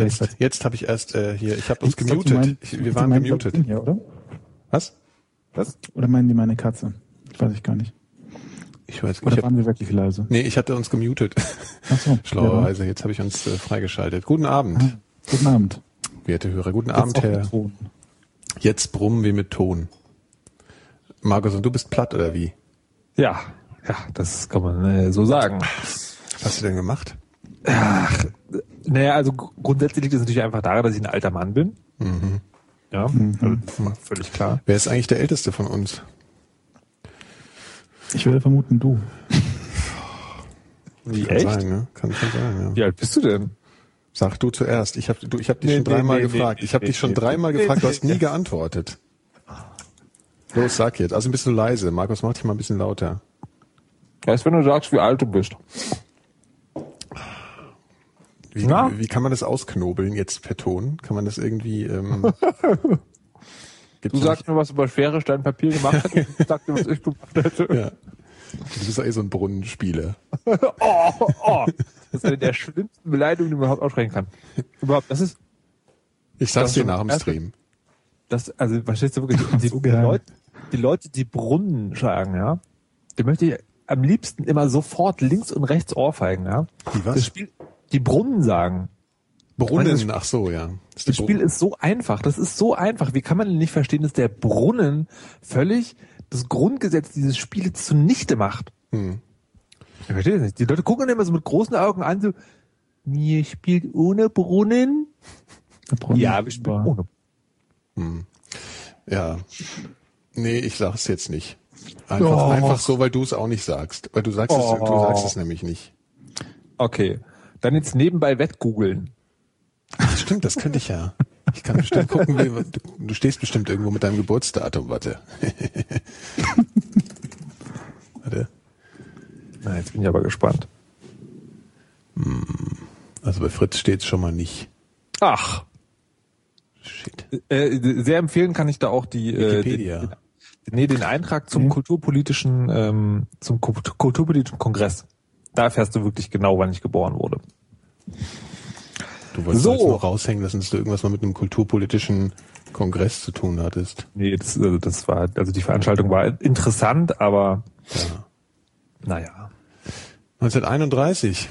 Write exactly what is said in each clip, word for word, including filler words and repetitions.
jetzt, jetzt habe ich erst äh, hier, ich habe uns Ich gemutet. glaub, die meinen- ich, wir die waren meinen, gemutet. glaub ich, Hier, oder? Was? Was? Oder meinen die meine Katze? Ich weiß ich gar nicht. Ich weiß nicht. Oder Ich hab, waren wir wirklich leise? nee, ich hatte uns gemutet. Ach so. Schlauerweise. Jetzt habe ich uns äh, freigeschaltet. Guten Abend, Ah, guten Abend. werte Hörer. Guten Jetzt Abend, auch Herr. mit Ton. Jetzt brummen wir mit Ton. Markus, und du bist platt, oder wie? Ja, ja, das kann man äh, so sagen. Was hast du denn gemacht? Ach, naja, also gr- grundsätzlich liegt es natürlich einfach daran, dass ich ein alter Mann bin. Mhm. Ja, also das ist völlig klar. Wer ist eigentlich der Älteste von uns? Ich würde vermuten, du. Wie, Kann echt? sein, ne? Kann schon sein, ja. Wie alt bist du denn? Sag du zuerst. Ich habe du, ich hab dich Nee, schon nee, dreimal nee, gefragt. nee, ich habe nee, dich schon nee. dreimal Nee, gefragt, du nee, hast nie geantwortet. Los, sag jetzt. Also ein bisschen leise. Markus, mach dich mal ein bisschen lauter. Erst wenn du sagst, wie alt du bist. Wie, Na? wie kann man das ausknobeln jetzt per Ton? Kann man das irgendwie... Ähm, gibt's Du da sagst mir, was über Schere, Stein, Papier gemacht hast, ich sag dir, was ich gemacht hätte. nicht- ja. Du bist doch eh so ein Brunnenspieler. Oh, oh. Das ist eine der schlimmsten Beleidigungen, die man überhaupt aussprechen kann. Überhaupt, das ist, Ich sag's Das dir ist nach dem erste- Stream. das, also, verstehst du wirklich, die, So die, geil. Leute, die Leute, die Brunnen schlagen, ja, die möchte ich am liebsten immer sofort links und rechts ohrfeigen, ja. Die was? Das Spiel, die Brunnen sagen. Brunnen, das- ach so, ja. Ist Das die Spiel Brun- ist so einfach, das ist so einfach. Wie kann man denn nicht verstehen, dass der Brunnen völlig das Grundgesetz dieses Spieles zunichte macht? Hm. Ich verstehe das nicht. Die Leute gucken dann immer so mit großen Augen an, so, ihr spielt ohne Brunnen? Der Brunnen Ja, ist wir spielen wahr. ohne. Hm. Ja. Nee, ich sag's jetzt nicht. Einfach, Doch. einfach so, weil du es auch nicht sagst. Weil du sagst es, du Oh. sagst es nämlich nicht. Okay. Dann jetzt nebenbei wettgoogeln. Stimmt, das könnte ich ja. Ich kann bestimmt gucken, wie, du, du stehst bestimmt irgendwo mit deinem Geburtsdatum, warte. Warte. Na, jetzt bin ich aber gespannt. Also bei Fritz steht's schon mal nicht. Ach. Shit. Äh, sehr empfehlen kann ich da auch die, äh, Wikipedia. den, den, nee, den Eintrag zum Mhm. kulturpolitischen, ähm, zum Kult- kulturpolitischen Kongress. Da erfährst du wirklich genau, wann ich geboren wurde. Du wolltest So. jetzt nur raushängen lassen, dass du irgendwas mal mit einem kulturpolitischen Kongress zu tun hattest. Nee, das, also das war, also die Veranstaltung war interessant, aber Ja. naja. neunzehnhunderteinunddreißig.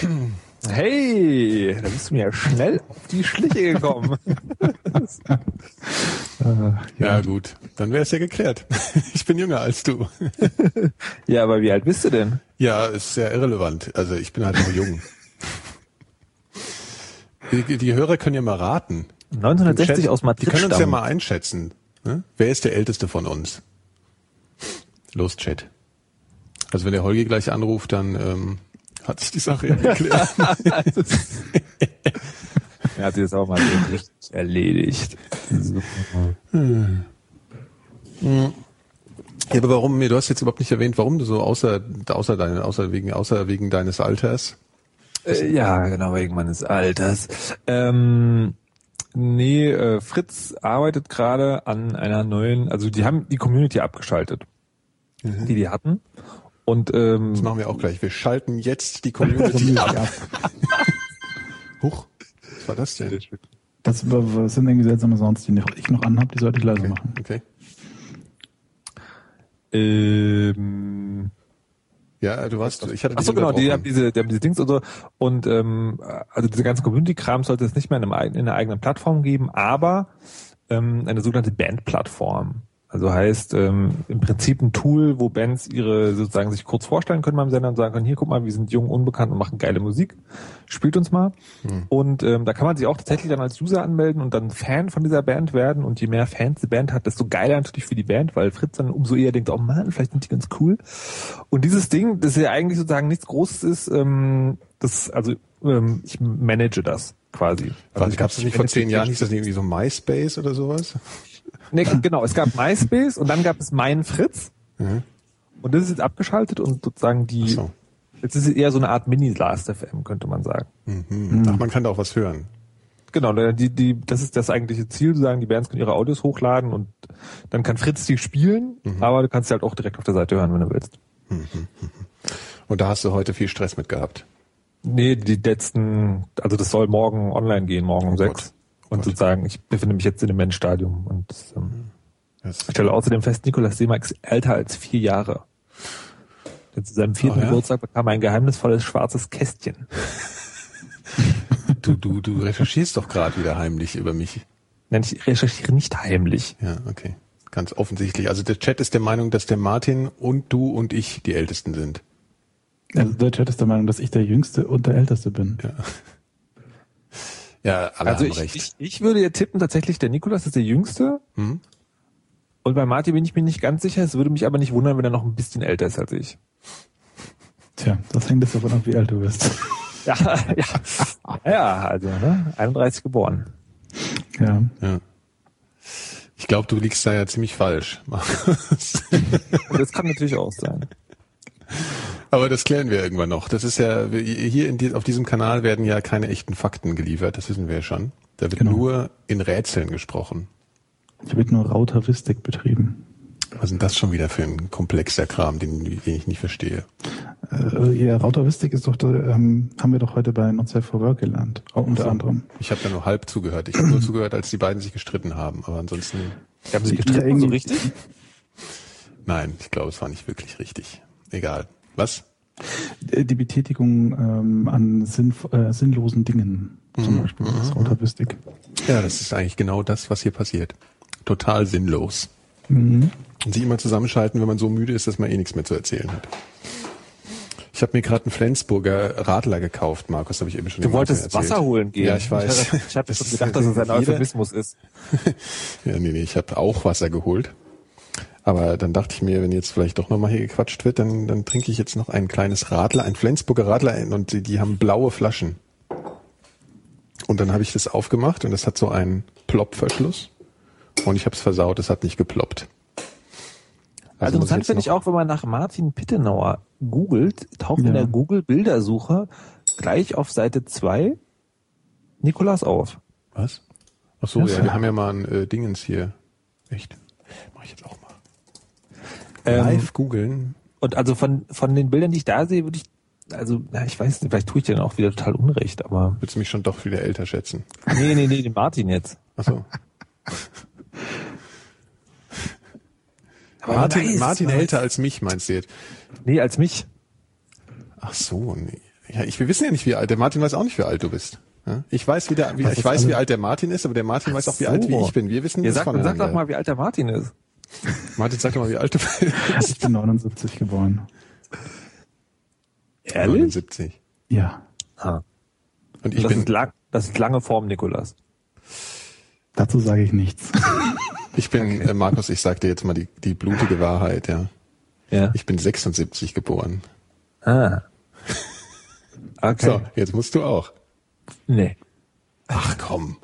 Hey, da bist du mir ja schnell auf die Schliche gekommen. Ja, gut. Dann wäre es ja geklärt. Ich bin jünger als du. Ja, aber wie alt bist du denn? Ja, ist sehr irrelevant. Also ich bin halt nur jung. Die, die Hörer können ja mal raten. neunzehnhundertsechzig aus Die Madrid können uns ja stammen. mal einschätzen. Ne? Wer ist der Älteste von uns? Los, Chat. Also wenn der Holgi gleich anruft, dann ähm, hat sich die Sache ja geklärt. Er hat sich das auch mal so richtig erledigt. So. Ja, aber warum? Du hast jetzt überhaupt nicht erwähnt, warum du so außer außer deine, außer wegen außer wegen deines Alters. Äh, ja, genau, wegen meines Alters. Ähm, nee, äh, Fritz arbeitet gerade an einer neuen, also die haben die Community abgeschaltet, Mhm. die die hatten. Und ähm, Das machen wir auch gleich. Wir schalten jetzt die Community ab. Ja, Huch, was war das denn? das war- was sind irgendwie seltsame Sounds, die noch- ich noch anhab, die sollte ich leise Okay. machen. okay. ähm, Ja, du warst, ich hatte dich Achso, genau, die haben unterbrochen. diese, die haben diese Dings und so. Und ähm, also diese ganze Community-Kram sollte es nicht mehr in, einem, eigenen- in einer eigenen Plattform geben, aber ähm, eine sogenannte Band-Plattform. Also heißt ähm, im Prinzip ein Tool, wo Bands ihre sozusagen sich kurz vorstellen können beim Sender und sagen können, hier guck mal, wir sind jung, unbekannt und machen geile Musik, spielt uns mal. Hm. Und ähm, da kann man sich auch tatsächlich dann als User anmelden und dann Fan von dieser Band werden. Und je mehr Fans die Band hat, desto geiler natürlich für die Band, weil Fritz dann umso eher denkt, oh man, vielleicht sind die ganz cool. Und dieses Ding, das ja eigentlich sozusagen nichts Großes ist, ähm, das, also ähm, ich manage das quasi. Also ich Gab es das ich nicht vor manage zehn die Jahren, hieß das nicht irgendwie so MySpace oder sowas? Nee, genau, es gab MySpace und dann gab es Mein Fritz. Mhm. Und das ist jetzt abgeschaltet und sozusagen die, Ach so. jetzt ist es eher so eine Art Mini-Last F M, könnte man sagen. Mhm. Ach, man kann da auch was hören. Genau, die, die, das ist das eigentliche Ziel, zu sagen, die Bands können ihre Audios hochladen und dann kann Fritz die spielen, Mhm. aber du kannst sie halt auch direkt auf der Seite hören, wenn du willst. Und da hast du heute viel Stress mit gehabt. Nee, die letzten, also das soll morgen online gehen, morgen um Oh sechs. Gott. Und Gott. sozusagen, ich befinde mich jetzt in dem Endstadium. Und ähm, Das, ich stelle außerdem fest, Nikolaus Seemack ist älter als vier Jahre. Denn zu seinem vierten Oh, ja? Geburtstag bekam er ein geheimnisvolles schwarzes Kästchen. du, du, du recherchierst doch gerade wieder heimlich über mich. Nein, ich recherchiere nicht heimlich. Ja, okay. Ganz offensichtlich. Also der Chat ist der Meinung, dass der Martin und du und ich die Ältesten sind. Also der Chat ist der Meinung, dass ich der Jüngste und der Älteste bin. Ja, ja alle Also haben ich, recht. ich, ich würde ja tippen, tatsächlich, der Nikolaus ist der Jüngste. Hm? Und bei Martin bin ich mir nicht ganz sicher. Es würde mich aber nicht wundern, wenn er noch ein bisschen älter ist als ich. Tja, das hängt jetzt davon ab, wie alt du bist. Ja, ja. Ja, also, ne? einunddreißig geboren. Ja. Ja. Ich glaube, du liegst da ja ziemlich falsch, Markus. Und das kann natürlich auch sein. Aber das klären wir irgendwann noch. Das ist ja, hier in die, auf diesem Kanal werden ja keine echten Fakten geliefert, das wissen wir ja schon. Da wird Genau. nur in Rätseln gesprochen. Hier wird nur Rautavistik betrieben. Was ist denn das schon wieder für ein komplexer Kram, den, den ich nicht verstehe? Äh, ja, Rautavistik ist doch, ähm, haben wir doch heute bei Not Safe for Work gelernt. Auch unter So. anderem. Ich habe da nur halb zugehört. Ich habe nur zugehört, als die beiden sich gestritten haben. Aber ansonsten, Die haben sich Ja, gestritten, irgendwie- so richtig? nein, ich glaube, es war nicht wirklich richtig. Egal. Was? Die Betätigung ähm, an sinn, äh, sinnlosen Dingen, zum Mhm, Beispiel, mhm, das ist Rautavistik. Ja, das ist eigentlich genau das, was hier passiert. Total sinnlos. Mhm. Und sich immer zusammenschalten, wenn man so müde ist, dass man eh nichts mehr zu erzählen hat. Ich habe mir gerade einen Flensburger Radler gekauft, Markus, habe ich eben schon Du dem Martin wolltest erzählt. Wasser holen gehen. Ja, ich weiß. Ich, ich habe Das schon ist- gedacht, dass es ein jeder- Euphemismus ist. Ja, nee, nee, ich habe auch Wasser geholt. Aber dann dachte ich mir, wenn jetzt vielleicht doch nochmal hier gequatscht wird, dann, dann trinke ich jetzt noch ein kleines Radler, ein Flensburger Radler und die, die haben blaue Flaschen. Und dann habe ich das aufgemacht und das hat so einen Ploppverschluss. Und ich habe es versaut, es hat nicht geploppt. Also muss interessant jetzt finde ich noch- auch, wenn man nach Martin Pittenauer googelt, taucht in Ja. der Google-Bildersuche gleich auf Seite zwei Nikolaus auf. Was? Ach so, Ja, ja, so. wir haben ja mal ein äh, Dingens hier. Echt? Mach ich jetzt auch mal. Ähm, Live googeln. Und also von, von den Bildern, die ich da sehe, würde ich, also, na, ich weiß nicht, vielleicht tue ich dir dann auch wieder total Unrecht, aber. Willst du mich schon doch wieder älter schätzen? Nee, nee, nee, den Martin jetzt. Ach so. Aber Martin, weiß, Martin weiß. älter als mich, meinst du jetzt? Nee, als mich. Ach so, nee. Ja, ich, wir wissen ja nicht, wie alt. Der Martin weiß auch nicht, wie alt du bist. Ja? Ich weiß, wie der, wie, Was ich ist weiß, alle- wie alt der Martin ist, aber der Martin weiß auch, wie so. alt wie ich bin. Wir wissen Ja, das sag, sag voneinander. doch mal, wie alt der Martin ist. Martin, sag doch mal, wie alt du bist. Ich bin neunundsiebzig geboren. Ehrlich? neunundsiebzig. Ja, Ah. Und ich das, bin, ist lang, das ist lange vorm Nikolaus. dazu sage ich nichts. ich bin, äh, Markus, ich sag dir jetzt mal die, die blutige Wahrheit, ja. Ja. Ich bin sechsundsiebzig geboren. Ah. Okay. So, jetzt musst du auch. Nee. Ach komm.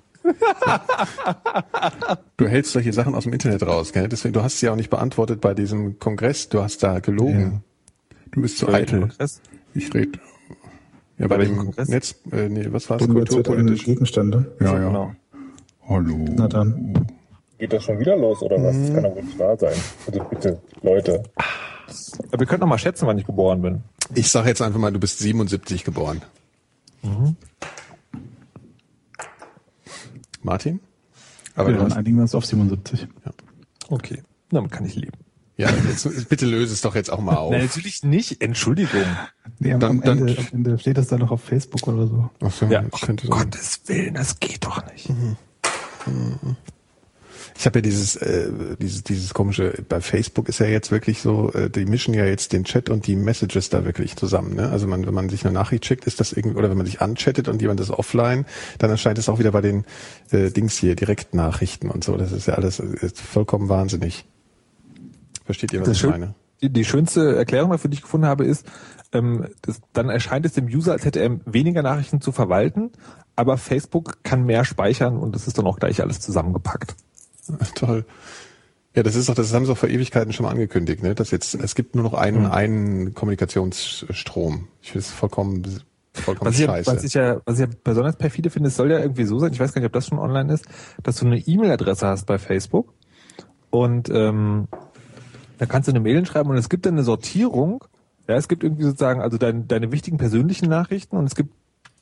Du hältst solche Sachen aus dem Internet raus, gell? Deswegen, du hast sie ja auch nicht beantwortet bei diesem Kongress. Du hast da gelogen. Du bist zu eitel. Kongress? Ich rede. Ja, bei, Bei welchem dem Kongress? Netz, äh, nee, was war es? Kulturpolitisch. Kulturpolitisch. Gegenstände. Ja, So, ja. genau. Hallo. Na dann. Geht das schon wieder los oder was? Das kann doch wohl nicht wahr sein. Also bitte, Leute. Aber wir können noch mal schätzen, wann ich geboren bin. Ich sag jetzt einfach mal, du bist siebenundsiebzig geboren. Mhm. Martin? Aber Ja, du dann hast, einigen wir uns auf siebenundsiebzig. Okay. Damit kann ich leben. ja, jetzt, bitte löse es doch jetzt auch mal auf. Nein, natürlich nicht. Entschuldigung. Nee, am, Dann- am, Ende, dann- am Ende steht das dann noch auf Facebook oder so. Ach so, Ja. das könnte Um sein. Gottes Willen, das geht doch nicht. Ich habe ja dieses, äh, dieses, dieses komische, bei Facebook ist ja jetzt wirklich so, äh, die mischen ja jetzt den Chat und die Messages da wirklich zusammen. Ne? Also man, wenn man sich eine Nachricht schickt, ist das irgendwie, oder wenn man sich anchattet und jemand ist offline, dann erscheint es auch wieder bei den äh, Dings hier, Direktnachrichten und so. Das ist ja alles ist vollkommen wahnsinnig. Versteht ihr, was Das ich schön- meine? Die, die schönste Erklärung dafür, die ich gefunden habe, ist, ähm, das, dann erscheint es dem User, als hätte er weniger Nachrichten zu verwalten, aber Facebook kann mehr speichern und das ist dann auch gleich alles zusammengepackt. Toll. Ja, das ist doch, das haben sie auch vor Ewigkeiten schon mal angekündigt, ne? Dass jetzt, es gibt nur noch einen, Mhm. einen Kommunikationsstrom. Ich finde es vollkommen, vollkommen Was ich, ja, scheiße. was ich ja, was ich ja besonders perfide finde, es soll ja irgendwie so sein, ich weiß gar nicht, ob das schon online ist, dass du eine E-Mail-Adresse hast bei Facebook und ähm, da kannst du eine Mail schreiben und es gibt dann eine Sortierung. Ja, es gibt irgendwie sozusagen also dein, deine wichtigen persönlichen Nachrichten und es gibt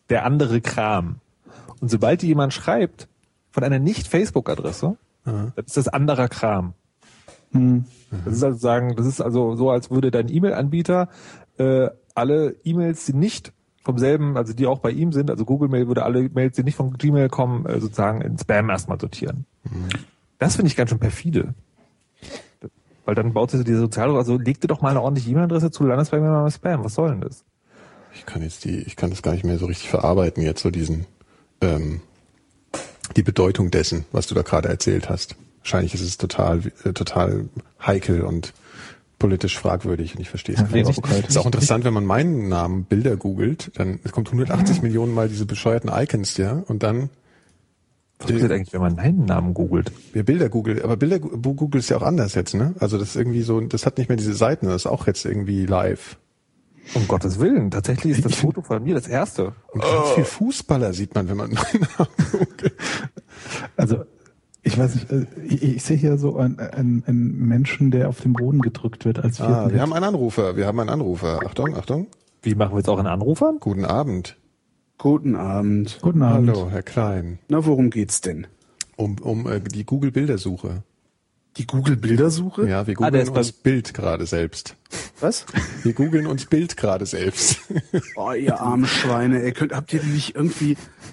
der andere Kram. Und sobald dir jemand schreibt von einer Nicht-Facebook-Adresse, Aha. das ist das anderer Kram. Hm. Das ist also sagen, das ist also so, als würde dein E-Mail-Anbieter äh, alle E-Mails, die nicht vom selben, also die auch bei ihm sind, also Google Mail würde alle Mails, die nicht von Gmail kommen, äh, sozusagen in Spam erstmal sortieren. Mhm. Das finde ich ganz schön perfide. Weil dann baut sich diese Sozial, also leg dir doch mal eine ordentliche E-Mail-Adresse zu, landest bei mir mal im Spam. Was soll denn das? Ich kann jetzt die, ich kann das gar nicht mehr so richtig verarbeiten jetzt, so diesen, ähm, die Bedeutung dessen, was du da gerade erzählt hast. Wahrscheinlich ist es total, äh, total heikel und politisch fragwürdig und ich verstehe es Ja, nicht. Facebook halt. Ist auch interessant, wenn man meinen Namen Bilder googelt, dann es kommt hundertachtzig Millionen Mal diese bescheuerten Icons, ja, und dann was passiert eigentlich, wenn man meinen Namen googelt? Ja, Bilder Google, aber Bilder Google ist ja auch anders jetzt, ne? Also das ist irgendwie so, das hat nicht mehr diese Seiten, das ist auch jetzt irgendwie live. Um Gottes Willen, tatsächlich ist das Foto von mir das erste. Und ganz oh. viel Fußballer sieht man, wenn man meinen Namen googelt. Also ich weiß nicht, ich, ich sehe hier so einen, einen, einen Menschen, der auf den Boden gedrückt wird als vierten Ah, wir Hit. haben einen Anrufer, wir haben einen Anrufer. Achtung, Achtung. Wie machen wir jetzt auch einen Anrufer? Guten Abend. Guten Abend. Guten Abend. Hallo, Herr Klein. Na, worum geht's denn? Um, um äh, die Google-Bildersuche. Die Google-Bildersuche? Ja, wir Ah, der googeln ist uns Bild gerade selbst. Was? Wir googeln uns Bild gerade selbst. Oh, ihr armen Schweine, ey, könnt, habt ihr die nicht irgendwie...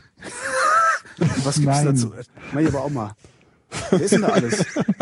Was gibt's Nein. dazu? Mach ich aber auch mal. Wer ist denn da alles?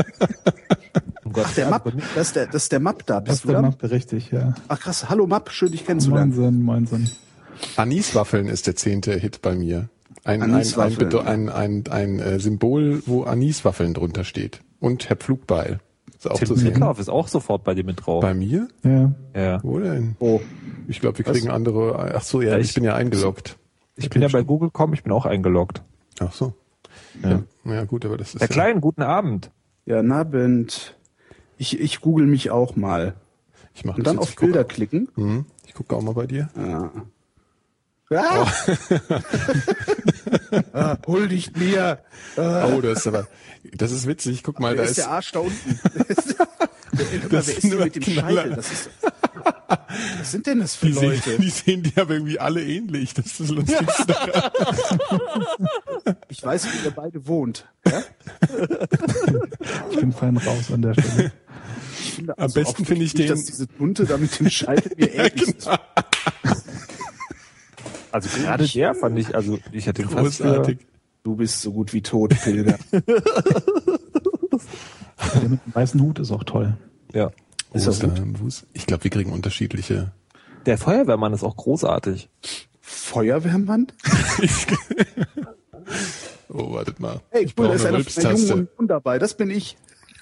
Um Gott, Ach, der Map, das ist der, das ist der Map da, Das bist ist du der da? Mappe, richtig, ja. Ach krass, hallo Map, schön dich kennenzulernen. Moinsen, moinsen. Aniswaffeln ist der zehnte Hit bei mir. Ein, ein, ein, Aniswaffeln, Bedo- ja. ein, ein, ein, ein Symbol, wo Aniswaffeln drunter steht. Und Herr Pflugbeil. Ist auch Tim zu sehen. Pickoff ist auch sofort bei dir mit drauf. Bei mir? Ja. Ja. Wo denn? Oh, Ich glaube, wir Was? kriegen andere. Ach so, ja, Ja, ich, ich- bin ja eingeloggt. Ich bin ja bei Google Punkt com, ich bin auch eingeloggt. Ach so. Ja. Ja, ja gut, aber das ist Herr ja, Klein, guten Abend. ja, Abend. Ich, ich google mich auch mal. ich mache Und dann auf Bilder klicken. Hm, ich gucke auch mal bei dir. Ja. Ah! ah, hol dich mir! Ah. Oh, das ist aber, das ist witzig. Guck mal, Wer da ist der ist, Arsch da unten? Wer, Das wer ist sind denn nur mit dem Knaller. Scheitel? Das ist, was sind denn das für die sehen, Leute? die sehen die aber irgendwie alle ähnlich. Das ist das Lustigste. Ich weiß, wie ihr beide wohnt. Ja? Ich bin fein raus an der Stelle. Ich finde Am besten auch finde ich nicht, den- dass diese Tunte da mit dem Scheitel mir ähnlich ist. Also gerade der fand ich, also ich hätte ihn fast für, Großartig. Du bist so gut wie tot, Pilger. Der mit dem weißen Hut ist auch toll. ja. Ist das gut? Fuß. Ich glaube, wir kriegen unterschiedliche. Der Feuerwehrmann ist auch großartig. Feuerwehrmann? Oh, wartet mal. Hey, ich cool, brauche da ist eine einer von der jungen Rülpstaste. Union dabei. Das bin ich.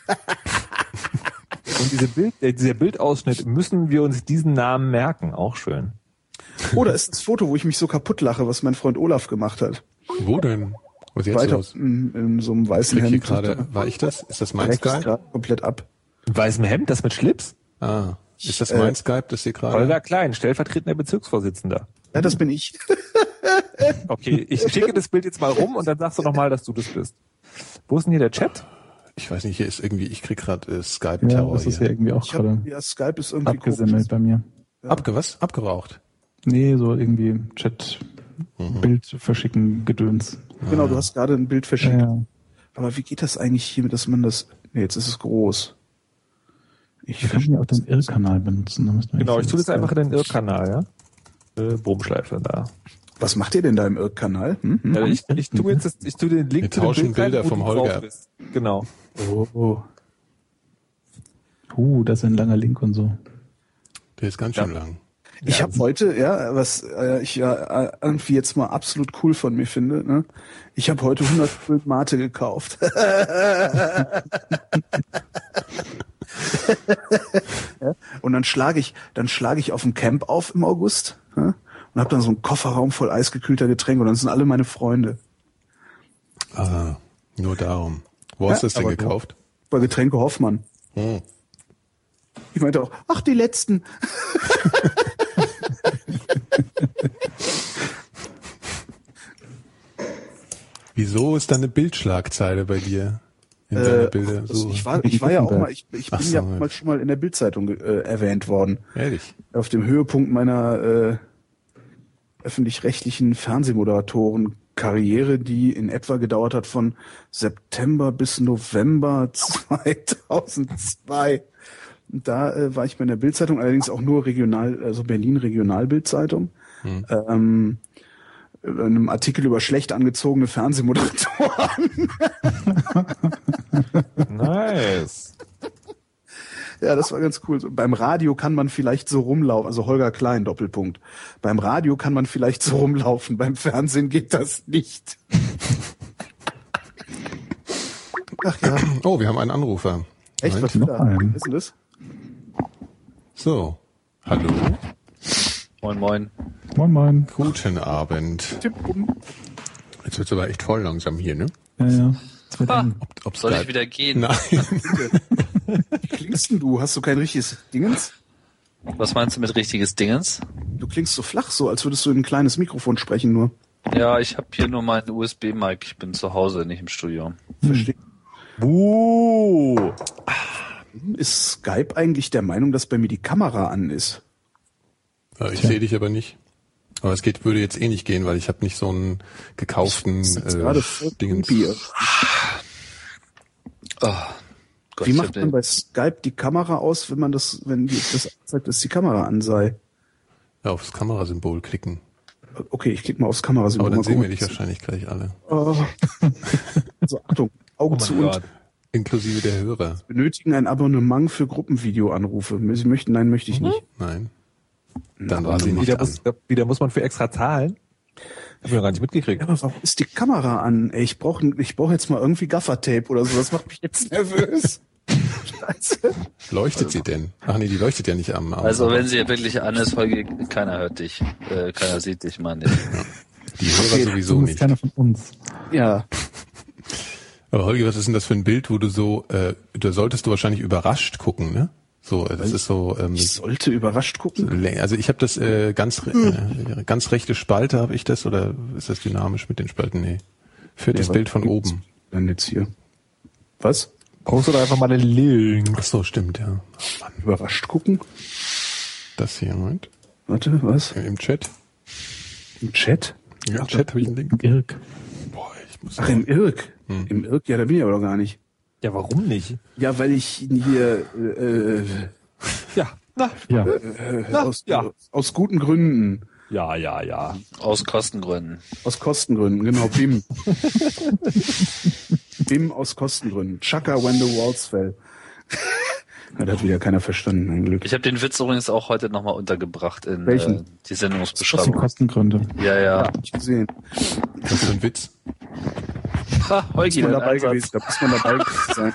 Und diese Bild, äh, dieser Bildausschnitt, müssen wir uns diesen Namen merken, auch schön. Oh, da ist das Foto, wo ich mich so kaputt lache, was mein Freund Olaf gemacht hat. Wo denn? Was ist jetzt Weiter los? in, in so einem weißen Klick hier Hemd. gerade. War ich das? Ist das mein Rechts Skype? gerade komplett ab. Im weißen Hemd, das mit Schlips? Ah. Ist das Äh, mein Skype, das hier gerade? Holger Klein, stellvertretender Bezirksvorsitzender. Ja, das bin ich. Okay, ich schicke das Bild jetzt mal rum und dann sagst du nochmal, dass du das bist. Wo ist denn hier der Chat? Ich weiß nicht, hier ist irgendwie, ich krieg gerade äh, Ja, Skype-Terror das ist ja hier. irgendwie auch Ich hab, gerade ja, Skype ist irgendwie abgesemmelt bei mir. Abge was? Abgeraucht. Nee, so irgendwie Chat, Mhm. Bild verschicken, Gedöns. komisch. Genau, du hast gerade ein Bild verschickt. Ja, Aber wie geht das eigentlich hier, dass man das... Nee, jetzt ist es groß. Ich wir können ja auch den Irrkanal benutzen. Da müssen wir Genau, nicht ich tue das so- einfach in den Irrkanal, ja? Äh, Boomschleife da. Was macht ihr denn da im Irk-Kanal? Hm? Hm? Ja, ich, ich tue jetzt das, ich tue den Link Wir zu dem tauschen Bild rein, Bilder wo vom du Holger. drauf bist. Genau. Oh, oh. Uh, das ist ein langer Link und so. Der ist ganz Ja. schön lang. Ich habe heute, ja, was äh, ich ja äh, irgendwie jetzt mal absolut cool von mir finde, ne? Ich habe heute hundert Pfund Mate gekauft. Ja, und dann schlage ich, dann schlage ich auf dem Camp auf im August, ja, und habe dann so einen Kofferraum voll eisgekühlter Getränke und dann sind alle meine Freunde. Ah, nur darum. Wo Ja, hast du das denn aber gekauft? Bei Getränke Hoffmann. Hm. Ich meinte auch, ach, die letzten. Wieso ist da eine Bildschlagzeile bei dir? In Äh, deiner Bilder das, so. ich war, ich war ja auch mal, ich, ich Ach bin so, ja ja. mal schon mal in der Bildzeitung äh, erwähnt worden. Ehrlich? Auf dem Höhepunkt meiner äh, öffentlich-rechtlichen Fernsehmoderatoren-Karriere, die in etwa gedauert hat von September bis November zweitausendzwei. Und da äh, war ich bei der Bild-Zeitung, allerdings auch nur regional, also Berlin Regional-Bild-Zeitung. Hm. Ähm, in einem Artikel über schlecht angezogene Fernsehmoderatoren. Nice. Ja, das war ganz cool. Beim Radio kann man vielleicht so rumlaufen, also Holger Klein, Doppelpunkt. Beim Radio kann man vielleicht so rumlaufen, beim Fernsehen geht das nicht. Ach ja. Oh, wir haben einen Anrufer. Echt, Moment. was noch ein? Was ist denn das? So, hallo. Moin, moin. Moin, moin. Guten Abend. Tipp um. Jetzt wird's aber echt voll langsam hier, ne? Ja, ja. Das wird Ah, eng. Ob, ob soll Skype- ich wieder gehen? Nein. Wie klingst denn du? Hast du kein richtiges Dingens? Was meinst du mit richtiges Dingens? Du klingst so flach, so als würdest du in ein kleines Mikrofon sprechen nur. Ja, ich habe hier nur meinen U S B-Mic. Ich bin zu Hause, nicht im Studio. Verstehe. Buh. Ist Skype eigentlich der Meinung, dass bei mir die Kamera an ist? Ja, ich sehe dich aber nicht. Aber es geht, würde jetzt eh nicht gehen, weil ich habe nicht so einen gekauften Das ist äh, gerade voll Dingens. creepy. Oh, Gott, Wie ich macht hab man den, bei Skype die Kamera aus, wenn man das, wenn die, das zeigt, dass die Kamera an sei? Ja, aufs Kamerasymbol klicken. Okay, ich klicke mal aufs Kamerasymbol. Aber dann Mal sehen wir gucken. dich wahrscheinlich gleich alle. Oh. Also Achtung, Augen Oh zu mein und Gott. Inklusive der Hörer. benötigen ein Abonnement für Gruppenvideoanrufe. Sie möchten, nein, möchte ich nicht. Nein. Dann war sie Abonnement. nicht Wieder an. muss, wieder muss man für extra zahlen. Hab ich noch gar nicht mitgekriegt. Ja, aber warum ist die Kamera an? Ey, ich brauche ich brauch jetzt mal irgendwie Gaffertape oder so. Das macht mich jetzt nervös. Scheiße. Leuchtet sie denn? Ach nee, die leuchtet ja nicht am, am also wenn sie wirklich an ist, Holger, keiner hört dich. Äh, keiner sieht dich, meine ich. die Hörer sowieso Zumindest nicht. keiner von uns. Ja. Aber Holger, was ist denn das für ein Bild, wo du so, äh, da solltest du wahrscheinlich überrascht gucken, ne? So, äh, das ist so, ähm, Ich sollte überrascht gucken. also ich habe das äh, ganz äh, ganz rechte Spalte habe ich das oder ist das dynamisch mit den Spalten? Nee. Viertes Nee, Bild was von gibt's oben. Dann jetzt hier. Was? Poste doch einfach mal den Link. Ach so, stimmt, ja. Überrascht gucken? Das hier, Moment. Warte, was? Im Chat. Im Chat? Ja, im Chat habe ich einen Link. Irk. Boah, ich muss Ach, im Irk. Hm. Im Irk? Ja, da bin ich aber doch gar nicht. Ja, warum nicht? Ja, weil ich hier äh, Ja, na, Ja. äh, Na, aus, ja. aus guten Gründen. ja, ja, ja. Aus Kostengründen. Aus Kostengründen, genau, B I M. B I M aus Kostengründen. Chaka when the walls fell. Das hat wieder keiner verstanden, ein Glück. Ich habe den Witz übrigens auch heute nochmal untergebracht in Welchen? äh, die Aus den Sendungsbeschreibung. Kostengründe. Ja, ja. Hab ich gesehen. Was für ein Witz. Ha, Da Holgi, muss man dein dabei Einsatz. gewesen, da muss man dabei gewesen sein.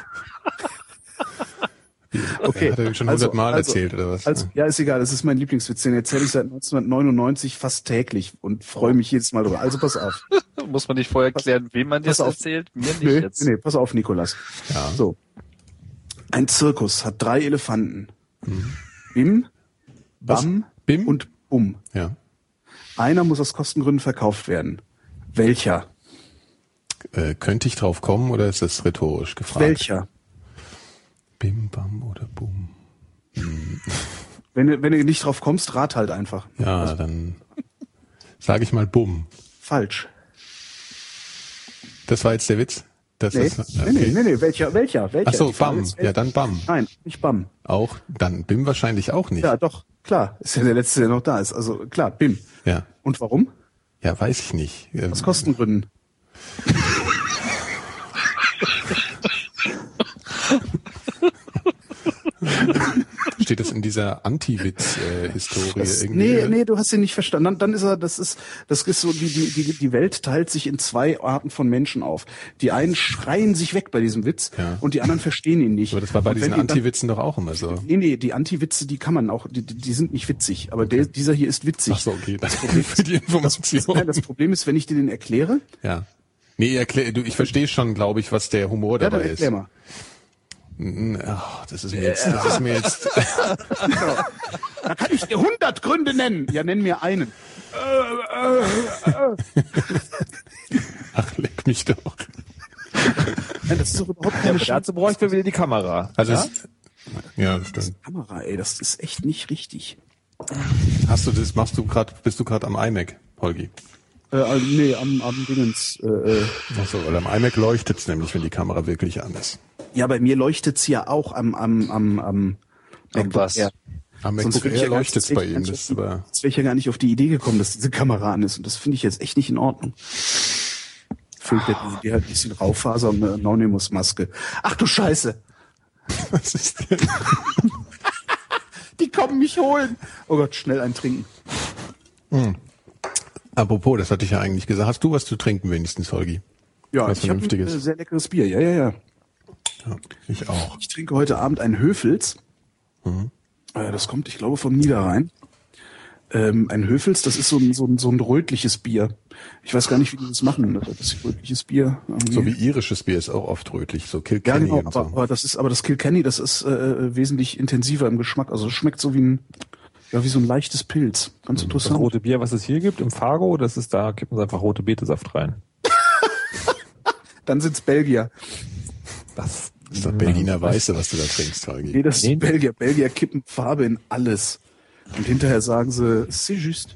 Okay, Hat er schon also- hundertmal also- erzählt oder was? Also, ja, ist egal, das ist mein Lieblingswitz, den erzähle ich seit neunzehnhundertneunundneunzig fast täglich und freue mich jedes Mal drüber. Also pass auf. Muss man nicht vorher klären, wem man das Pass auf. erzählt? Mir nicht Nee, jetzt. nee, pass auf, Nikolas. Ja. So. Ein Zirkus hat drei Elefanten. Bim, Was? Bam Bim? und Bum. Ja. Einer muss aus Kostengründen verkauft werden. Welcher? Äh, könnte ich drauf kommen oder ist das rhetorisch gefragt? Welcher? Bim, bam oder bum. Wenn du, wenn du nicht drauf kommst, rat halt einfach. Ja, dann sage ich mal bum. Falsch. Das war jetzt der Witz? Das Nee, ist, nee, nee, nee, nee, welcher, welcher, welcher? Ach so, Die Frage bam. ist, Ja, dann bam. Nein, nicht Bam. Auch, dann bim wahrscheinlich auch nicht. Ja, doch, klar. Ist ja der Letzte, der noch da ist. Also klar, Bim. Ja, Und warum? ja weiß ich nicht. Ähm, Aus Kostengründen. Steht das in dieser Anti-Witz-Historie Das, irgendwie? nee, nee, du hast ihn nicht verstanden. Dann, dann ist er, das ist, das ist so, die, die, die, die Welt teilt sich in zwei Arten von Menschen auf. Die einen schreien sich weg bei diesem Witz Ja. und die anderen verstehen ihn nicht. Aber das war bei Und diesen wenn die dann- Anti-Witzen doch auch immer so. Nee, nee, die Anti-Witze, die kann man auch, die, die die sind nicht witzig. Aber der, dieser hier ist witzig. Ach so, okay. Danke für die Information. Nein, das Problem ist, wenn ich dir den erkläre, Ja. Nee, erklär, du, ich verstehe schon, glaube ich, was der Humor ja, dabei dann erklär ist. mal. Ach, das ist mir jetzt, das ist mir jetzt, Da kann ich dir hundert Gründe nennen. Ja, nenn mir einen. ach, leck mich doch. Nein, das ist doch überhaupt Ja, keine aber dazu bräuchten wir wieder die Kamera. Also, ja? es, ja, das stimmt. Kamera, ey, das ist echt nicht richtig. Hast du das, machst du gerade, bist du gerade am iMac? Holgi? Äh, also, nee, am, am Dingens. Äh, äh. Achso, weil am iMac leuchtet's nämlich, wenn die Kamera wirklich an ist. Ja, bei mir leuchtet's ja auch am am am am Am was? Air. Am Sonst MacBook würde ich Air ja gar leuchtet's nicht- bei ihm. Das ist aber Jetzt wäre ich ja gar nicht auf die Idee gekommen, dass diese Kamera an ist. Und das finde ich jetzt echt nicht in Ordnung. Füllt der D V D halt ein bisschen Raufaser und eine Anonymous-Maske. Ach du Scheiße! was ist denn? Die kommen mich holen! Oh Gott, schnell ein Trinken. Apropos, das hatte ich ja eigentlich gesagt. Hast du was zu trinken wenigstens, Holgi? Ja, Was ich habe ein Vernünftiges. äh, sehr leckeres Bier. Ja, ja, ja. Ja, ich auch. Ich trinke heute Abend ein Höfels. Mhm. Äh, Das kommt, ich glaube, vom Niederrhein. Ähm, ein Höfels, das ist so ein, so ein, so ein rötliches Bier. Ich weiß gar nicht, wie die das machen. Das ist rötliches Bier. irgendwie. So wie irisches Bier ist auch oft rötlich, so Ja, Kilkenny genau, und aber, so. aber das ist, aber das Kilkenny, das ist äh, wesentlich intensiver im Geschmack. Also es schmeckt so wie ein, ja, wie so ein leichtes Pilz. Ganz Das interessant. rote Bier, was es hier gibt, im Fargo, das ist, da kippen sie einfach rote Betesaft rein. Dann sind's Belgier. Das Das ist doch Berliner Weiße, was du da trinkst, Nee, Holgi. das Nee. ist Belgier. Belgier kippen Farbe in alles. Und hinterher sagen sie, c'est juste.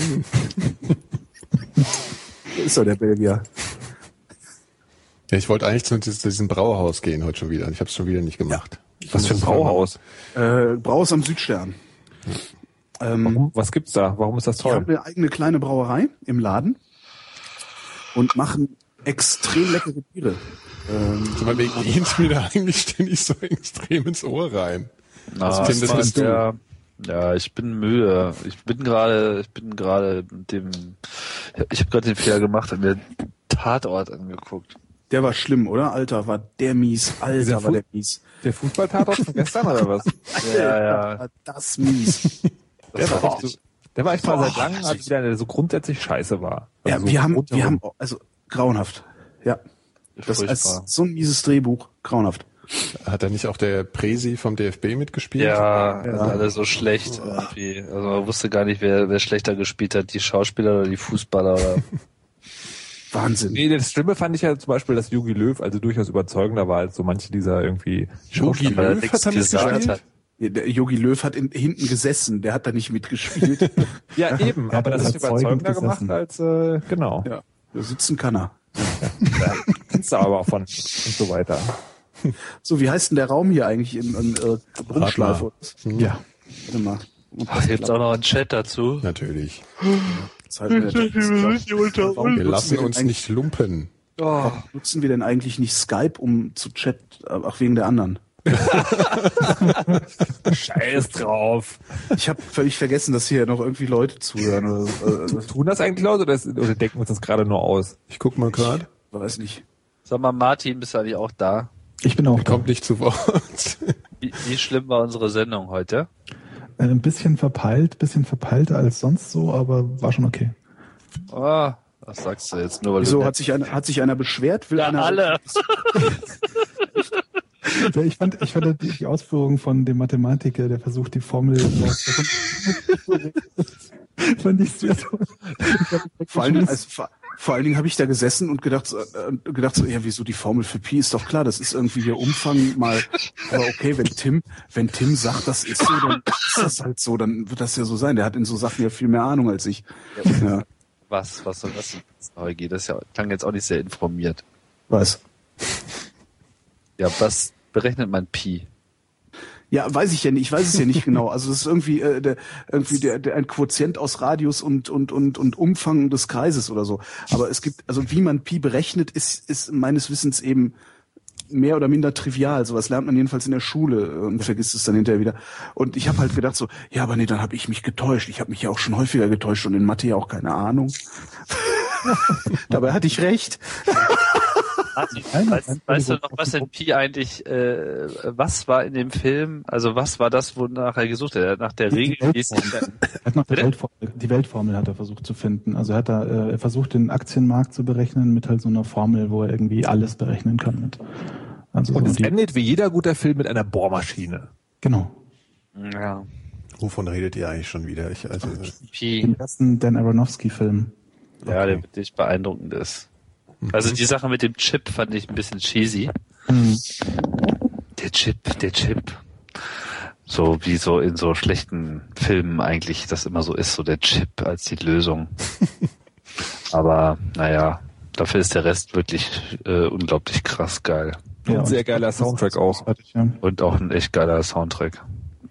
So ist doch der Belgier. Ja, ich wollte eigentlich zu dis- diesem Brauhaus gehen heute schon wieder. Ich habe es schon wieder nicht gemacht. Was für ein Brauhaus. Äh, Braus am Südstern. Ähm, Warum, was gibt's da? Warum ist das die haben toll? eine eigene kleine Brauerei im Laden und machen extrem leckere Biere. Ähm, Sag mal, wegen gehst mir da eigentlich ständig so extrem ins Ohr rein. Ah, Tim, das Mann, bist du. Ja, ja, ich bin müde. Ich bin gerade, ich bin gerade mit dem, ich habe gerade den Fehler gemacht und mir Tatort angeguckt. der war schlimm, oder? Alter, war der mies. Alter, Dieser war Fu- der mies. Der Fußballtatort von gestern oder was? Ja, ja. War das mies. Der war echt, so, der war echt mal seit Boah, langem mal wieder, der so grundsätzlich scheiße war. Ja, Also so wir haben, wir rundherum. haben, also grauenhaft. Ja, das Furchtbar. ist so ein mieses Drehbuch. Grauenhaft. Hat da nicht auch der Presi vom D F B mitgespielt? Ja, Ja. also alles so schlecht irgendwie. Also man wusste gar nicht, wer, wer schlechter gespielt hat, die Schauspieler oder die Fußballer oder. Wahnsinn. Nee, das Schlimme fand ich ja zum Beispiel, dass Jogi Löw also durchaus überzeugender war als so manche dieser irgendwie Jogi Weil er Löw nichts hat da gesagt mitgespielt? hat. Ja, der Jogi Löw hat in, hinten gesessen, der hat da nicht mitgespielt. Ja, eben, aber das ist überzeugend überzeugender gemacht gesessen. als, äh, genau. Ja, da sitzen kann er. Da kennst du aber von und so weiter. So, wie heißt denn der Raum hier eigentlich in, in äh, Brunnschleife? oder was? Hm, Ja. Warte mal. Und Ach, gibt's auch noch einen Chat dazu? Natürlich. das halten wir natürlich- Warum Wir nutzen lassen denn uns eigentlich- nicht lumpen. Oh, Warum nutzen wir denn eigentlich nicht Skype, um zu Chat, ach wegen der anderen? Scheiß drauf. Ich habe völlig vergessen, dass hier noch irgendwie Leute zuhören oder so. Also, Tun das eigentlich Leute oder, ist, oder denken wir uns das gerade nur aus? Ich guck mal gerade. weiß nicht. sag mal, Martin, bist du eigentlich auch da? Ich bin auch Er da. kommt nicht zu Wort. Wie, wie schlimm war unsere Sendung heute? Äh, Ein bisschen verpeilt, bisschen verpeilter als sonst so, aber war schon okay. Oh, was sagst du jetzt nur, weil Wieso du hat sich einer, hat sich einer beschwert? Will ja, einer alle. Ja, Ich fand, ich fand die, die Ausführung von dem Mathematiker, der versucht, die Formel fand ich sehr toll. Vor allen Dingen, also, vor, vor allen Dingen habe ich da gesessen und gedacht, so, äh, gedacht so, ja, wieso die Formel für Pi ist doch klar, das ist irgendwie hier Umfang mal, aber okay, wenn Tim, wenn Tim sagt, das ist so, dann ist das halt so, dann wird das ja so sein. Der hat in so Sachen ja viel mehr Ahnung als ich. Ja, Was, was soll das denn? Eugi? Das ist ja, klang jetzt auch nicht sehr informiert. was? Ja, was berechnet man Pi? Ja, weiß ich ja nicht, ich weiß es ja nicht genau. Also es ist irgendwie, äh, der, irgendwie der, der, ein Quotient aus Radius und, und, und, und Umfang des Kreises oder so. Aber es gibt, also wie man Pi berechnet, ist, ist meines Wissens eben mehr oder minder trivial. Sowas lernt man jedenfalls in der Schule und vergisst es dann hinterher wieder. Und ich habe halt gedacht so, ja, aber nee, dann habe ich mich getäuscht. Ich habe mich ja auch schon häufiger getäuscht und in Mathe ja auch keine Ahnung. Dabei hatte ich recht. Martin, Nein, weißt, nein, weißt du Entschuldigung. noch, was in Pi eigentlich, äh, was war in dem Film, also was war das, wonach er gesucht hat? Er hat nach der Die Regel, Weltformel. Er hat nach der Bitte? Weltformel, die Weltformel hat er versucht zu finden. Also er hat da, äh, er versucht den Aktienmarkt zu berechnen mit halt so einer Formel, wo er irgendwie alles berechnen kann mit. Also Und so es die, endet wie jeder guter Film mit einer Bohrmaschine. genau. ja, Wovon redet ihr eigentlich schon wieder? Ich, also, Pi, Den ersten Dan Aronofsky-Film. ja, der wirklich beeindruckend ist. Also die Sache mit dem Chip fand ich ein bisschen cheesy. Hm. Der Chip, der Chip. So wie so in so schlechten Filmen eigentlich das immer so ist, so der Chip als die Lösung. Aber naja, dafür ist der Rest wirklich äh, unglaublich krass geil. Ja, und sehr geiler Soundtrack auch. Und auch ein echt geiler Soundtrack.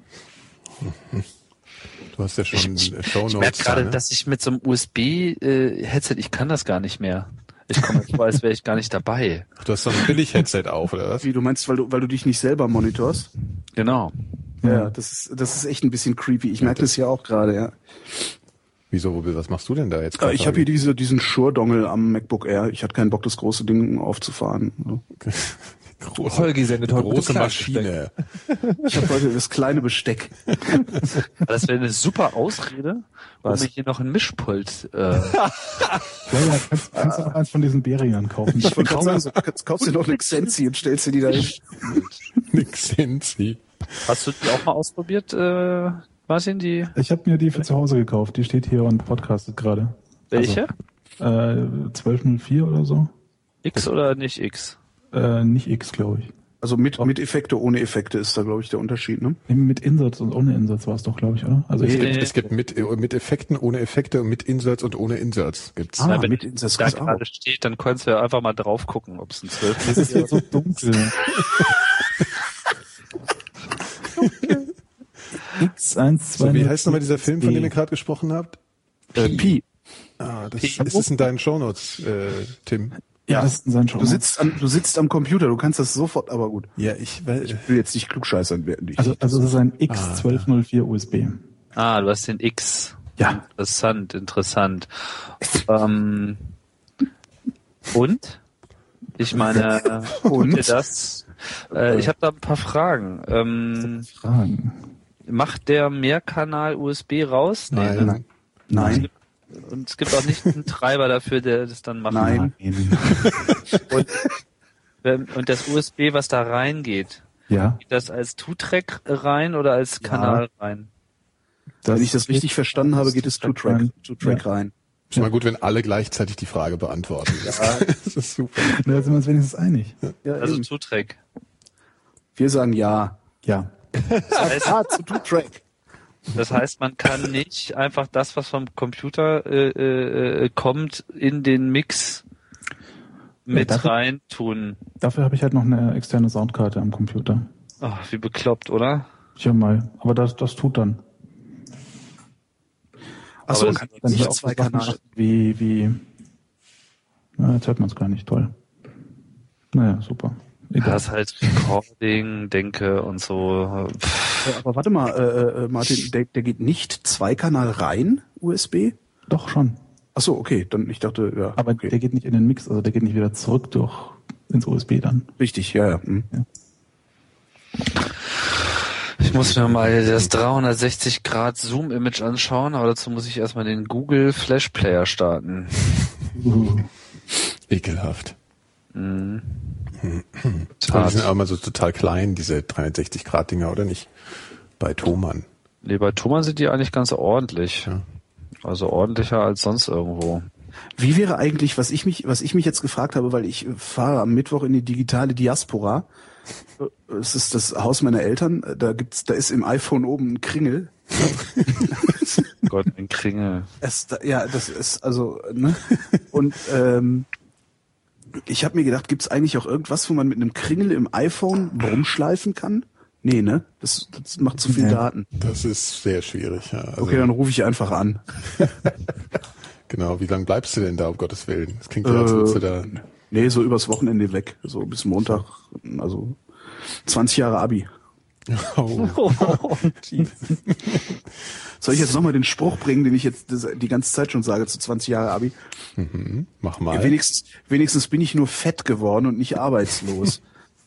Du hast ja schon Ich, Shownotes. ich merke gerade, ne? dass ich mit so einem U S B-Headset, ich kann das gar nicht mehr. Ich komme mir vor, als wäre ich gar nicht dabei. Du hast so ein Billig-Headset auf, oder was? Wie, du meinst, weil du, weil du dich nicht selber monitorst? Genau. Ja, ja, das ist, das ist echt ein bisschen creepy. Ich merke das ja auch gerade, ja. Wieso, was machst du denn da jetzt? Äh, Ich habe hier diese, diesen Shure-Dongle am MacBook Air. Ich hatte keinen Bock, das große Ding aufzufahren. So. große, Holgi sendet heute große bitte Maschine. Ich habe heute das kleine Besteck. Das wäre eine super Ausrede, um mir hier noch ein Mischpult. Äh, Ja, ja, kannst, kannst du noch eins von diesen Berian kaufen. Ich wollte gerade sagen, so, jetzt kaufst du noch eine Xenzi und stellst dir die da hin. Nix sind sie. Hast du die auch mal ausprobiert, äh, Martin? Die Ich habe mir die für zu Hause gekauft. Die steht hier und podcastet gerade. welche? Äh, zwölf null vier oder so. X oder nicht X? Äh, nicht X, glaube ich. Also mit, mit Effekte, ohne Effekte ist da, glaube ich, der Unterschied, ne? Nee, mit Inserts und ohne Inserts war es doch, glaube ich, oder? Also Es ich, gibt, es gibt mit, mit Effekten, ohne Effekte und mit Inserts und ohne Inserts gibt's. Ah, wenn mit das da gibt's auch. gerade steht, dann kannst du ja einfach mal drauf gucken, ob es ein zwölf das ist ja so dunkel. X eins zwei So, wie heißt nochmal dieser Film, von dem ihr gerade gesprochen habt? Äh, Pi. Ah, das ist es in deinen Shownotes, äh, Tim. Ja, das ist in seinen Show. Du sitzt am, du sitzt am Computer, du kannst das sofort, aber gut. Ja, ich, weil, Ich will jetzt nicht klugscheißern werden. Ich, Also, also es ist ein X zwölf null vier U S B. Ah, du hast den X. Ja. Interessant, interessant. ähm, und? Ich meine, und ihr das? Äh, ich habe da ein paar Fragen. Ähm, Fragen. macht der Mehrkanal-U S B raus? Nee, nein, ne? nein, Und es gibt auch nicht einen Treiber dafür, der das dann macht. nein. Und, wenn- und das U S B, was da reingeht, Ja. geht das als Two-Track rein oder als Kanal rein? Wenn ich das richtig verstanden habe, geht es Two-Track, Two-Track rein. ist mal gut, wenn alle gleichzeitig die Frage beantworten. Das, das ist super. Na, da sind wir uns wenigstens einig. Ja, Also eben. Two-Track. Wir sagen ja. Ja. Das heißt, Ah, zu Two-Track. das heißt, man kann nicht einfach das, was vom Computer äh, äh, kommt, in den Mix mit dafür- rein tun. Dafür habe ich halt noch eine externe Soundkarte am Computer. Ach, wie bekloppt, oder? Tja mal. Aber das, das tut dann. Achso, das kann kann Dann nicht hier auch zwei so Sachen Kanäle. wie, wie, na, jetzt hört man es gar nicht, toll. Naja, super. Egal. Das halt Recording, Denke und so. Pff, Ja, aber warte mal, äh, äh, Martin, der, der geht nicht Zweikanal rein, U S B? Doch schon. Achso, okay, dann ich dachte, ja, Aber okay. der geht nicht in den Mix, also der geht nicht wieder zurück durch ins U S B dann. Richtig, ja, ja. Hm. Ich muss mir mal das dreihundertsechzig Grad Zoom-Image anschauen, aber dazu muss ich erstmal den Google Flash Player starten. Uh. Ekelhaft. Mhm. Aber die sind auch immer so total klein, diese dreihundertsechzig Grad Dinger, oder nicht? Bei Thomann. Nee, bei Thomann sind die eigentlich ganz ordentlich. Ja. Also ordentlicher als sonst irgendwo. Wie wäre eigentlich, was ich mich, was ich mich jetzt gefragt habe, weil ich fahre am Mittwoch in die digitale Diaspora. Es ist das Haus meiner Eltern. Da gibt's, da ist im iPhone oben ein Kringel. Gott, ein Kringel. Es, ja, das ist also, ne? Und ähm, ich habe mir gedacht, gibt's eigentlich auch irgendwas, wo man mit einem Kringel im iPhone rumschleifen kann? Nee, ne? Das, das macht zu viel Nee. Daten. Das ist sehr schwierig. Ja. Also, Okay, dann rufe ich einfach an. genau, wie lange bleibst du denn da, um Gottes Willen? Das klingt ja, als würdest du da... Nee, so übers Wochenende weg. So bis Montag. Also zwanzig Jahre Abi. Oh. Soll ich jetzt nochmal den Spruch bringen, den ich jetzt das- die ganze Zeit schon sage zu zwanzig Jahre Abi? Mhm. Mach mal. Ja, wenigstens, wenigstens bin ich nur fett geworden und nicht arbeitslos.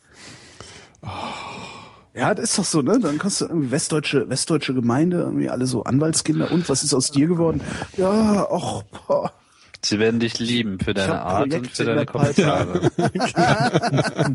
Ja, das ist doch so, ne? Dann kannst du irgendwie westdeutsche, westdeutsche Gemeinde, irgendwie alle so Anwaltskinder. Und was ist aus dir geworden? Ja, ach, boah. Sie werden dich lieben für deine hab Art und Projekte für in deine der Pipeline. Kommentare.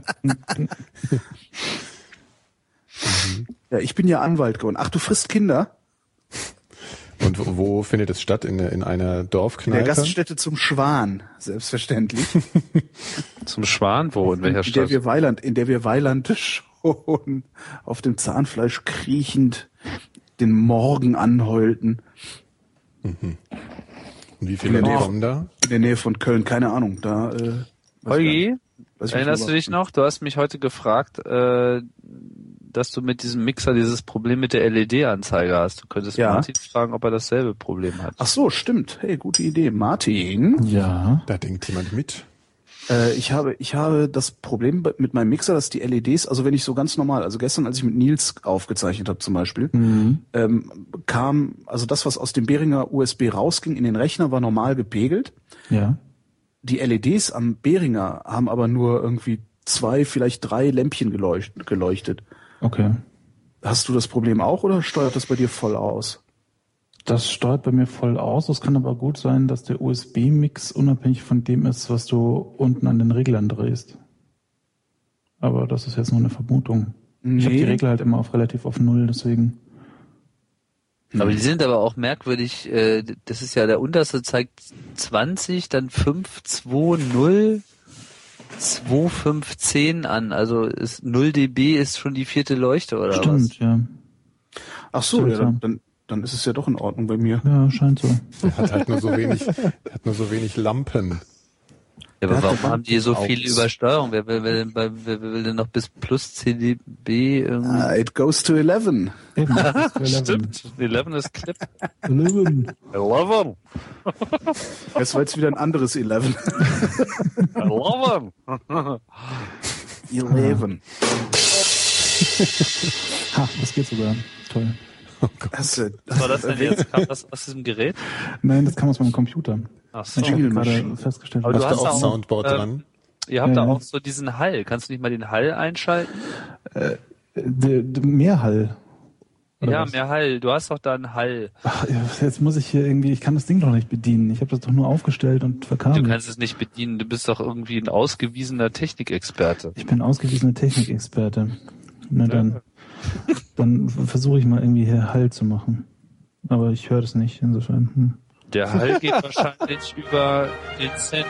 Ja, ich bin ja Anwalt geworden. Ach, du frisst Kinder? Und wo, wo findet es statt? In, in einer In der Dorfkneipe? Gaststätte zum Schwan, selbstverständlich. Zum Schwan, wo? In welcher in der Stadt? wir Weiland, in der wir Weiland Telefon auf dem Zahnfleisch kriechend den Morgen anheulten. Mhm. Und wie viele Leute kommen da? In der Nähe von Köln, keine Ahnung. Da, äh, Holgi, weiß ich erinnerst nicht, du dich noch? Du hast mich heute gefragt, äh, dass du mit diesem Mixer dieses Problem mit der L E D-Anzeige hast. Du könntest Ja. Martin fragen, ob er dasselbe Problem hat. Ach so, stimmt. Hey, gute Idee. Martin, Ja. Da denkt jemand mit. äh, ich habe ich habe das Problem bei- mit meinem Mixer, dass die L E Ds, also wenn ich so ganz normal, also gestern, als ich mit Nils aufgezeichnet habe zum Beispiel, Mhm. ähm, kam, also das, was aus dem Behringer U S B rausging in den Rechner, war normal gepegelt. Ja. Die L E Ds am Behringer haben aber nur irgendwie zwei, vielleicht drei Lämpchen geleucht- geleuchtet. Okay. Hast du das Problem auch oder steuert das bei dir voll aus? Das steuert bei mir voll aus. Es kann aber gut sein, dass der U S B-Mix unabhängig von dem ist, was du unten an den Reglern drehst. Aber das ist jetzt nur eine Vermutung. Ich habe die Regler halt immer auf relativ auf Null, deswegen. Aber die sind aber auch merkwürdig, äh, das ist ja der unterste zeigt zwanzig, dann fünf, zwei, null, zwei, fünf, zehn an. Also ist null dB ist schon die vierte Leuchte oder Stimmt, was? ja. Ach so, ja, Seltsam. dann, dann, dann ist es ja doch in Ordnung bei mir. Ja, scheint so. Der hat halt nur so wenig, der hat nur so wenig Lampen. Ja, aber Der warum hat haben die so auch- viele Übersteuerung? Wer will, wer, denn bei, wer will denn noch bis plus zehn dB irgendwie? Ah, it goes to eleven. Eben, das ist elf. Stimmt, elf ist Clip. elf. elf. Das war jetzt wieder ein anderes eleven. elf. eleven. Ha, das geht sogar. Toll. Hast du, Was war das denn jetzt? Kam das aus diesem Gerät? Nein, das kam aus meinem Computer. Ach so. Ich habe Jingle gerade Machine. festgestellt. Aber du Hast hast du auch auch, Soundboard ähm, dran? Ihr habt Ja, da ja. auch so diesen Hall. Kannst du nicht mal den Hall einschalten? Äh, d- d- Mehrhall. Oder ja, was? mehr Hall. Du hast doch da einen Hall. Ach, jetzt muss ich hier irgendwie, ich kann das Ding doch nicht bedienen. Ich habe das doch nur aufgestellt und Du verkabelt. kannst es nicht bedienen. Du bist doch irgendwie ein ausgewiesener Technikexperte. Ich bin ausgewiesener Technikexperte. Na dann, dann versuche ich mal irgendwie hier Hall zu machen. Aber ich höre das nicht, insofern. Hm. Der Hall geht wahrscheinlich über den Cent.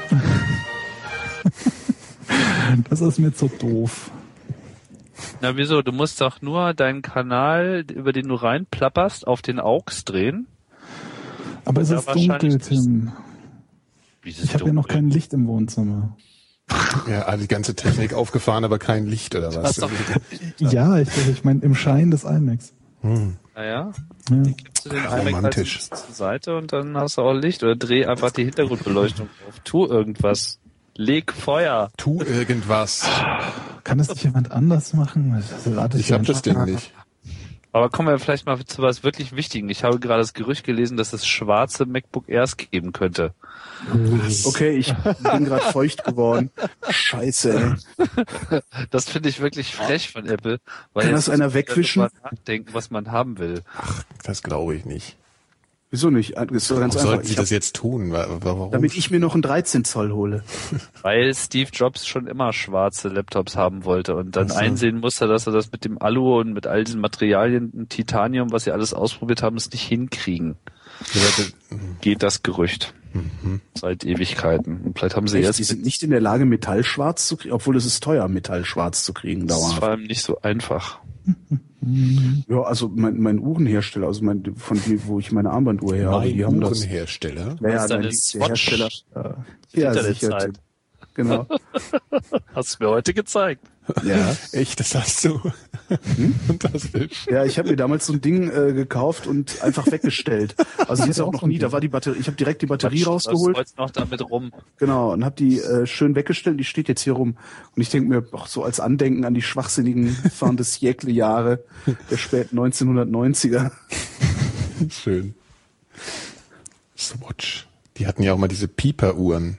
Das ist mir zu doof. Na wieso? Du musst doch nur deinen Kanal, über den du reinplapperst, auf den A U X drehen. Aber es Ja, ist dunkel, wahrscheinlich Tim. Wie ist es Ich habe ja noch dunkel? kein Licht im Wohnzimmer. Ja, also die ganze Technik aufgefahren, aber kein Licht oder was? Hast doch- Ja, ich, ich meine im Schein des iMacs. Hm. Naja, Ja. kippst du den iMac halt Romantisch. zur Seite und dann hast du auch Licht. Oder dreh einfach die Hintergrundbeleuchtung auf. Tu irgendwas. Leg Feuer. Tu irgendwas. Kann das nicht jemand anders machen? Das erwarte Ich hab das Ding nicht. Aber kommen wir vielleicht mal zu was wirklich Wichtigem. Ich habe gerade das Gerücht gelesen, dass es schwarze MacBook Airs geben könnte. okay, ich bin gerade feucht geworden. Scheiße, ey. Das finde ich wirklich frech von Apple. Weil Kann jetzt das einer muss man wegwischen? darüber nachdenken, was man haben will. Das glaube ich nicht. Wieso nicht? Das ist doch ganz Warum einfach. sollten sie Ich hab, das jetzt tun? Wa- wa- Warum? damit ich mir noch einen dreizehn Zoll hole. Weil Steve Jobs schon immer schwarze Laptops haben wollte und dann Ach so. einsehen musste, dass er das mit dem Alu und mit all diesen Materialien, und Titanium, was sie alles ausprobiert haben, es nicht hinkriegen. Geht das Gerücht. Seit Ewigkeiten. Und vielleicht haben sie Echt, jetzt die sind nicht in der Lage, Metall schwarz zu kriegen, obwohl es ist teuer, Metall schwarz zu kriegen das ist dauerhaft. vor allem nicht so einfach. Ja, also mein, mein Uhrenhersteller, also mein, von dem, wo ich meine Armbanduhr her habe, Mein die haben das. Uhrenhersteller. Ja, ja, Das ist nein, eine die, der Swatch. Hersteller. Ja, sicher. Internetzeit. Genau. Hast du mir heute gezeigt. Ja. Echt, das hast du. Und das will. Ja, ich habe mir damals so ein Ding äh, gekauft und einfach weggestellt. Also die ist auch noch nie, da war die Batterie, ich habe direkt die Batterie Quatsch, rausgeholt. Du läufst noch damit rum. Genau, und habe die äh, schön weggestellt, die steht jetzt hier rum. Und ich denke mir, auch so als Andenken an die schwachsinnigen Fin de siècle Jahre der späten neunzehnhundertneunziger. Schön. Swatch. Die hatten ja auch mal diese Pieper-Uhren.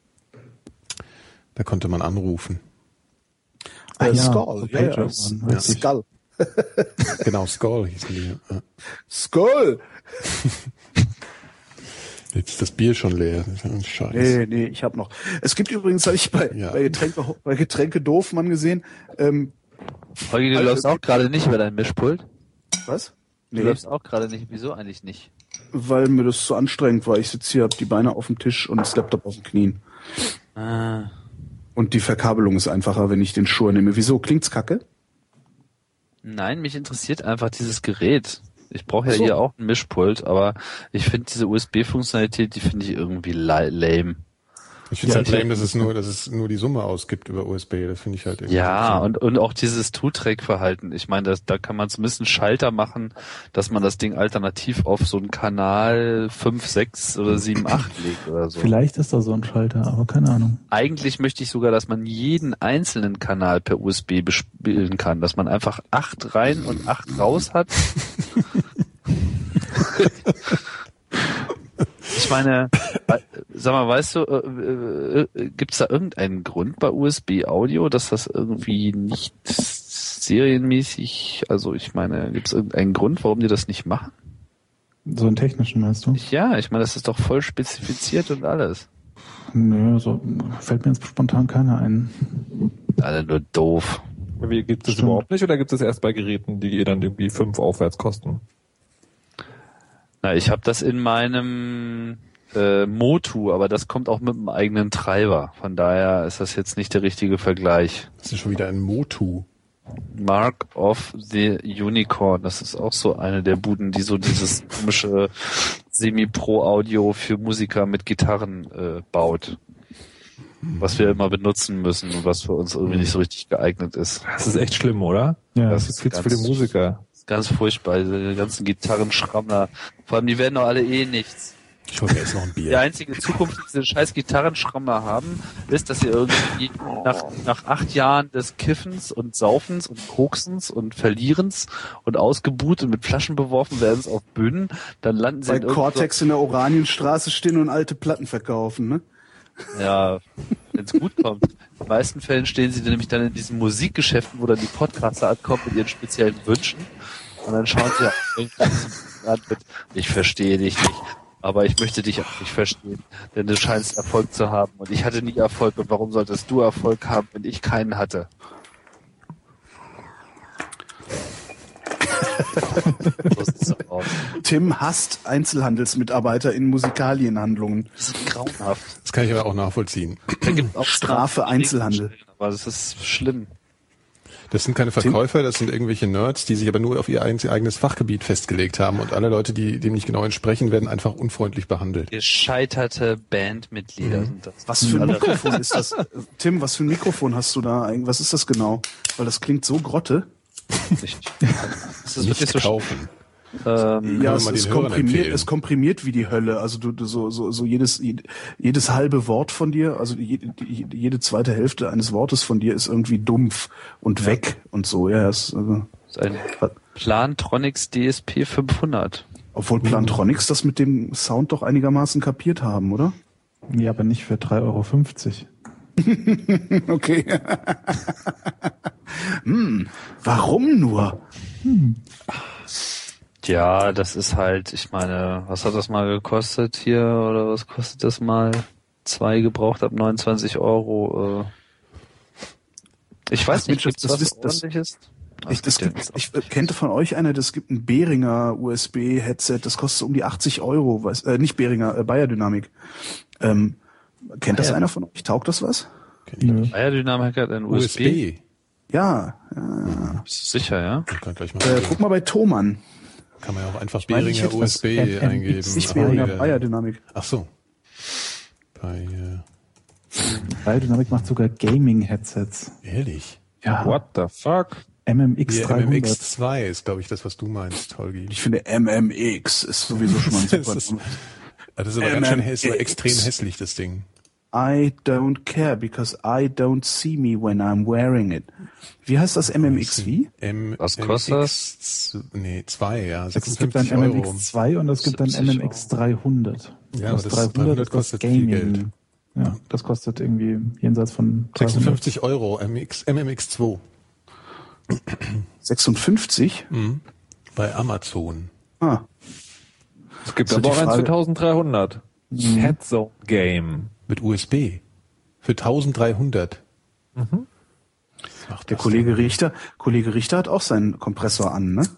Da konnte man anrufen. Ah, Äh, ja, Skull, so ja, ja, Pager-Uhren, ja. richtig. Skull. Genau, Skull hießen die. Ja. Skull! Jetzt ist das Bier schon leer. Das ist ja ein Scheiß. Nee, nee, ich habe noch. Es gibt übrigens, habe ich bei, Ja. bei Getränke, bei Getränke Doofmann gesehen, ähm, Holgi, du Also, läufst auch gerade nicht über dein Mischpult. was? Du Nee, läufst auch gerade nicht. Wieso eigentlich nicht? weil mir das zu anstrengend war. Ich sitze hier, hab die Beine auf dem Tisch und das Laptop auf den Knien. Ah. Und die Verkabelung ist einfacher, wenn ich den Schuh nehme. Wieso? Klingt's kacke? Nein, mich interessiert einfach dieses Gerät. Ich brauche ja Ach so. hier auch ein Mischpult, aber ich finde diese U S B-Funktionalität, die finde ich irgendwie la- lame. Ich finde es Ja, halt ich- lame, dass es nur, dass es nur die Summe ausgibt über U S B. Das finde ich halt irgendwie. Ja, so und, und auch dieses Two-Track-Verhalten. Ich meine, das, da kann man zumindest einen Schalter machen, dass man das Ding alternativ auf so einen Kanal fünf, sechs oder sieben, acht legt oder so. Vielleicht ist da so ein Schalter, aber keine Ahnung. Eigentlich möchte ich sogar, dass man jeden einzelnen Kanal per U S B bespielen kann, dass man einfach acht rein und acht raus hat. Ich meine, sag mal, weißt du, äh, äh, gibt es da irgendeinen Grund bei U S B Audio, dass das irgendwie nicht serienmäßig, also ich meine, gibt es irgendeinen Grund, warum die das nicht machen? So einen technischen meinst du? Ja, ich meine, das ist doch voll spezifiziert und alles. Nö, so fällt mir jetzt spontan keiner ein. Alle nur doof. Wie gibt es Stimmt. überhaupt nicht oder gibt es erst bei Geräten, die dann irgendwie fünf aufwärts kosten? Na, ich habe das in meinem äh, Motu, aber das kommt auch mit einem eigenen Treiber. Von daher ist das jetzt nicht der richtige Vergleich. Das ist schon wieder ein Motu. Mark of the Unicorn, das ist auch so eine der Buden, die so dieses komische Semi-Pro-Audio für Musiker mit Gitarren äh, baut. Was wir immer benutzen müssen und was für uns irgendwie nicht so richtig geeignet ist. Das ist echt schlimm, oder? Ja. Das ist viel zu viele ganz- Musiker. Ganz furchtbar, diese ganzen Gitarrenschrammler. Vor allem, die werden doch alle eh nichts. Ich hole mir jetzt noch ein Die Bier. einzige Zukunft, die diese scheiß Gitarrenschrammler haben, ist, dass sie irgendwie nach, nach acht Jahren des Kiffens und Saufens und Koksens und Verlierens und ausgebuht und mit Flaschen beworfen werden auf Bühnen, dann landen sie Bei in irgend Cortex in der Oranienstraße stehen und alte Platten verkaufen, ne? so, ja, wenn es gut kommt. In den meisten Fällen stehen sie nämlich dann in diesen Musikgeschäften, wo dann die Podcaster ankommen mit ihren speziellen Wünschen und dann schauen sie an mit, ich verstehe dich nicht. Aber ich möchte dich auch nicht verstehen, denn du scheinst Erfolg zu haben und ich hatte nie Erfolg und warum solltest du Erfolg haben, wenn ich keinen hatte? So sieht's aus. Tim hasst Einzelhandelsmitarbeiter in Musikalienhandlungen. Das ist grauenhaft. Das kann ich aber auch nachvollziehen. Da gibt auch Strafe Einzelhandel. Aber das ist schlimm. Das sind keine Verkäufer, das sind irgendwelche Nerds, die sich aber nur auf ihr eigenes Fachgebiet festgelegt haben und alle Leute, die dem nicht genau entsprechen, werden einfach unfreundlich behandelt. Gescheiterte Bandmitglieder sind das. Was für ein Mikrofon ist das? Tim, was für ein Mikrofon hast du da eigentlich? Was ist das genau? Weil das klingt so grotte. Nicht. Das ist wirklich Nicht so kaufen. ähm, Ja, wir es, mal es, den Hörern komprimiert, empfehlen. es komprimiert wie die Hölle. Also du, du so, so, so jedes, jedes halbe Wort von dir, also jede, jede zweite Hälfte eines Wortes von dir ist irgendwie dumpf und weg und so. Ja, es, also, ist ein Plantronics D S P fünfhundert. obwohl Plantronics das mit dem Sound doch einigermaßen kapiert haben, oder? Ja, aber nicht für drei Euro fünfzig. Okay. hm, warum nur? Ja, das ist halt, ich meine, was hat das mal gekostet hier oder was kostet das mal? Zwei gebraucht ab neunundzwanzig Euro. Äh. Ich weiß Ach, nicht, Mensch, gibt's das was wisst- das- ordentliches? Ich, das gibt gibt, ich äh, kennte von euch einer, das gibt ein Behringer U S B-Headset, das kostet um die achtzig Euro, weiß, äh, nicht Behringer, äh, Bayer Dynamic. Ähm, kennt das Bayer- einer von euch? Taugt das was? Nö. Biodynamic hat ein U S B. U S B. Ja, ja. Bist du sicher, ja? Ich kann gleich mal Äh, guck mal bei Thomann. kann man ja auch einfach meine, ich Behringer hätte U S B was M M eingeben. X Nicht Ach, Behringer, wieder. Bayer Dynamic. Ach so. Bei, äh, Biodynamic macht sogar Gaming-Headsets. ehrlich. Ja, What the fuck? M M X Hier, M M X dreihundert. zwei ist, glaube ich, das, was du meinst, Holgi. Ich finde M M X ist sowieso schon mal ein super. Das ist- Ah, das ist aber ganz schön hässlich, M M X. extrem hässlich, das Ding. I don't care because I don't see me when I'm wearing it. Wie heißt das M M X wie? M Was kostet das? Nee, zwei, ja, Es gibt ein sechsundfünfzig M M Euro. X zwei und es gibt ein siebzig M M X dreihundert. Ja, aber das das dreihundert, dreihundert das kostet Gaming. viel Geld. Ja, das kostet irgendwie jenseits von dreihundert. sechsundfünfzig Euro, M M X zwei. sechsundfünfzig? Mhm. Bei Amazon. Ah, Es gibt So aber die auch eins für Frage- eintausenddreihundert. Headzone Game. Mit U S B. Für eintausenddreihundert. Mhm. Was macht der das Kollege denn? Richter, Kollege Richter hat auch seinen Kompressor an, ne?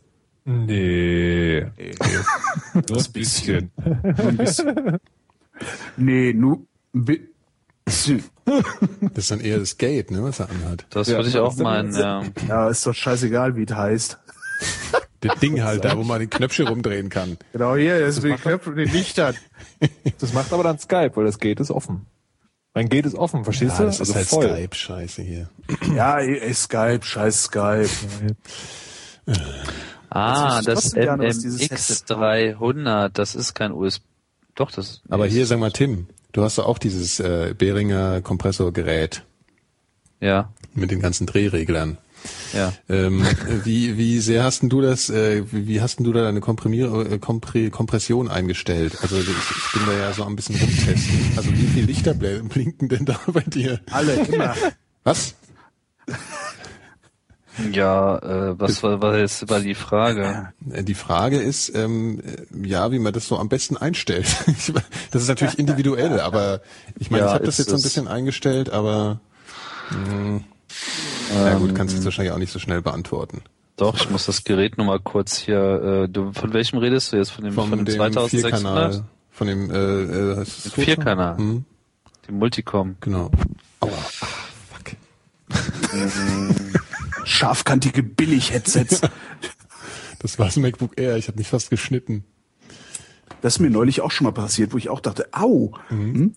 Nee. Nur ein bisschen. Nur ein bisschen. Nee, nur ein bisschen. Das ist dann eher das Gate, ne, was er anhat. Das Ja, würde ich das auch ist dann meinen, jetzt- ja. Ja, ist doch scheißegal, wie es heißt. Das Ding halt, da wo man den Knöpfchen rumdrehen kann. Genau hier, das ist mit den Knöpfen und den Lichtern. Das macht aber dann Skype, weil das Gate ist offen. Mein Gate ist offen, verstehst Ja, du? das ist halt Skype-Scheiße hier. Ja, ey, Skype, scheiß Skype. Ah, Jetzt wüsste ich das trotzdem gerne, was M dieses M X dreihundert, das ist kein U S B. Doch, das Aber nee, hier, sag mal, Tim, du hast doch auch dieses äh, Behringer Kompressorgerät Ja, mit den ganzen Drehreglern. ja. Ähm, wie, wie sehr hast denn du das, äh, wie, wie hast denn du da deine Komprimier, äh, Kompre, Kompression eingestellt? Also ich, ich bin da ja so ein bisschen rumtesten. Also wie viel Lichter bl- blinken denn da bei dir? Alle, immer. Was? Ja, äh, was war, war jetzt war die Frage? Äh, Die Frage ist, ähm, äh, ja, wie man das so am besten einstellt. Ich, das ist natürlich individuell, aber ich meine, Ja, ich habe das ist jetzt so ein es. bisschen eingestellt, aber mh, na gut, kannst du jetzt wahrscheinlich auch nicht so schnell beantworten. Doch, ich muss das Gerät nur mal kurz hier. Äh, du, von welchem redest du jetzt? Von dem, Von, von dem dem zweitausendsechshundert? Vierkanal, von dem äh, äh, heißt es Dem Vierkanal. Hm, Dem Multicom. genau. Aua, ah, fuck. Scharfkantige Billig-Headsets. Das war das MacBook Air, ich habe mich fast geschnitten. Das ist mir neulich auch schon mal passiert, wo ich auch dachte, au. Hm?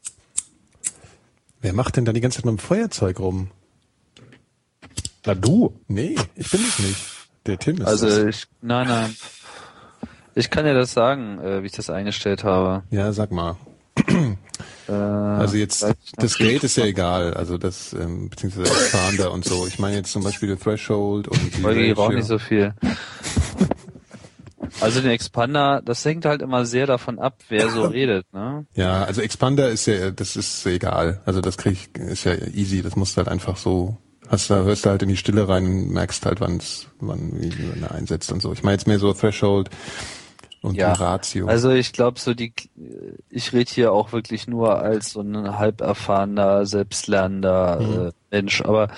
Wer macht denn da die ganze Zeit mit dem Feuerzeug rum? Na du. Nee, ich bin es nicht. Der Tim ist Also das. ich, nein, nein. Ich kann dir das sagen, äh, wie ich das eingestellt habe. Ja, sag mal. Äh, Also jetzt, vielleicht das noch- Gate ist ja egal, also das, ähm, beziehungsweise Expander und so. Ich meine jetzt zum Beispiel der Threshold und die Folge, ich brauche Ratio. nicht so viel. Also den Expander, das hängt halt immer sehr davon ab, wer so redet, ne? Ja, also Expander ist ja, das ist egal. Also das krieg ich, ist ja easy, das musst du halt einfach so, hast da, hörst du halt in die Stille rein und merkst halt, wann's, wann, wie man da einsetzt und so. Ich meine jetzt mehr so Threshold und Ja, die Ratio. Also ich glaube so die, ich rede hier auch wirklich nur als so ein halb erfahrener, selbstlernender Mhm. äh, Mensch, aber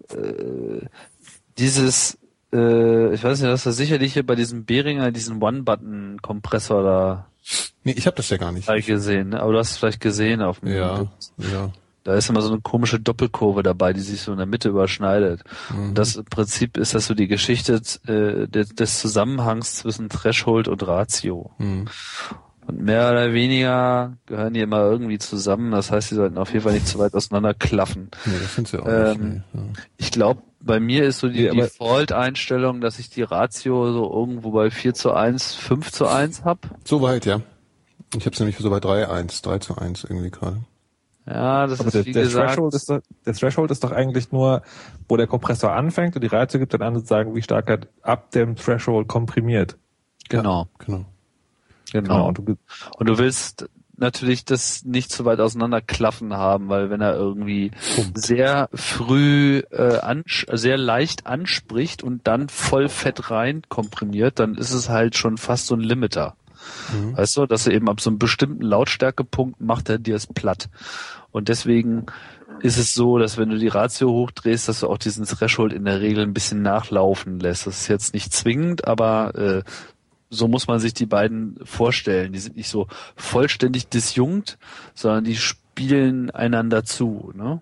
äh, dieses, äh, ich weiß nicht, das ist sicherlich hier bei diesem Behringer, diesen One-Button-Kompressor da Nee, ich habe das ja gar nicht. vielleicht gesehen, ne? Aber du hast es vielleicht gesehen auf dem Ja, ja. Da ist immer so eine komische Doppelkurve dabei, die sich so in der Mitte überschneidet. Und das im Prinzip ist das so die Geschichte äh, des, des Zusammenhangs zwischen Threshold und Ratio. Mhm. Und mehr oder weniger gehören die immer irgendwie zusammen. Das heißt, die sollten auf jeden Fall nicht zu weit auseinander klaffen. Nee, das findest du auch Ähm, nicht. Nee, ja. Ich glaube, bei mir ist so die Nee, aber- Default-Einstellung, dass ich die Ratio so irgendwo bei vier zu eins, fünf zu eins hab. So weit, ja. Ich habe es nämlich so bei drei eins, drei zu eins irgendwie gerade. Ja, das Aber ist der, wie der, gesagt. Threshold ist doch, der Threshold ist doch eigentlich nur, wo der Kompressor anfängt und die Ratio gibt dann an zu sagen, wie stark er ab dem Threshold komprimiert. Genau, Genau. genau. Und du, Und du willst natürlich das nicht zu weit auseinanderklaffen haben, weil wenn er irgendwie sehr früh äh, ansch sehr leicht anspricht und dann voll fett rein komprimiert, dann ist es halt schon fast so ein Limiter. Mhm. Weißt du, dass er eben ab so einem bestimmten Lautstärkepunkt macht er dir es platt. Und deswegen ist es so, dass wenn du die Ratio hochdrehst, dass du auch diesen Threshold in der Regel ein bisschen nachlaufen lässt. Das ist jetzt nicht zwingend, aber äh, so muss man sich die beiden vorstellen. Die sind nicht so vollständig disjunkt, sondern die spielen einander zu. Ne?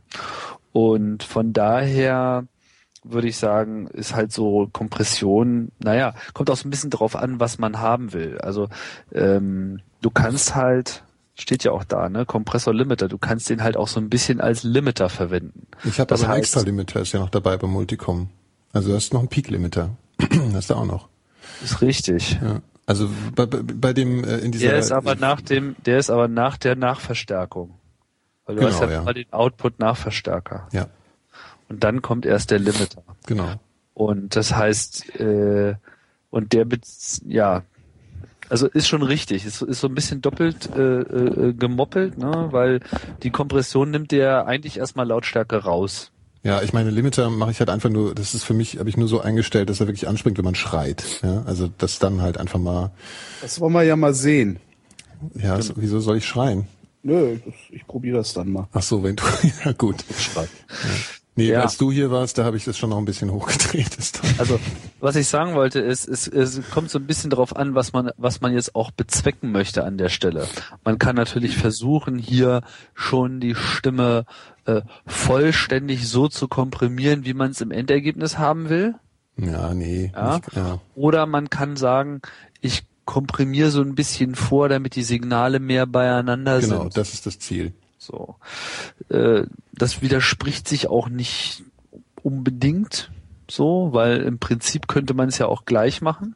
Und von daher würde ich sagen, ist halt so Kompression, naja, kommt auch so ein bisschen drauf an, was man haben will. Also ähm, du kannst halt, steht ja auch da, ne, Kompressor Limiter, du kannst den halt auch so ein bisschen als Limiter verwenden. Ich habe Das aber einen heißt- extra Limiter, ist ja noch dabei beim Multicom. Also du hast noch einen Peak-Limiter. Hast du auch noch. Ist richtig. Ja. Also bei, bei, bei dem äh, in dieser Der ist aber nach dem, der ist aber nach der Nachverstärkung. Weil du Genau, hast ja, ja. immer den Output-Nachverstärker. Ja, Und dann kommt erst der Limiter. genau. Und das heißt, äh, und der, bez- ja, also ist schon richtig, ist, ist so ein bisschen doppelt äh, äh, gemoppelt, ne, weil die Kompression nimmt dir eigentlich erstmal Lautstärke raus. Ja, ich meine, Limiter mache ich halt einfach nur, das ist für mich, habe ich nur so eingestellt, dass er wirklich anspringt, wenn man schreit. Ja, also das dann halt einfach mal, Das wollen wir ja mal sehen. ja, so, wieso soll ich schreien? Nö, das, ich probiere das dann mal. Ach so, wenn du, ja gut. Schreit. Nee, Ja. als du hier warst, da habe ich das schon noch ein bisschen hochgedreht. Das Also, was ich sagen wollte, ist, es, es kommt so ein bisschen darauf an, was man, was man jetzt auch bezwecken möchte an der Stelle. Man kann natürlich versuchen, hier schon die Stimme äh, vollständig so zu komprimieren, wie man es im Endergebnis haben will. ja, nee. Ja. Nicht, ja. Oder man kann sagen, ich komprimiere so ein bisschen vor, damit die Signale mehr beieinander Genau, sind. das ist das Ziel. So, äh, das widerspricht sich auch nicht unbedingt so, weil im Prinzip könnte man es ja auch gleich machen.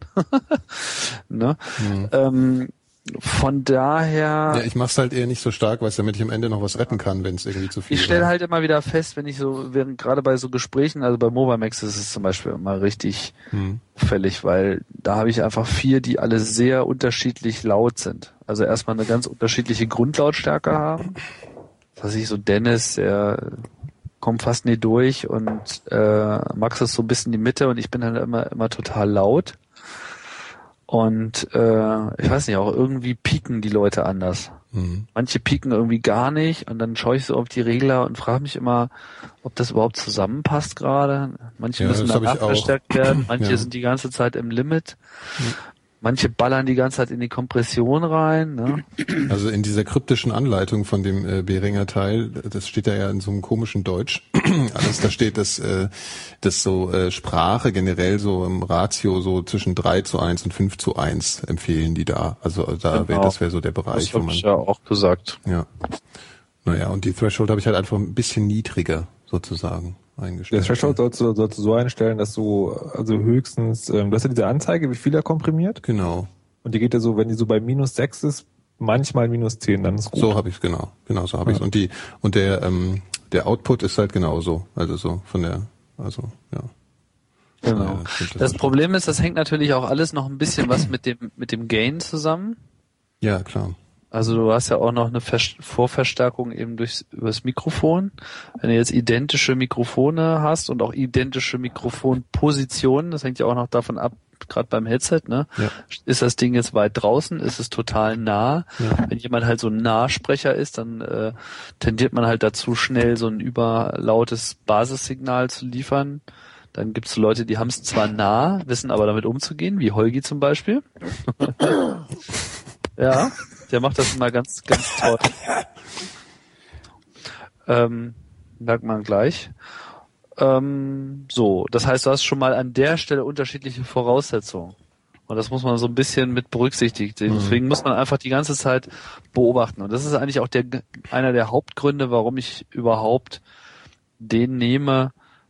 ne? Mhm. ähm, von daher, Ja, ich mach's halt eher nicht so stark, weil damit ich am Ende noch was retten kann, wenn es irgendwie zu viel ich stelle war. halt immer wieder fest, wenn ich so, während gerade bei so Gesprächen, also bei Mobimax ist es zum Beispiel immer richtig Hm. auffällig, weil da habe ich einfach vier, die alle sehr unterschiedlich laut sind. Also erstmal eine ganz unterschiedliche Grundlautstärke haben. Was weiß ich, so Dennis, der kommt fast nie durch und äh, Max ist so ein bisschen die Mitte und ich bin dann immer immer total laut. Und äh, ich weiß nicht, auch irgendwie pieken die Leute anders. Mhm. Manche pieken irgendwie gar nicht und dann schaue ich so auf die Regler und frage mich immer, ob das überhaupt zusammenpasst gerade. Manche Ja, müssen das hab danach ich auch. verstärkt werden, manche Ja. sind die ganze Zeit im Limit. Manche ballern die ganze Zeit in die Kompression rein. Ne? Also in dieser kryptischen Anleitung von dem äh, Behringer Teil, das steht da ja in so einem komischen Deutsch, alles da steht, dass, äh, dass so äh, Sprache generell so im Ratio so zwischen drei zu eins und fünf zu eins empfehlen die da. Also da wäre Genau. das wäre so der Bereich, Das wo habe man ich ja auch gesagt. ja. Naja, und die Threshold habe ich halt einfach ein bisschen niedriger sozusagen Der eingestellt. Threshold sollst du, sollst du so einstellen, dass du also höchstens, ähm, du hast ja diese Anzeige, wie viel er komprimiert. Genau. Und die geht ja so, wenn die so bei minus sechs ist, manchmal minus zehn, dann ist gut. So habe ich es genau, genau so habe ich es. Und die und der ähm, der Output ist halt genauso, also so von der, also ja. Genau. Ja, das stimmt, das Das ist- Problem ist, das hängt natürlich auch alles noch ein bisschen was mit dem mit dem Gain zusammen. Ja, klar. Also du hast ja auch noch eine Ver- Vorverstärkung eben durchs übers Mikrofon. Wenn du jetzt identische Mikrofone hast und auch identische Mikrofonpositionen, das hängt ja auch noch davon ab, gerade beim Headset, ne? Ja. Ist das Ding jetzt weit draußen? Ist es total nah? Ja. Wenn jemand halt so ein Nahsprecher ist, dann äh, tendiert man halt dazu, schnell so ein überlautes Basissignal zu liefern. Dann gibt es Leute, die haben es zwar nah, wissen aber damit umzugehen, wie Holgi zum Beispiel. Ja, der macht das immer ganz, ganz toll. Ähm, merkt man gleich. Ähm, so, das heißt, du hast schon mal an der Stelle unterschiedliche Voraussetzungen. Und das muss man so ein bisschen mit berücksichtigen. Deswegen muss man einfach die ganze Zeit beobachten. Und das ist eigentlich auch der, einer der Hauptgründe, warum ich überhaupt den nehme,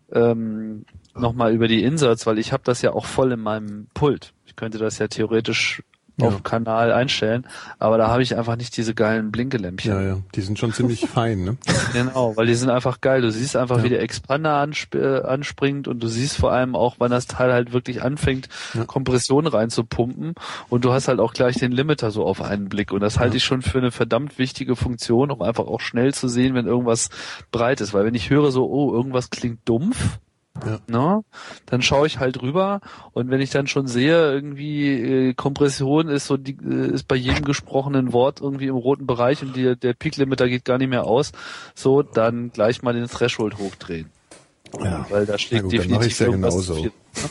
ähm, nochmal über die Inserts, weil ich habe das ja auch voll in meinem Pult. Ich könnte das ja theoretisch Ja. auf Kanal einstellen, aber da habe ich einfach nicht diese geilen Blinkelämpchen. Ja, ja, die sind schon ziemlich fein, ne? Genau, weil die sind einfach geil. Du siehst einfach, Ja. wie der Expander ansp äh, anspringt und du siehst vor allem auch, wann das Teil halt wirklich anfängt, Ja. Kompression reinzupumpen und du hast halt auch gleich den Limiter so auf einen Blick und das halte Ja. ich schon für eine verdammt wichtige Funktion, um einfach auch schnell zu sehen, wenn irgendwas breit ist, weil wenn ich höre so, oh, irgendwas klingt dumpf, Ja. ne, dann schaue ich halt rüber und wenn ich dann schon sehe, irgendwie äh, Kompression ist so die äh, ist bei jedem gesprochenen Wort irgendwie im roten Bereich und die, der Peak Limiter geht gar nicht mehr aus, so dann gleich mal den Threshold hochdrehen, Ja. weil da schlägt Na gut, dann definitiv mache ich's ja irgendwas genauso. zu viel, ne?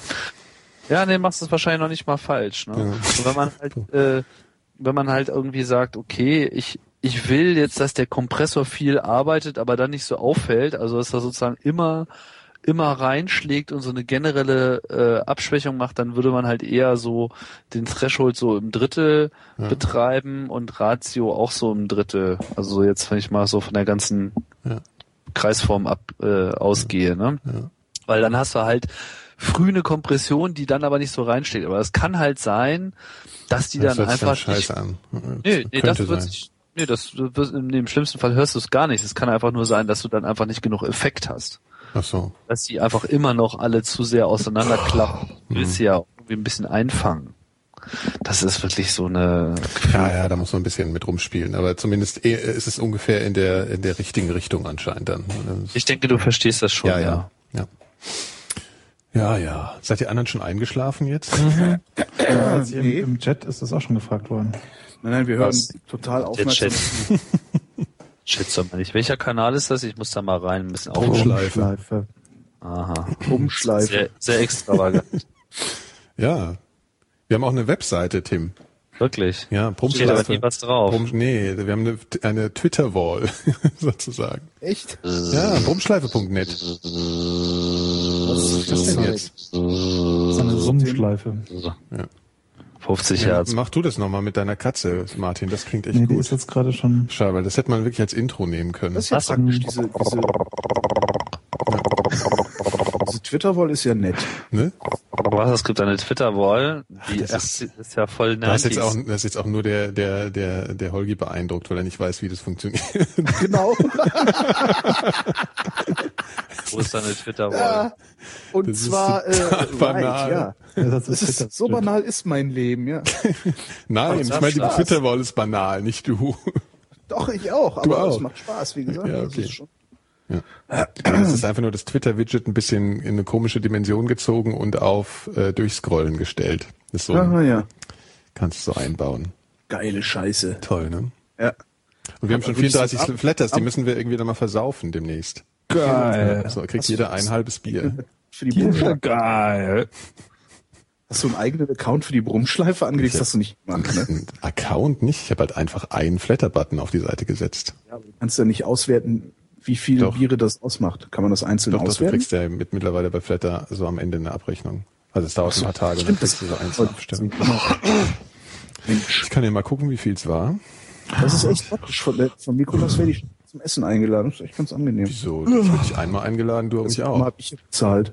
Ja, nee, machst du es wahrscheinlich noch nicht mal falsch, ne? Ja. Und wenn man halt äh, wenn man halt irgendwie sagt, okay, ich ich will jetzt, dass der Kompressor viel arbeitet, aber dann nicht so auffällt, also dass er sozusagen immer immer reinschlägt und so eine generelle äh, Abschwächung macht, dann würde man halt eher so den Threshold so im Drittel Ja. betreiben und Ratio auch so im Drittel. Also jetzt, wenn ich mal so von der ganzen Ja. Kreisform ab äh, ausgehe, ne? Ja. Weil dann hast du halt früh eine Kompression, die dann aber nicht so reinschlägt. Aber es kann halt sein, dass die Das dann hört sich einfach dann nicht, scheiße an. Nee, nee, das Könnte wird sein. sich, nee, das wird, nee, im schlimmsten Fall hörst du es gar nicht. Es kann einfach nur sein, dass du dann einfach nicht genug Effekt hast. Ach so. Dass die einfach immer noch alle zu sehr auseinanderklappen. Du Mhm. willst sie ja irgendwie ein bisschen einfangen. Das ist wirklich so eine, Ja, ja, da muss man ein bisschen mit rumspielen, aber zumindest eh- ist es ungefähr in der in der richtigen Richtung anscheinend dann. ich denke, du verstehst das schon, ja, ja. ja, ja. Ja, ja. Seid ihr anderen schon eingeschlafen jetzt? Also im, Im Chat ist das auch schon gefragt worden. Nein, nein, wir hören Was? total Der aufmerksam. Chat. Schätze mal nicht. Welcher Kanal ist das? Ich muss da mal rein ein bisschen Brummschleife. Umschleife. Aha. Umschleife. Sehr, sehr extravagant. Ja. Wir haben auch eine Webseite, Tim. Wirklich. Ja, Steht aber nie Brummschleife. was drauf. Brumm, nee, wir haben eine, eine Twitter-Wall, sozusagen. Echt? Ja, brummschleife punkt net. Was ist das denn jetzt? Das ist eine Summschleife. Ja. fünfzig Ja, Hertz. mach du das nochmal mit deiner Katze, Martin. Das klingt echt Nee, die gut. ist jetzt gerade schon. Schade, weil das hätte man wirklich als Intro nehmen können. Das ist ja Was? praktisch, diese, diese, diese Twitter-Wall ist ja nett. Ne? Was, es gibt eine Twitter-Wall, die Das ach, ist- ist, ja voll Da ist jetzt auch, neunzig. das ist jetzt auch nur der, der, der, der Holgi beeindruckt, weil er nicht weiß, wie das funktioniert. Genau. Wo ist da eine Twitter-Wall? Ja. Und Das ist zwar, äh, total banal. right, ja. Ja, Das ist, so banal ist mein Leben, ja. Nein, ich meine, die Spaß. Twitter-Wall ist banal, nicht du. Doch, ich auch, aber auch. es macht Spaß, wie gesagt. Ja, Das okay. ist schon- Es ist einfach nur das Twitter-Widget ein bisschen in eine komische Dimension gezogen und auf äh, Durchscrollen gestellt. Das ist so, Aha, ja. kannst du so einbauen. Geile Scheiße. Toll, ne? Ja. Und wir haben schon Aber würdest du vierunddreißig das ab- Flatters, die ab- müssen wir irgendwie dann mal versaufen demnächst. Geil. So, kriegt Hast du jeder das- ein halbes Bier. Für die Brummschleife. Geil. Hast du einen eigenen Account für die Brummschleife angelegt? Das hast du nicht gemacht, ne? Ein Account nicht, ich habe halt einfach einen Flatter-Button auf die Seite gesetzt. Ja, aber du kannst ja nicht auswerten, wie viele Doch. Biere das ausmacht. Kann man das einzeln Doch, doch, du auswerten? kriegst ja mit, mittlerweile bei Flatter so am Ende eine Abrechnung. Also es dauert ein paar Tage, dann Stimmt, kriegst du so einzelne Abstimmungen. Mensch, Ich kann dir mal gucken, wie viel es war. das ist echt praktisch. Von, der- von Nikolaus werde ich zum Essen eingeladen. Das ist echt ganz angenehm. Wieso? Ich wurde dich einmal eingeladen, du mich Das auch. habe ich bezahlt.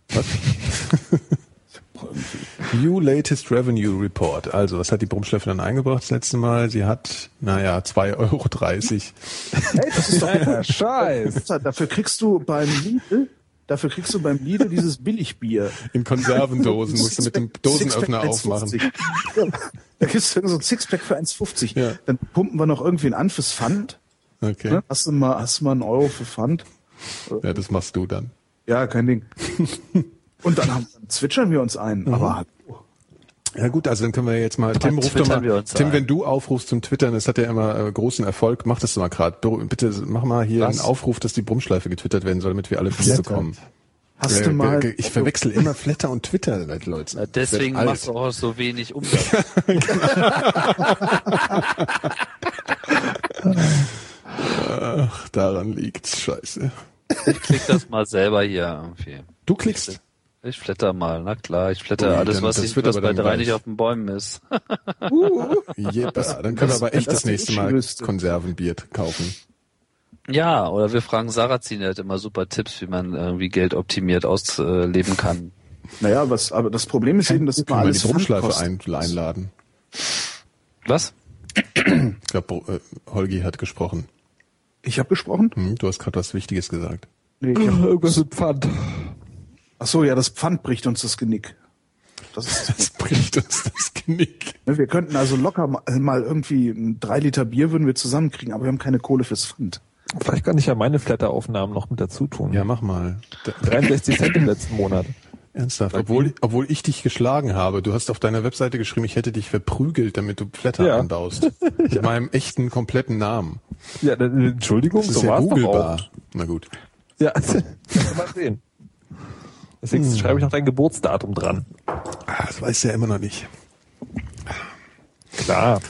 New Latest Revenue Report. Also, was hat die Brummschleife dann eingebracht das letzte Mal? Sie hat, naja, zwei Euro dreißig. Hey, das ist doch Ja, Scheiß. Dafür kriegst du beim Lidl, dafür kriegst du beim Lidl dieses Billigbier. In Konservendosen musst du mit dem Dosenöffner Sixpack aufmachen. eins fünfzig. Ja, da gibt's so ein Sixpack für eins fünfzig. Ja. Dann pumpen wir noch irgendwen an fürs Pfand. Okay. Ne? Hast du mal, hast du mal einen Euro für Pfand? Ja, das machst du dann. Ja, kein Ding. Und dann, haben, dann zwitschern wir uns ein. Mhm. Aber Ja gut, also dann können wir jetzt mal, Tim, ruf doch twittern wir mal, uns Tim, ein. wenn du aufrufst zum Twittern, das hat ja immer äh, großen Erfolg, mach das doch mal gerade. Bitte mach mal hier Was? einen Aufruf, dass die Brummschleife getwittert werden soll, damit wir alle Bier Flattert. bekommen. hast Äh, du mal... Ich verwechsel immer Flatter und Twitter, Leute. Ja, deswegen Ich werd machst du auch so wenig Umsatz. Ach, daran liegt's, scheiße. Ich klick das mal selber hier irgendwie. Du klickst. Ich flatter mal, na klar, ich flatter Ui, alles, dann- was, das ich, wird was aber bei dann drei gleich. nicht auf den Bäumen ist. Jeppa, dann können wir aber echt das das nächste ich Mal wüsste. Konservenbier kaufen. Ja, oder wir fragen Sarrazin, der hat immer super Tipps, wie man irgendwie Geld optimiert ausleben kann. Naja, was, aber das Problem ist eben, dass immer Können wir die alles Pfand Brummschleife kostet. ein, einladen. Was? Ich glaube, äh, Holgi hat gesprochen. Ich habe gesprochen? Hm, du hast gerade was Wichtiges gesagt. Nee, ich hab, Irgendwas mit Pfand. ach so, ja, das Pfand bricht uns das Genick. Das ist, Das bricht uns das Knick. wir könnten also locker mal, mal irgendwie ein drei Liter Bier würden wir zusammenkriegen, aber wir haben keine Kohle fürs Pfand. Vielleicht kann ich ja meine Flatter-Aufnahmen noch mit dazu tun. Ja, mach mal. D- dreiundsechzig Cent im letzten Monat. Ernsthaft, obwohl, obwohl ich dich geschlagen habe. Du hast auf deiner Webseite geschrieben, ich hätte dich verprügelt, damit du Flatter Ja. anbaust. Mit meinem echten, kompletten Namen. Ja, dann, Entschuldigung, Das ist so ja war's doch auch. googlebar. Na gut. Ja, das kann man sehen. Deswegen Hm. schreibe ich noch dein Geburtsdatum dran. Ah, das weißt du ja immer noch nicht. Klar.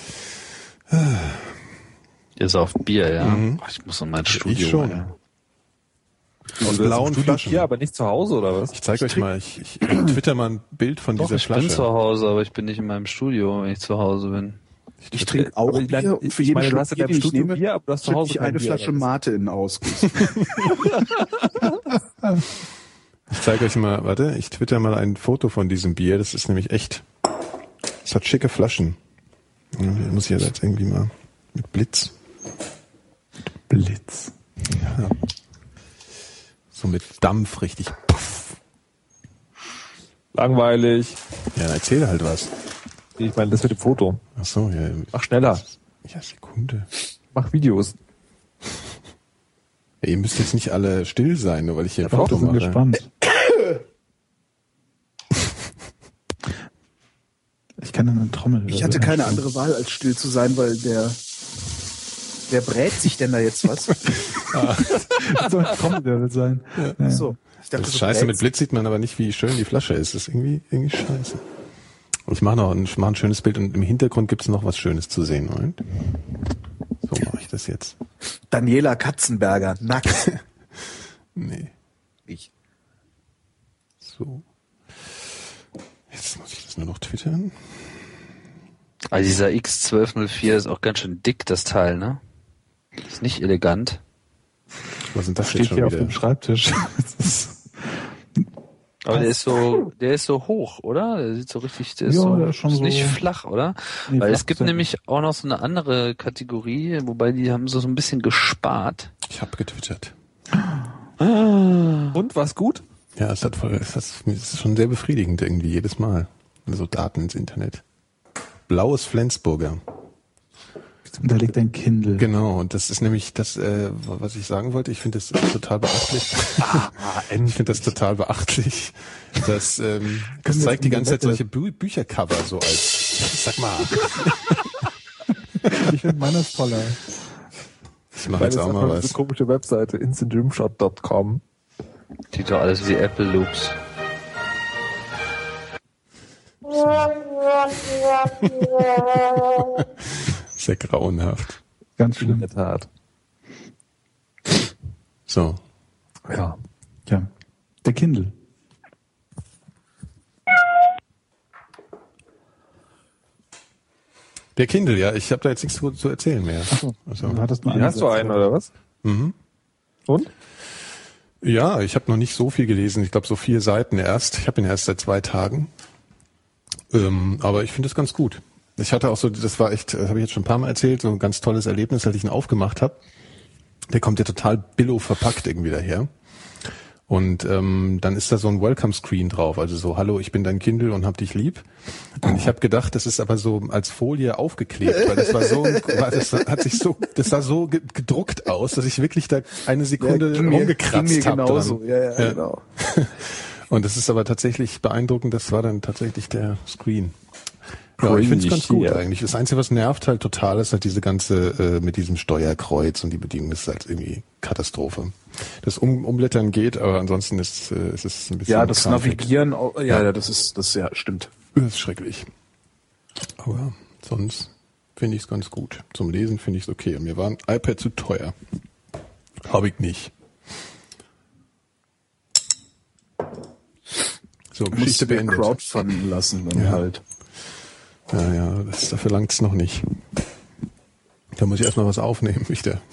Ist auf Bier, ja. Ach, ich muss in mein Studio. schon. ey. Aus blauen Flaschen. Hier, aber nicht zu Hause, oder was? Ich zeige euch mal, ich, ich twitter mal ein Bild von Doch, dieser ich Flasche. bin zu Hause, aber ich bin nicht in meinem Studio, wenn ich zu Hause bin. Ich trinke auch Aber ich meine, Bier und für ich jeden meine, du Schluck hast in Bier, deinem den ich Studio nehme, Bier, aber du hast zu schütte Hause ich kein eine Bier, Flasche oder was? Mate in den Ausguss. Ich zeige euch mal, warte, ich twitter mal ein Foto von diesem Bier. Das ist nämlich echt, es hat schicke Flaschen. Ja, muss ich jetzt irgendwie mal mit Blitz. Blitz. Ja. So mit Dampf richtig. Puff. Langweilig. Ja, erzähl halt was. Ich meine, das mit dem Foto. Ach so, ja. Mach schneller. Ja, Sekunde. Mach Videos. Ja, ihr müsst jetzt nicht alle still sein, nur weil ich hier ein Doch, Foto wir sind mache. gespannt. Ich kann eine Trommel. Ich hatte keine andere Wahl, als still zu sein, weil der wer brät sich denn da jetzt was? Das soll ein Comedy sein. Ja. Ach so. Ich dachte, Das ist du scheiße, brätst. mit Blitz sieht man aber nicht, wie schön die Flasche ist. Das ist irgendwie, irgendwie scheiße. Und ich mache noch ein, ich mach ein schönes Bild und im Hintergrund gibt es noch was Schönes zu sehen. Moment. So mache ich das jetzt. Daniela Katzenberger, nackt. Nee. Ich. So. Jetzt muss ich das nur noch twittern. Also dieser X zwölf null vier ist auch ganz schön dick, das Teil, ne? Ist nicht elegant. Was sind das Steht jetzt schon hier auf wieder? dem Schreibtisch. Das ist, Aber der ist so, der ist so hoch, oder? Der sieht so richtig, der ist, Ja, so, der ist schon so- nicht flach, oder? Nee, Weil flach es gibt ist er nämlich auch noch so eine andere Kategorie, wobei die haben so, so ein bisschen gespart. Ich habe getwittert. Und, war's gut? Ja, es hat voll, es ist, es ist schon sehr befriedigend irgendwie jedes Mal. So Daten ins Internet. Blaues Flensburger. da liegt ein Kindle. Genau, und das ist nämlich das, äh, was ich sagen wollte. Ich finde das total beachtlich. ich finde das total beachtlich. Das, ähm, das wir zeigt die in der ganze Zeit Wette- solche Bü Büchercover so als, sag mal, Ich finde meiner ist toller. ich mache jetzt auch mal Diese was. komische Webseite, instant rimshot dot com. Sieht doch alles wie Apple Loops. Sehr grauenhaft. Ganz In schlimm. der Tat. So. Ja. Ja. Der Kindle. Der Kindle, ja, ich habe da jetzt nichts zu, zu erzählen mehr. Also, Du hattest mal Hier hast du Satz, einen, oder was? mhm. Und? Ja, ich habe noch nicht so viel gelesen. Ich glaube so vier Seiten erst. Ich habe ihn erst seit zwei Tagen. Ähm, aber ich finde es ganz gut. Ich hatte auch so, das war echt, das habe ich jetzt schon ein paar Mal erzählt, so ein ganz tolles Erlebnis, als ich ihn aufgemacht habe. Der kommt ja total billo verpackt irgendwie daher. Und ähm, dann ist da so ein Welcome-Screen drauf, also so, hallo, ich bin dein Kindle und hab dich lieb. Und ich habe gedacht, das ist aber so als Folie aufgeklebt, weil das war so, das hat sich so, das sah so ge- gedruckt aus, dass ich wirklich da eine Sekunde ging mir- rumgekratzt ging mir habe. genauso. Ja, ja, Ja. genau. Und das ist aber tatsächlich beeindruckend, das war dann tatsächlich der Screen. Ja, ich finde es ganz gut ja. eigentlich. Das Einzige, was nervt halt total, ist halt diese ganze, äh, mit diesem Steuerkreuz und die Bedienung ist halt irgendwie Katastrophe. Das um Umblättern geht, aber ansonsten ist, äh, ist es ein bisschen Ja, das krampfig. Navigieren, oh, ja, ja, das ist, das ja, stimmt. Das ist schrecklich. Aber sonst finde ich es ganz gut. Zum Lesen finde ich es okay. Und mir war ein iPad zu teuer. Habe ich nicht. So, Musst Geschichte du dir beendet. crowdfunden lassen, dann Ja. halt. Ja, ja, das, dafür langt's noch nicht. Da muss ich erstmal was aufnehmen, wieder.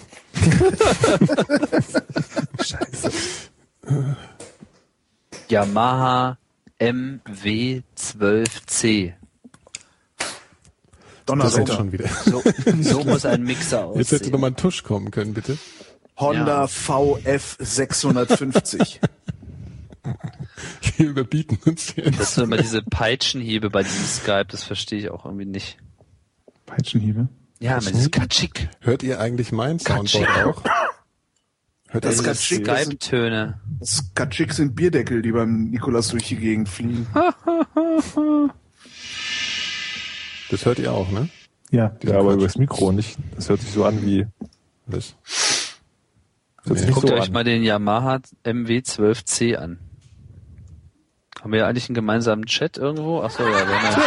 Scheiße. Yamaha M W zwölf C. Das Donnerwetter. auch schon wieder. So, so muss ein Mixer Jetzt hätte aussehen. noch mal ein Tusch kommen können, bitte. Honda Ja. V F sechshundertfünfzig. Wir überbieten uns jetzt. Das sind immer diese Peitschenhiebe bei diesem Skype, das verstehe ich auch irgendwie nicht. Peitschenhiebe. Ja, mit diesem Katschik. Hört ihr eigentlich mein Soundboard auch? Hört ihr Das das? Katschik, das sind, Skype-Töne. das Katschik sind Bierdeckel, die beim Nikolas durch die Gegend fliegen. Das hört ihr auch, ne? Ja. Ja, aber Quatsch. übers Mikro nicht. Das hört sich so an wie. Das. Das hört sich Nee. nicht Guckt so euch an. mal den Yamaha M W zwölf C an. Haben wir ja eigentlich einen gemeinsamen Chat irgendwo? Ach so, ja, wir haben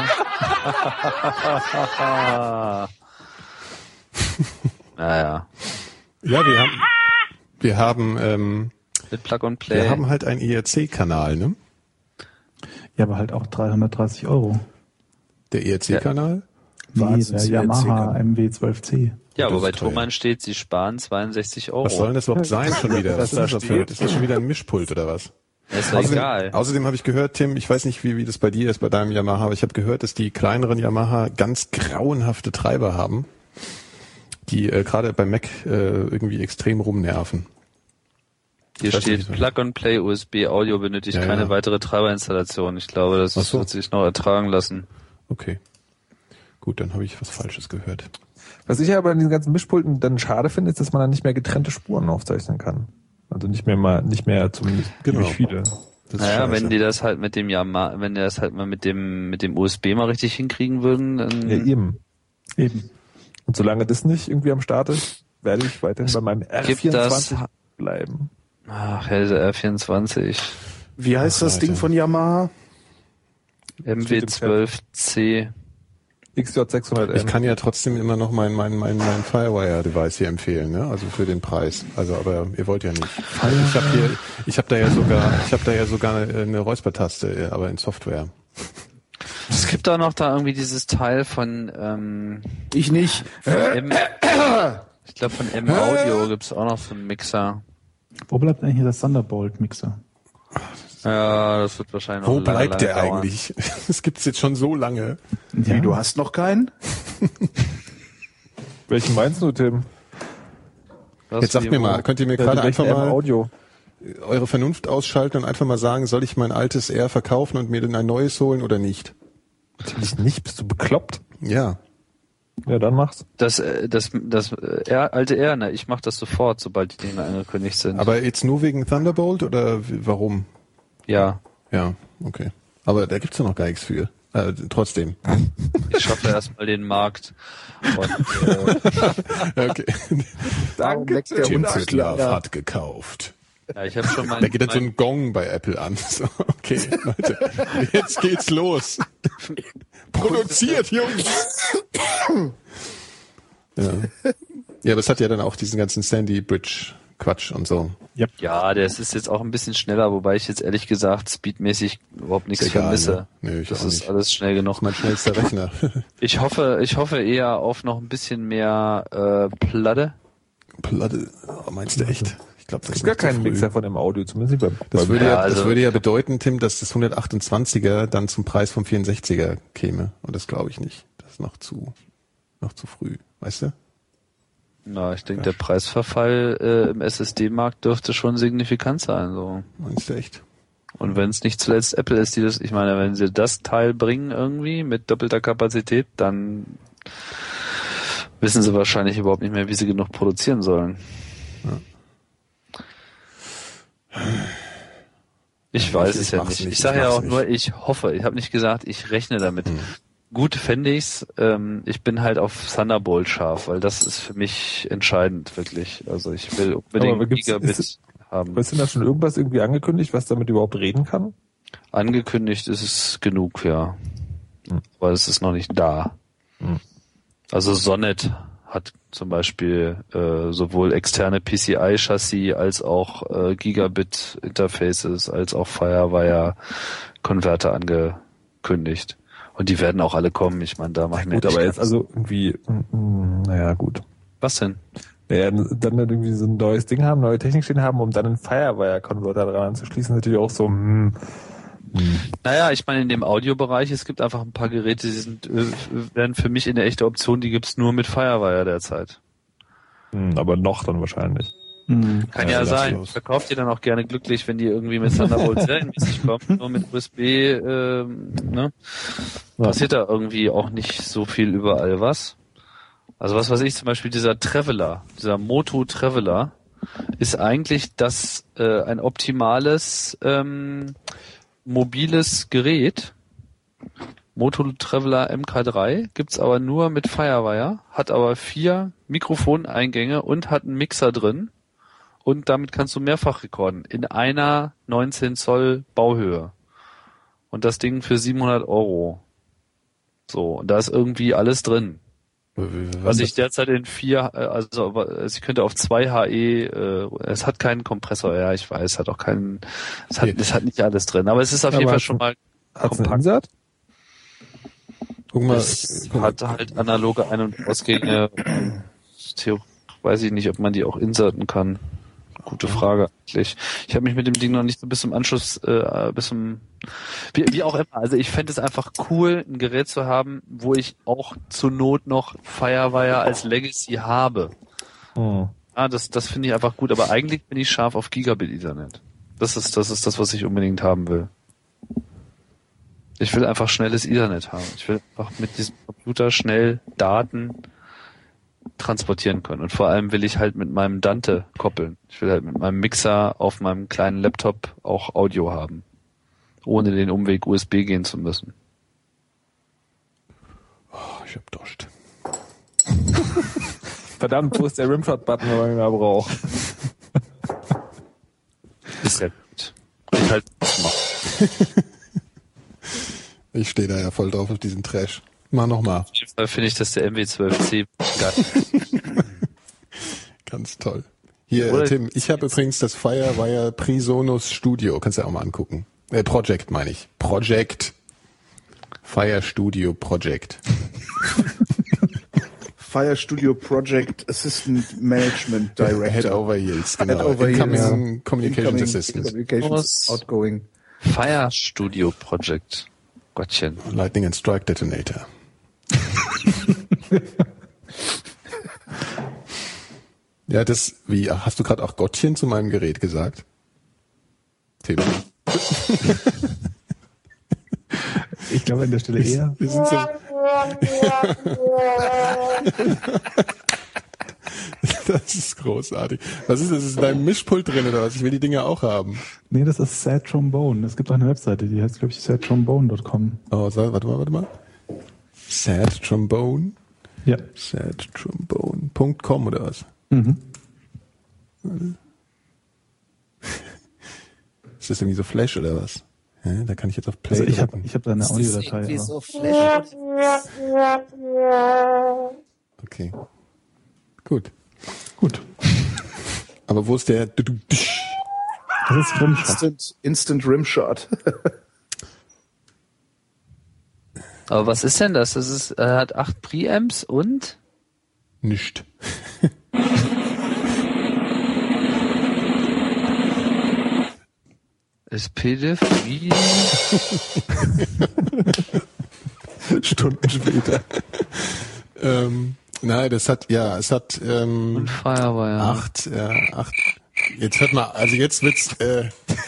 ja einen Chat, ne? Naja, Ja, wir haben, wir haben, ähm, mit Plug and Play. wir haben halt einen I R C-Kanal, ne? Ja, aber halt auch dreihundertdreißig Euro. Der I R C-Kanal. Nee, Wahnsinns- der Yamaha Yamaha M W zwölf C. ja, das aber bei ist teuer. Thomann steht, sie sparen zweiundsechzig Euro. Was soll denn das überhaupt sein schon wieder? Was Was da ist das, für, ist das schon wieder ein Mischpult oder was? Ist doch egal. Außerdem habe ich gehört, Tim, ich weiß nicht, wie, wie das bei dir ist, bei deinem Yamaha, aber ich habe gehört, dass die kleineren Yamaha ganz grauenhafte Treiber haben, die äh, gerade bei Mac äh, irgendwie extrem rumnerven. Hier Ich weiß steht nicht, Plug and Play U S B Audio benötigt Ja, keine ja. weitere Treiberinstallation. Ich glaube, das Ach so. wird sich noch ertragen lassen. Okay. Gut, dann habe ich was Falsches gehört. Was ich ja aber an diesen ganzen Mischpulten dann schade finde, ist, dass man dann nicht mehr getrennte Spuren aufzeichnen kann. Also nicht mehr mal, nicht mehr zumindest Genau. nicht viele. Das ist Naja, scheiße. wenn die das halt mit dem Yamaha, wenn die das halt mal mit dem mit dem U S B mal richtig hinkriegen würden, dann Ja, eben. Eben. Und solange das nicht irgendwie am Start ist, werde ich weiterhin bei meinem R vierundzwanzig bleiben. Ach, ja, dieser R vierundzwanzig. Wie heißt Ach, das Alter. Ding von Yamaha? M W zwölf C. X J sechshundert M. Ich kann ja trotzdem immer noch mein, mein, mein, mein Firewire-Device hier empfehlen, ne? Also für den Preis. Also, aber ihr wollt ja nicht. Ich habe hier, ich habe da ja sogar, ich habe da ja sogar eine, eine Räuspertaste, aber in Software. Es gibt auch noch da irgendwie dieses Teil von, ähm, Ich nicht. von M, ich glaube von M Audio gibt's auch noch so einen Mixer. Wo bleibt eigentlich der Thunderbolt-Mixer? Ja, das wird wahrscheinlich noch Wo lange, bleibt lange der dauern. eigentlich? Das gibt's jetzt schon so lange. Ja. Wie, du hast noch keinen? Welchen meinst du, Tim? Was, Jetzt sagt wie, mir wo? mal, könnt ihr mir Ja, gerade welchen einfach mal M-Audio. eure Vernunft ausschalten und einfach mal sagen, soll ich mein altes R verkaufen und mir dann ein neues holen oder nicht? Natürlich nicht, bist du bekloppt? Ja. Ja, dann mach's. Das, äh, das, das, äh, R, alte R, ne, ich mach das sofort, sobald die Dinge angekündigt sind. Aber jetzt nur wegen Thunderbolt oder wie- warum? ja, Ja, okay. Aber da gibt's ja noch gar nichts für. Äh, trotzdem. ich schaffe erstmal den Markt. Und, äh, Okay. Danke, Tim Pritloff hat gekauft. ja, ich habe schon mal. Da geht dann so ein Gong bei Apple an. So, okay, Leute, jetzt geht's los. Produziert, Jungs! Ja. Ja, aber es hat ja dann auch diesen ganzen Sandy Bridge Quatsch und so. Ja, das ist jetzt auch ein bisschen schneller, wobei ich jetzt ehrlich gesagt speedmäßig überhaupt nichts Ist egal, vermisse. ne? Nö, ich das auch ist nicht. alles schnell genug. Mein schnellster Rechner. Ich hoffe, ich hoffe eher auf noch ein bisschen mehr äh, Platte. Platte. Oh, meinst du echt? Ich glaube, das Es ist gibt gar noch zu keinen früh. Mixer von dem Audio, zumindest nicht beim, Das beim würde ja, Ja, also- das würde ja bedeuten, Tim, dass das hundertachtundzwanziger dann zum Preis vom vierundsechziger käme. Und das glaube ich nicht. Das ist noch zu, noch zu früh. Weißt du? Na, ich denke, der Preisverfall äh, im S S D-Markt dürfte schon signifikant sein. So. Meinst du echt? Und wenn es nicht zuletzt Apple ist, die das, ich meine, wenn sie das Teil bringen irgendwie mit doppelter Kapazität, dann wissen sie wahrscheinlich überhaupt nicht mehr, wie sie genug produzieren sollen. Ich Ja, weiß ich- es ich ja mach's nicht. nicht, Ich ich sage ja mach's auch nicht. nur, ich hoffe. Ich habe nicht gesagt, ich rechne damit. Hm. Gut fände ich's. Ähm, ich bin halt auf Thunderbolt scharf, weil das ist für mich entscheidend, wirklich. Also ich will unbedingt Aber gibt's- Gigabit ist- haben. Ist denn da schon irgendwas irgendwie angekündigt, was damit überhaupt reden kann? Angekündigt ist es genug, ja. Hm. Aber es ist noch nicht da. Hm. Also Sonnet hat zum Beispiel äh, sowohl externe P C I-Chassis als auch äh, Gigabit-Interfaces als auch Firewire-Konverter angekündigt. Und die werden auch alle kommen. Ich meine, da machen Gut, wir aber nicht jetzt ganz- also irgendwie, mm, mm, naja, gut. Was denn? Naja, dann irgendwie so ein neues Ding haben, neue Technik stehen haben, um dann einen Firewire-Converter dran anzuschließen, ist natürlich auch so, hm, Naja, ich meine, in dem Audiobereich, es gibt einfach ein paar Geräte, die sind, äh, werden für mich eine echte Option, die gibt's nur mit Firewire derzeit. hm, aber noch dann wahrscheinlich. Hm. Kann Ja, ja, lass sein. los. Verkauft ihr dann auch gerne glücklich, wenn die irgendwie mit Thunderbolt serienmäßig kommen, nur mit U S B, ähm, ne? Ja. Passiert da irgendwie auch nicht so viel überall was. Also was weiß ich, zum Beispiel dieser Traveler, dieser Moto Traveler, ist eigentlich das äh, ein optimales ähm, mobiles Gerät. Moto Traveler M K drei gibt's aber nur mit Firewire, hat aber vier Mikrofoneingänge und hat einen Mixer drin. Und damit kannst du mehrfach rekorden in einer neunzehn Zoll Bauhöhe. Und das Ding für siebenhundert Euro. So, und da ist irgendwie alles drin. Was ich derzeit in vier, äh, also also ich könnte auf zwei H E, äh, es hat keinen Kompressor, ja, ich weiß, es hat auch keinen, es hat, Nee. es hat nicht alles drin, aber es ist auf Aber jeden Fall hat's schon mal Hat's einen kompakt. Insert? Guck mal, Es guck mal. hat halt analoge Ein- und Ausgänge. Theo- Weiß ich nicht, ob man die auch inserten kann. Gute Frage eigentlich. Ich habe mich mit dem Ding noch nicht so bis zum Anschluss, äh, bis zum, wie, wie auch immer. Also ich fände es einfach cool, ein Gerät zu haben, wo ich auch zur Not noch Firewire als Legacy habe. Hm. Ah, das, das finde ich einfach gut. Aber eigentlich bin ich scharf auf Gigabit Ethernet. Das ist, das ist das, was ich unbedingt haben will. Ich will einfach schnelles Ethernet haben. Ich will einfach mit diesem Computer schnell Daten transportieren können. Und vor allem will ich halt mit meinem Dante koppeln. Ich will halt mit meinem Mixer auf meinem kleinen Laptop auch Audio haben. Ohne den Umweg U S B gehen zu müssen. Oh, ich hab Durst. Verdammt, wo ist der Rimshot-Button, wenn man ihn mal braucht? Ist ja gut. Ich halt mal. Ich stehe da ja voll drauf auf diesen Trash. Mach nochmal. Auf jeden Fall finde ich, dass der M W zwölf C geil. Ganz toll. Hier, Oder Tim, ich habe übrigens das Firewire Presonus Studio. Kannst du ja auch mal angucken. Äh, Project meine ich. Project. Fire Studio Project. Fire Studio Project Assistant Management Director. Head over Heels, genau. Head over Incoming Heels. Communications Incoming Assistant. Communications Was? Outgoing. Fire Studio Project. Gottchen. Lightning and Strike Detonator. Ja, das, wie, hast du gerade auch Gottchen zu meinem Gerät gesagt? Tim. Ich glaube an der Stelle eher. Wir sind so, das ist großartig. Was ist das? Ist in deinem Mischpult drin oder was? Ich will die Dinger auch haben. Nee, das ist Sad Trombone. Es gibt auch eine Webseite, die heißt, glaube ich, sad trombone dot com. Oh, so, warte mal, warte mal. Sad Trombone? Ja. sad trombone punkt com oder was? Mhm. Ist das irgendwie so Flash oder was? Ja, da kann ich jetzt auf Play Also ich habe drücken. ich hab da eine Audiodatei. Irgendwie aber- so Flash. Okay. Gut. Gut. Aber wo ist der? Das ist Rimshot. Instant, Instant Rimshot. Aber was ist denn das? Das ist, er hat acht Preamps und? Nicht. S P D I F wie? Stunden später. ähm, nein, das hat, ja, es hat ähm, Und Firewire. acht, ja, acht. Jetzt hört mal, also jetzt wird's, äh,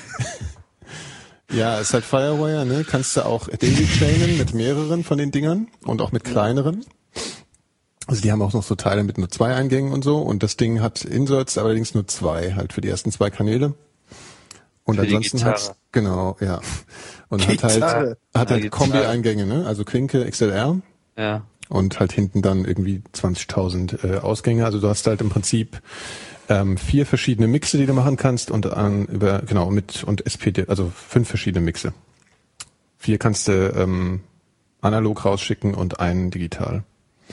ja, es hat Firewire, ne? Kannst du auch daisy chainen mit mehreren von den Dingern und auch mit kleineren. Also die haben auch noch so Teile mit nur zwei Eingängen und so. Und das Ding hat Inserts, allerdings nur zwei, halt für die ersten zwei Kanäle. Und Für die ansonsten Gitarre. hat genau, ja. Und hat Gitarre. halt hat Ja, halt Gitarre. Kombi-Eingänge, ne? Also Klinke, X L R Ja. und halt hinten dann irgendwie zwanzigtausend äh, Ausgänge. Also du hast halt im Prinzip ähm, vier verschiedene Mixe, die du machen kannst und an über genau mit und S P D, also fünf verschiedene Mixe. Vier kannst du ähm, analog rausschicken und einen digital.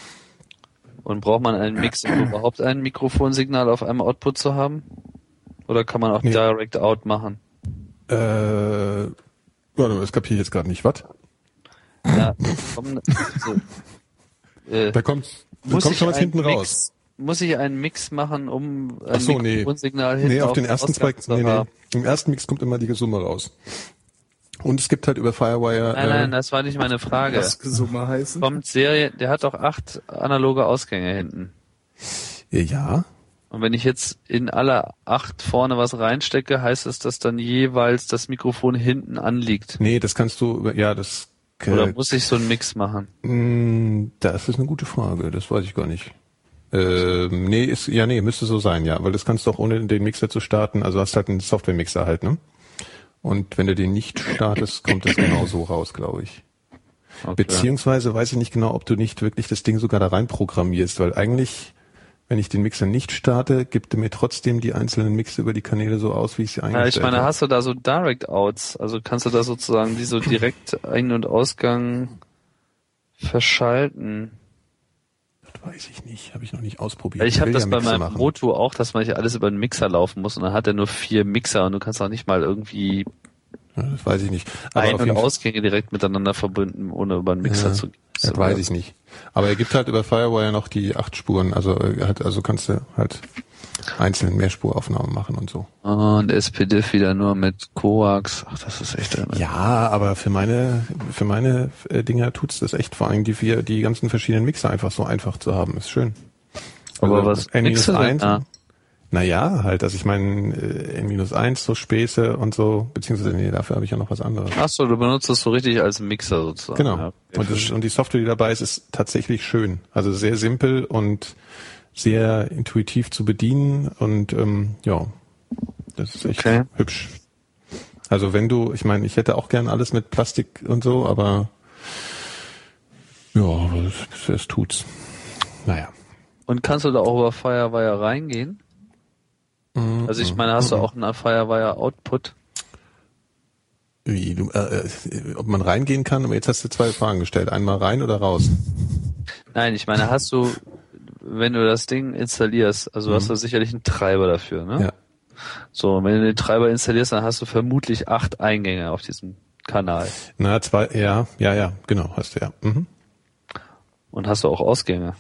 Und braucht man einen Mix, um überhaupt ein Mikrofonsignal auf einem Output zu haben? Oder kann man auch Nee. Direct Out machen? Äh, warte mal, das kapiere ich jetzt gerade nicht. Was? Ja, komm, also, äh, Da kommt, da muss kommt ich schon was einen hinten Mix, raus. Muss ich einen Mix machen, um ein Ach so, nee. Mikrofonsignal hinten Nee, auf den den ersten zwei, Ausgang zu nee, nee. haben? Im ersten Mix kommt immer die Summe raus. Und es gibt halt über Firewire. Nein, nein, das war nicht meine Frage. Was Summe heißen? Kommt Serie, der hat doch acht analoge Ausgänge hinten. äh, ja. Und wenn ich jetzt in alle acht vorne was reinstecke, heißt es, dass dann jeweils das Mikrofon hinten anliegt? Nee, das kannst du über, ja, das, äh, Oder muss ich so einen Mix machen? mh, das ist eine gute Frage. Das weiß ich gar nicht. Ähm, nee, ist, ja, nee, müsste so sein, ja. Weil das kannst du auch ohne den Mixer zu starten. Also hast halt einen Software-Mixer halt, ne? Und wenn du den nicht startest, kommt das genau so raus, glaube ich. Okay. Beziehungsweise weiß ich nicht genau, ob du nicht wirklich das Ding sogar da rein programmierst, weil eigentlich, wenn ich den Mixer nicht starte, gibt er mir trotzdem die einzelnen Mixe über die Kanäle so aus, wie ich sie Ja, eingestellt ich meine, habe. hast du da so Direct Outs? Also kannst du da sozusagen die so direkt Ein- und Ausgang verschalten? Das weiß ich nicht, habe ich noch nicht ausprobiert. Weil ich habe will das ja bei Mixe meinem machen. Moto auch, dass man hier alles über einen Mixer laufen muss und dann hat er nur vier Mixer und du kannst auch nicht mal irgendwie Ja, das weiß ich nicht. Aber Ein- auf und jeden Fall, Ausgänge direkt miteinander verbunden, ohne über einen Mixer Ja, zu gehen. das weiß ich nicht. Aber er gibt halt über Firewire noch die acht Spuren, also er hat, also kannst du halt einzelne Mehrspuraufnahmen machen und so. Und S P D I F wieder nur mit Coax. Ach, das ist echt... Ja, aber für meine für meine äh, Dinger tut's das echt, vor allem die vier, die ganzen verschiedenen Mixer einfach so einfach zu haben, ist schön. Aber was N mixst du denn eins, da? naja, halt, dass ich meinen äh, N eins so Späße und so, beziehungsweise nee, dafür habe ich ja noch was anderes. Ach so, du benutzt das so richtig als Mixer sozusagen. Genau. Ja, okay. Und, das, und die Software, die dabei ist, ist tatsächlich schön. Also sehr simpel und sehr intuitiv zu bedienen und ähm, ja, das ist echt Okay. hübsch. Also wenn du, ich meine, ich hätte auch gern alles mit Plastik und so, aber ja, aber das, das tut's. Naja. Und kannst du da auch über Firewire reingehen? Mhm. Also ich meine, hast du auch einen Firewire Output? Wie, du, äh, äh, ob man reingehen kann, aber jetzt hast du zwei Fragen gestellt. Einmal rein oder raus? Nein, ich meine, hast du, wenn du das Ding installierst, also mhm. hast du sicherlich einen Treiber dafür, ne? Ja. So, und wenn du den Treiber installierst, dann hast du vermutlich acht Eingänge auf diesem Kanal. Na, zwei, ja, ja, ja, genau, hast du ja. Mhm. Und hast du auch Ausgänge.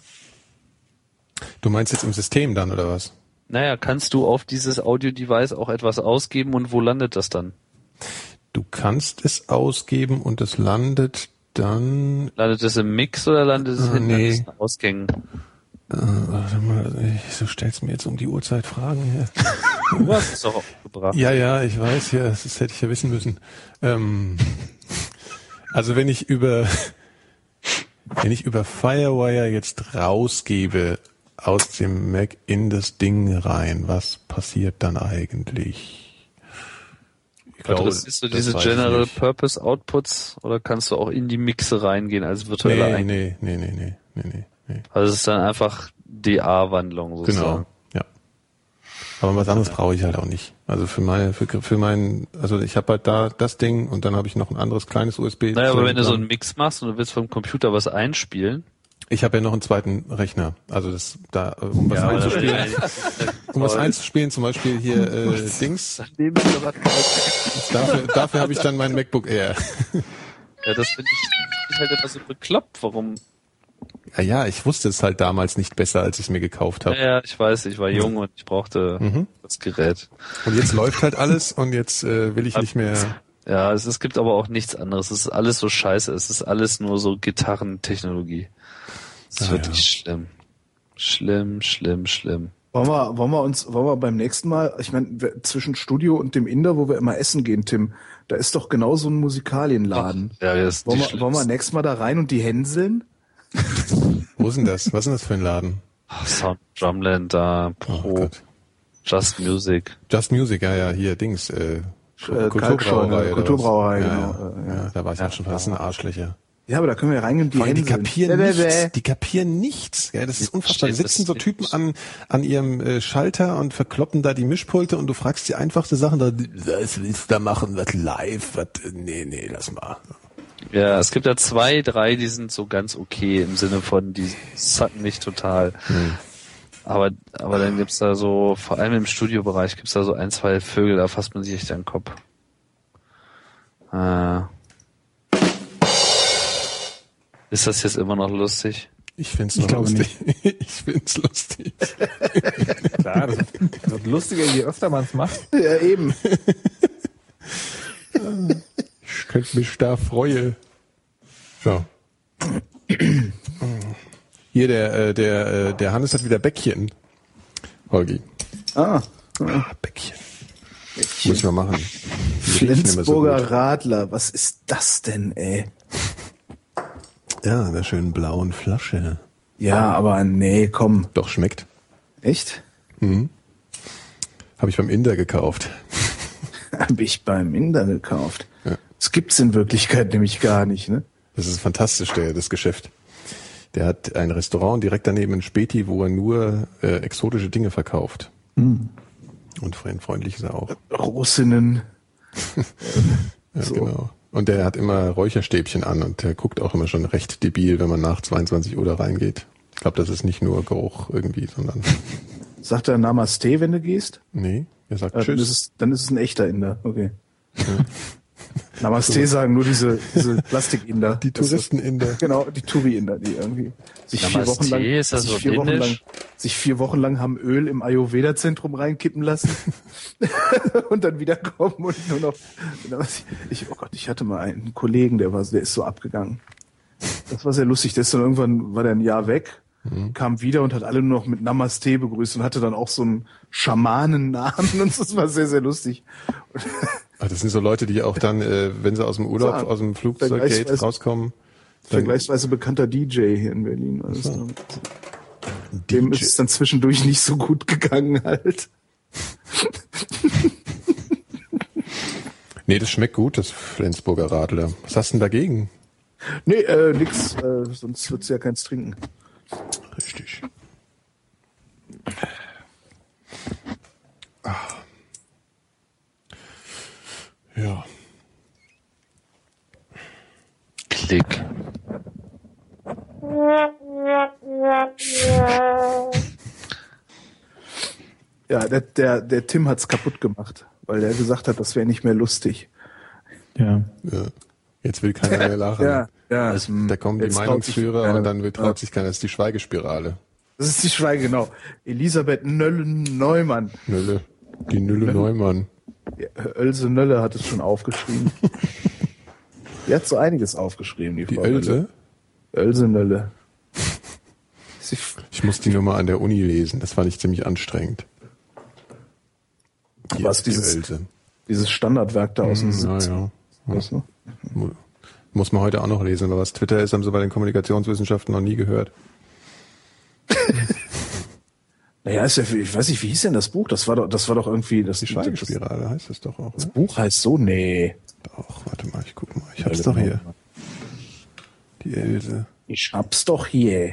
Du meinst jetzt im System dann, oder was? Naja, kannst du auf dieses Audio-Device auch etwas ausgeben und wo landet das dann? Du kannst es ausgeben und es landet dann... Landet es im Mix oder landet es Ah, hinten nee. an diesen Ausgängen? Äh, warte mal, ich, du stellst mir jetzt um die Uhrzeit Fragen hier. Du hast es doch aufgebracht. Ja, ja, ich weiß, ja, das, das hätte ich ja wissen müssen. Ähm, also wenn ich über wenn ich über Firewire jetzt rausgebe aus dem Mac in das Ding rein, was passiert dann eigentlich? Ich glaube, Interessierst du das diese weiß ich General nicht. Purpose Outputs oder kannst du auch in die Mixe reingehen als virtueller Nee, Eingang? nee, nee, nee, nee, nee, nee, nee. Also es ist dann einfach D A-Wandlung sozusagen. Genau, ja. Aber was anderes brauche ich halt auch nicht. Also für meine, für, für meinen, also ich habe halt da das Ding und dann habe ich noch ein anderes kleines U S B. Naja, aber wenn du so einen Mix machst und du willst vom Computer was einspielen. Ich habe ja noch einen zweiten Rechner. Also das da, um was Ja, einzuspielen. aber- Um was einzuspielen, zum Beispiel hier äh, Dings. Daneben ist da was- Dafür, dafür habe ich dann mein MacBook Air. Ja, das finde ich, find ich halt immer so bekloppt, warum. Ja, ja, ich wusste es halt damals nicht besser, als ich es mir gekauft habe. Naja, ich weiß, ich war jung und ich brauchte Mhm. das Gerät. Und jetzt läuft halt alles und jetzt äh, will ich nicht mehr. Ja, es, es gibt aber auch nichts anderes. Es ist alles so scheiße. Es ist alles nur so Gitarrentechnologie. Es ist Ah, wirklich ja. schlimm. Schlimm, schlimm, schlimm. Wollen wir, wollen wir uns, wollen wir beim nächsten Mal, ich meine, zwischen Studio und dem Inder, wo wir immer essen gehen, Tim, da ist doch genau so ein Musikalienladen. Ja, das ist Wollen die wir, wollen wir nächstes Mal da rein und die hänseln? Wo ist denn das? Was ist denn das für ein Laden? Sound Drumland da, Oh Pro, Gott. Just Music. Just Music, ja, ja, hier, Dings, äh, Äh, Kulturbrauerei. Kalkscheune, oder was? Kulturbrauerei, ja, genau, Ja, äh, ja, da war ich auch schon fast ein Arschlöcher. Ja, aber da können wir reingehen und die Vor allem, die hänseln. kapieren Bäh, bäh, nichts. bäh. Die kapieren nichts. Ja, das ist Ich unfassbar. Da verstehe sitzen das so nicht. Typen an, an ihrem äh, Schalter und verkloppen da die Mischpulte und du fragst die einfachste Sachen, da, was willst du da machen, was live, was, nee, nee, lass mal. Ja, es gibt da zwei, drei, die sind so ganz okay im Sinne von, die sacken nicht total. Hm. Aber, aber dann gibt's da so, vor allem im Studiobereich gibt's da so ein, zwei Vögel, da fasst man sich echt an den Kopf. Äh, ist das jetzt immer noch lustig? Ich find's Ich noch glaube lustig. Ich find's lustig. Klar, das wird, wird lustiger, je öfter man es macht. Ja, eben. Ich könnte mich da freuen. So. Hier, der, äh, der, äh, der Hannes hat wieder Bäckchen. Holgi. Ah, Ah, Bäckchen. Muss ich mal machen. Die riechen immer so Flensburger gut. Radler, was ist das denn, ey? Ja, in der schönen blauen Flasche. Ja, aber nee, komm. Doch, schmeckt. Echt? Mhm. Habe ich beim Inder gekauft. Hab ich beim Inder gekauft. Ja. Das gibt's in Wirklichkeit nämlich gar nicht, ne? Das ist fantastisch, der, das Geschäft. Der hat ein Restaurant direkt daneben in Späti, wo er nur äh, exotische Dinge verkauft. Hm. Und freundlich ist er auch. Russinnen. Ja, so. genau. Und der hat immer Räucherstäbchen an und der guckt auch immer schon recht debil, wenn man nach zweiundzwanzig Uhr da reingeht. Ich glaube, das ist nicht nur Geruch irgendwie, sondern... Sagt er Namaste, wenn du gehst? Nee, er sagt Äh, dann, ist Tschüss. es, dann ist es ein echter Inder, okay. Namaste sagen nur diese, diese Plastik-Inder. Die Das ist- Touristen-Inder. Genau, die Touri-Inder, die irgendwie sich vier Namaste, Wochen lang, ist das sich, so vier Wochen lang indisch? sich vier Wochen lang haben Öl im Ayurveda-Zentrum reinkippen lassen und dann wiederkommen und nur noch. Ich, oh Gott, ich hatte mal einen Kollegen, der war, der ist so abgegangen. Das war sehr lustig. Der ist dann irgendwann, war der ein Jahr weg, Mhm. kam wieder und hat alle nur noch mit Namaste begrüßt und hatte dann auch so einen Schamanennamen und das war sehr, sehr lustig. Ah, das sind so Leute, die auch dann, äh, wenn sie aus dem Urlaub, So, aus dem Flugzeuggate vergleichsweise- rauskommen, dann Vergleichsweise bekannter D J hier in Berlin. Also So. dem D ist J. es dann zwischendurch nicht so gut gegangen halt. Nee, das schmeckt gut, das Flensburger Radler. Was hast du denn dagegen? Nee, äh, nix, äh, sonst wird's ja keins trinken. Richtig. Klick. Ja, der, der, der Tim hat's kaputt gemacht, weil der gesagt hat, das wäre nicht mehr lustig. Ja. Ja. Jetzt will keiner mehr lachen. Ja, ja. Also, Da kommen die Jetzt traut sich Meinungsführer keiner. und dann wird, traut sich keiner. Das ist die Schweigespirale. Das ist die Schweige, genau. Elisabeth Nölle-Neumann. Nölle. Die Nölle Neumann. Ja, Ölse Nölle hat es schon aufgeschrieben. Die hat so einiges aufgeschrieben, die, Die Frau Nölle. Ölse? Ölse Nölle. Sie, Ich muss die nur mal an der Uni lesen. Das fand ich ziemlich anstrengend. Die, Was, die dieses- Ölse. dieses Standardwerk da aus dem Hm, ja, siebziger. ja. Was, ne? Mu- Muss man heute auch noch lesen, aber was Twitter ist, haben sie bei den Kommunikationswissenschaften noch nie gehört. Naja, ist ja, ich weiß nicht, wie hieß denn das Buch? Das war doch, das war doch irgendwie, das, Die das Schweigespirale heißt das doch auch. Ne? Buch heißt so, nee. Doch, warte mal, ich guck mal. Ich hab's doch hier. Die Else. Ich hab's doch hier.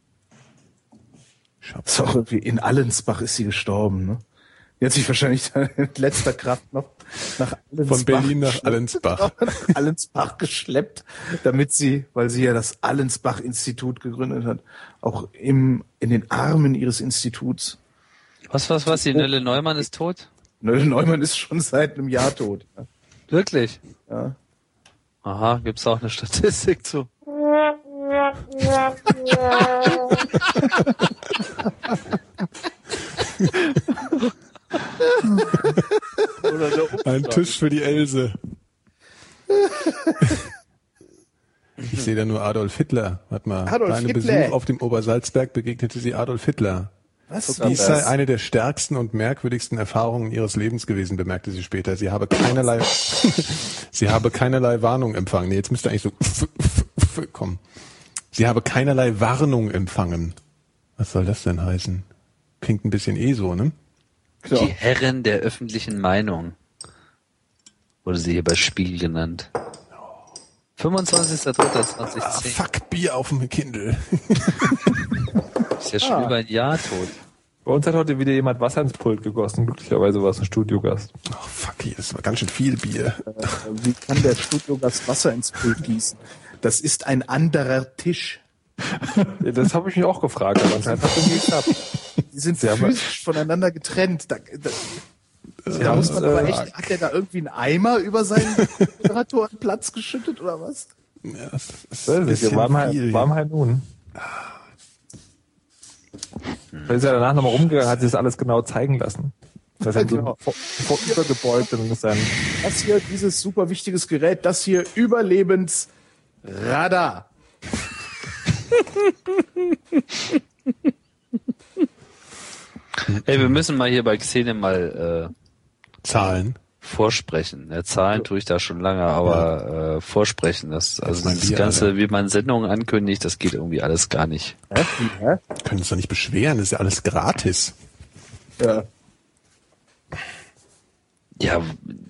Ich hab's. Ist auch irgendwie, in Allensbach ist sie gestorben, ne? Die hat sich wahrscheinlich in letzter Kraft noch nach Allensbach Von Berlin nach geschleppt. Allensbach. Allensbach geschleppt, damit sie, weil sie ja das Allensbach-Institut gegründet hat, auch im, in den Armen ihres Instituts. Was, was, was? Die Nölle Neumann ist tot? Nölle Neumann ist schon seit einem Jahr tot. Ja. Wirklich? Ja. Aha, gibt's auch eine Statistik zu? Oder der Ein Tisch für die Else. Ich sehe da nur Adolf Hitler. Warte mal. Adolf Bei einem Hitler. Besuch auf dem Obersalzberg begegnete sie Adolf Hitler. Was? Dies sei eine der stärksten und merkwürdigsten Erfahrungen ihres Lebens gewesen, bemerkte sie später. Sie habe keinerlei, sie habe keinerlei Warnung empfangen. Nee, jetzt müsste eigentlich so kommen. Sie habe keinerlei Warnung empfangen. Was soll das denn heißen? Klingt ein bisschen eh so, ne? Genau. Die Herren der öffentlichen Meinung wurde sie hier bei Spiegel genannt. fünfundzwanzigster dritter Ah, zweitausendzehn. fuck, Bier auf dem Kindle. Ist ja schon Ah. über ein Jahr tot. Bei uns hat heute wieder jemand Wasser ins Pult gegossen. Glücklicherweise war es ein Studiogast. Ach, fuck, hier ist aber ganz schön viel Bier. Wie kann der Studiogast Wasser ins Pult gießen? Das ist ein anderer Tisch. Ja, das habe ich mich auch gefragt, aber anscheinend hat es irgendwie geklappt. Die sind Sie haben- physisch voneinander getrennt. Da, da, da Ja, muss man aber äh, echt, hat der da irgendwie einen Eimer über seinen Moderatorenplatz geschüttet oder was? Ja, das ist Das ein ist bisschen ja warm, halt, viel. warm halt nun. Da ist ja danach nochmal rumgegangen, hat sich das alles genau zeigen lassen. Das ist Genau. so vor, vor übergebeugt und ist dann, Das hier, dieses super wichtiges Gerät, das hier Überlebensradar. Ey, wir müssen mal hier bei Xene mal äh, Zahlen. vorsprechen. Ja, Zahlen tue ich da schon lange, aber äh, vorsprechen, das also mein das Bier, Ganze, Alter. wie man Sendungen ankündigt, das geht irgendwie alles gar nicht. Hä? Hä? Können uns doch nicht beschweren, das ist ja alles gratis. Ja. Ja.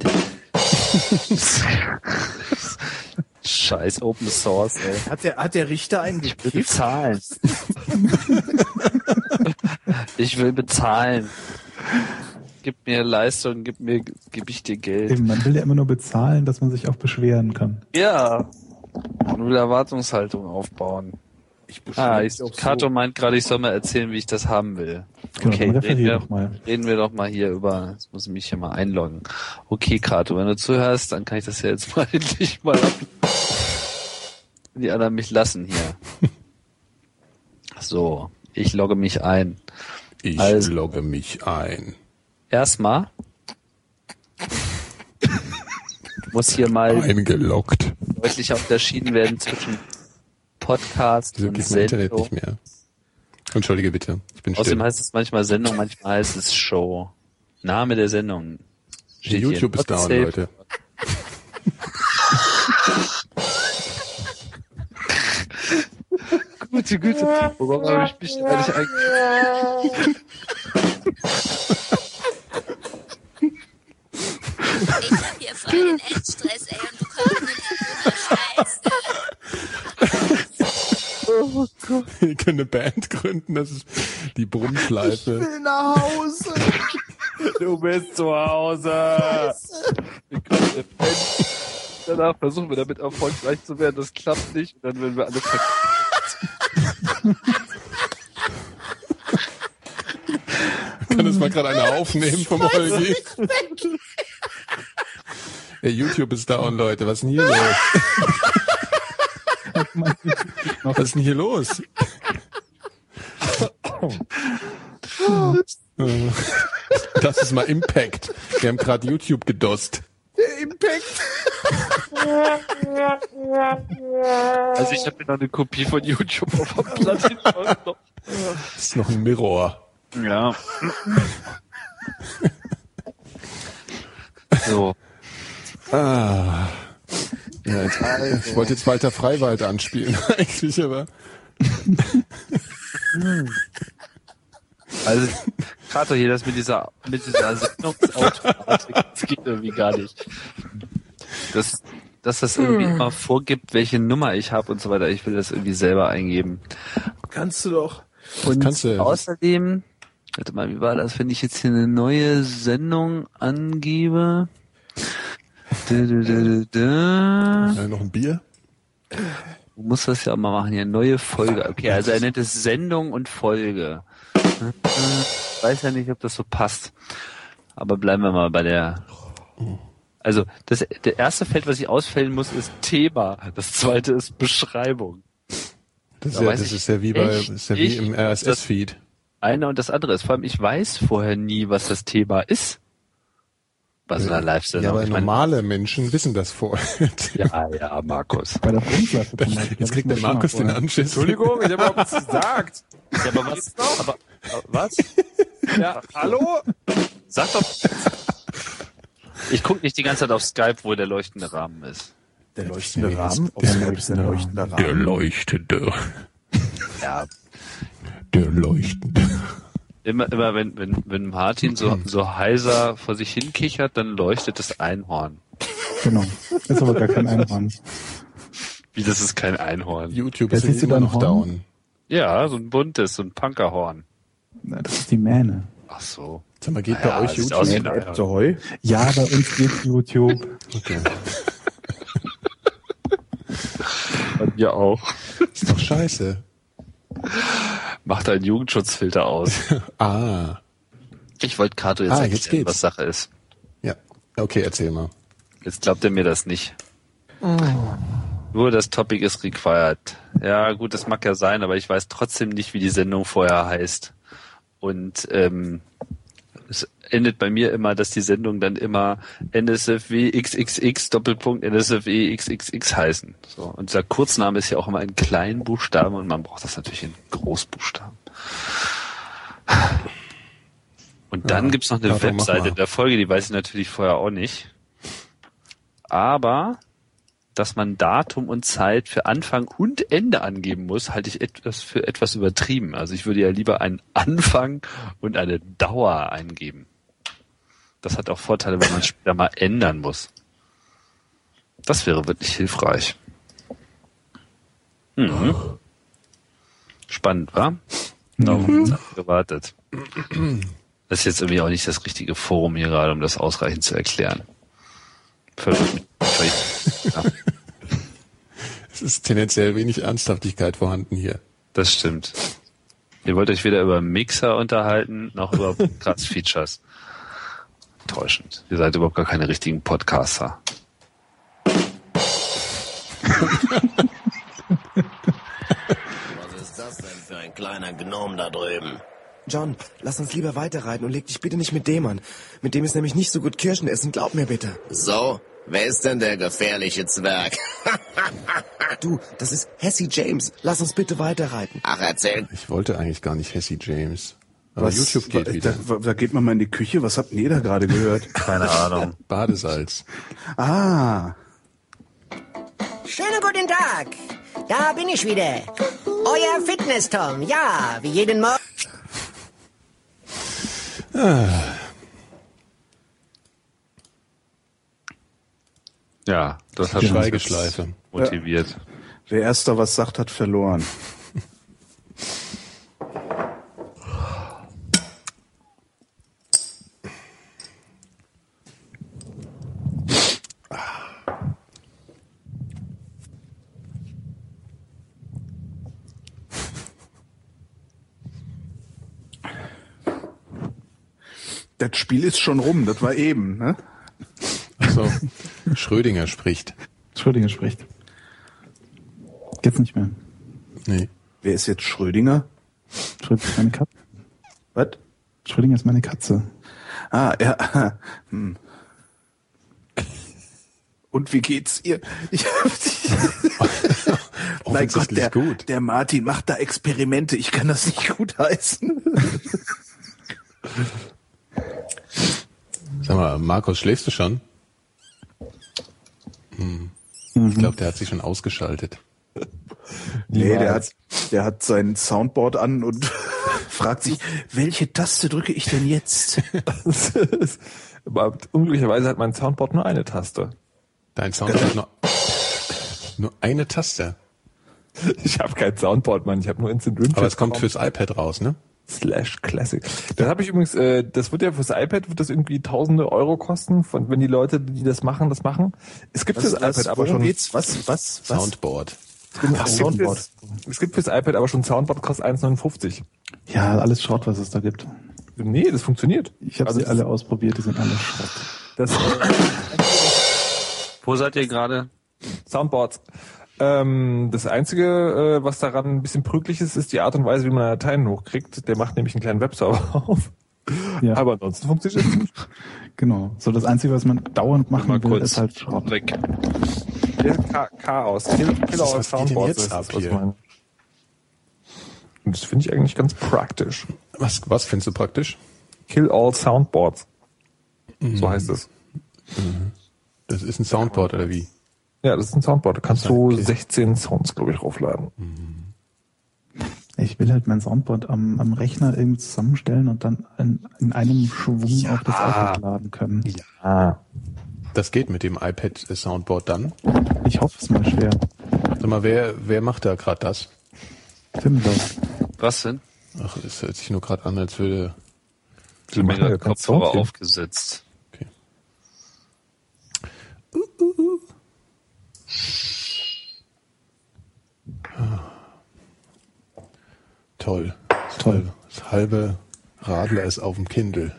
Scheiß Open Source, ey. Hat der, hat der Richter einen Ich will gekifft? bezahlen. Ich will bezahlen. Gib mir Leistung, gib mir, gib ich dir Geld. Eben, man will ja immer nur bezahlen, dass man sich auch beschweren kann. Ja. Man will Erwartungshaltung aufbauen. Ich beschwöre Ah, mich ich, auch so. Kato meint gerade, ich soll mal erzählen, wie ich das haben will. Genau, Okay, dann reden referier wir, doch mal. reden wir doch mal hier über, jetzt muss ich mich hier mal einloggen. Okay, Kato, wenn du zuhörst, dann kann ich das ja jetzt mal endlich mal ab. Wenn die anderen mich lassen hier. So, ich logge mich ein. Ich Also- logge mich ein. Erstmal muss hier mal Eingeloggt. deutlich unterschieden werden zwischen Podcast Wieso und geht mein Internet Sendung. nicht mehr? Entschuldige bitte, ich bin Außerdem still. heißt es manchmal Sendung, manchmal heißt es Show. Name der Sendung. Steht hier. YouTube ist down, Not safe. Leute. Gute Güte. Warum habe ich mich da nicht eingeschaltet? Ich hab hier voll den Endstress, ey, und du kommst mit so einer Scheiße. Wir können eine Band gründen, das ist die Brummschleife. will nach Hause. du bist zu Hause. Wir können eine Band, danach versuchen wir damit erfolgreich zu werden. Das klappt nicht. Und dann werden wir alle verkaufen. Kann das mal gerade einer aufnehmen vom Holgi? Ja, YouTube ist down, Leute. Was ist denn hier los? Was ist denn hier los? Das ist mal Impact. Wir haben gerade YouTube gedost. Der Impact. Also ich habe mir noch eine Kopie von YouTube auf dem Platin. Das ist noch ein Mirror. Ja. So. Ah. Ja, jetzt, ich wollte jetzt Walter Freiwald anspielen, eigentlich, aber. Also, gerade hier das mit dieser, mit dieser Sendungsautomatik, das geht irgendwie gar nicht. Das, dass das irgendwie immer vorgibt, welche Nummer ich habe und so weiter. Ich will das irgendwie selber eingeben. Kannst du doch. Und kannst du. Außerdem, warte mal, wie war das, wenn ich jetzt hier eine neue Sendung angebe? Da, da, da, da, da. Ja, noch ein Bier? Du musst das ja auch mal machen hier. Neue Folge. Okay, also er nennt es Sendung und Folge. Ich weiß ja nicht, ob das so passt. Aber bleiben wir mal bei der. Also, das, der erste Feld, was ich ausfällen muss, ist Thema. Das zweite ist Beschreibung. Das ist Da ja, weiß das ich ist ja wie bei, echt ist ja wie nicht, im R S S-Feed. Eine und das andere ist. Vor allem, ich weiß vorher nie, was das Thema ist. Bei so einer Live-Sendung. Ja, aber Ich meine, normale Menschen wissen das vorher. ja, ja, Markus. Bei der Bundeswehr zum Beispiel. Jetzt kriegt der Markus den Anschiss. Entschuldigung, ich habe auch was gesagt. Ja, aber was? Aber, aber, was? Ja, hallo? Sag doch. Ich gucke nicht die ganze Zeit auf Skype, wo der leuchtende Rahmen ist. Der leuchtende Rahmen? Auf Skype ist der leuchtende Rahmen. Der Leuchtende. Ja. Der Leuchtende. Immer, immer wenn, wenn, wenn Martin so, so heiser vor sich hin kichert, dann leuchtet das Einhorn. Genau. Das ist aber gar kein Einhorn. Wie, das ist kein Einhorn? YouTube Ja, ist siehst du immer da ein noch Horn? down. Ja, so ein buntes, so ein Punkerhorn. Na, das ist die Mähne. Ach so. Sag mal, geht Ja, bei euch sieht YouTube? aus wie ein App Einhorn. zu Heu. Ja, bei uns geht YouTube. Okay. Bei mir auch. Ist doch scheiße. Mach deinen Jugendschutzfilter aus. Ah. Ich wollte Kato jetzt Ah, erklären, jetzt geht's. was Sache ist. Ja. Okay, erzähl mal. Jetzt glaubt er mir das nicht. Nur das Topic ist required. Ja, gut, das mag ja sein, aber ich weiß trotzdem nicht, wie die Sendung vorher heißt. Und ähm, es endet bei mir immer, dass die Sendung dann immer N S F W X X X Doppelpunkt N S F W X X X heißen. So, und dieser Kurzname ist ja auch immer in kleinen Buchstaben und man braucht das natürlich in Großbuchstaben. Und dann Ja, gibt's noch eine Kato, mach Webseite mal. der Folge, die weiß ich natürlich vorher auch nicht. Aber dass man Datum und Zeit für Anfang und Ende angeben muss, halte ich etwas für etwas übertrieben. Also ich würde ja lieber einen Anfang und eine Dauer eingeben. Das hat auch Vorteile, wenn man später mal ändern muss. Das wäre wirklich hilfreich. Mhm. Spannend, wa? Darauf haben wir gewartet. Das ist jetzt irgendwie auch nicht das richtige Forum hier gerade, um das ausreichend zu erklären. Verwirrt mich. Ja, Es ist tendenziell wenig Ernsthaftigkeit vorhanden hier. das stimmt. Ihr wollt euch weder über Mixer unterhalten, noch über Podcast-Features. Täuschend. Ihr seid überhaupt gar keine richtigen Podcaster. Was ist das denn für ein kleiner Gnom da drüben? John, lass uns lieber weiterreiten und leg dich bitte nicht mit dem an. Mit dem ist nämlich nicht so gut Kirschen essen, glaub mir bitte. So, wer ist denn der gefährliche Zwerg? Du, das ist Hessie James. Lass uns bitte weiterreiten. Ach, erzähl. Ich wollte eigentlich gar nicht Hessie James. Aber Was, YouTube geht da, wieder. Da, da geht man mal in die Küche. Was habt ihr da gerade gehört? Keine Ahnung. Badesalz. Ah, Schönen guten Tag. Da bin ich wieder. Euer Fitness-Tom. Ja, wie jeden Morgen. Ja, das hat Die uns Schweigeschleife. jetzt motiviert. wer erst da was sagt, hat verloren. Das Spiel ist schon rum, das war eben, ne? So, Schrödinger spricht. Schrödinger spricht. Geht's nicht mehr. Nee. Wer ist jetzt Schrödinger? Schrödinger ist meine Katze. Was? Schrödinger ist meine Katze. Ah, ja. Hm. Und wie geht's ihr? Ich, mein Gott, der, gut. der Martin macht da Experimente. Ich kann das nicht gut heißen. Sag mal, Markus, schläfst du schon? Hm. Mhm. Ich glaube, der hat sich schon ausgeschaltet. Nee, der hat, der hat sein Soundboard an und fragt sich, welche Taste drücke ich denn jetzt? Aber unglücklicherweise hat mein Soundboard nur eine Taste. Dein Soundboard hat nur, nur eine Taste. Ich habe kein Soundboard, Mann. Ich habe nur Instant Rim. Aber es kommt fürs iPad raus, ne? Slash Classic. Das habe ich übrigens, äh, das wird ja fürs iPad, wird das irgendwie tausende Euro kosten, von, wenn die Leute, die das machen, das machen. Es gibt Was, fürs was, iPad aber worum schon... geht's? Was, was, was? Soundboard. Ach, Soundboard. Es, es gibt fürs iPad aber schon Soundboard, kostet eins neunundfünfzig. Ja, alles Schrott, was es da gibt. Nee, das funktioniert. Ich habe Also sie das- alle ausprobiert, die sind alle Schrott. Das Wo seid ihr gerade? Soundboards. Ähm, das Einzige, äh, was daran ein bisschen prüglich ist, ist die Art und Weise, wie man Dateien hochkriegt. Der macht nämlich einen kleinen Webserver auf. Ja. Aber ansonsten funktioniert es gut. Genau. So das Einzige, was man dauernd machen Mal will, kurz ist halt Schrott. weg. Der Cha- Chaos. Kill, Kill Was our ist- was geht denn Soundboards jetzt ist ab das, was hier? ich meine. Und das finde ich eigentlich ganz praktisch. Was, was findest du praktisch? Kill all Soundboards. So heißt es. Das ist ein Soundboard oder wie? Ja, das ist ein Soundboard. Da kannst du Okay. sechzehn Sounds, glaube ich, raufladen. Ich will halt mein Soundboard am, am Rechner irgendwie zusammenstellen und dann in, in einem Schwung auf das iPad laden können. Ja. Das geht mit dem iPad Soundboard dann. Ich hoffe es mal schwer. Sag mal, wer, wer macht da gerade das? Tim doch. Was denn? Ach, es hört sich nur gerade an, als würde... Ich habe mir machen ja gerade keinen Kopfhörer Sound hier. aufgesetzt. Okay. Toll. Toll. Das halbe Radler ist auf dem Kindle.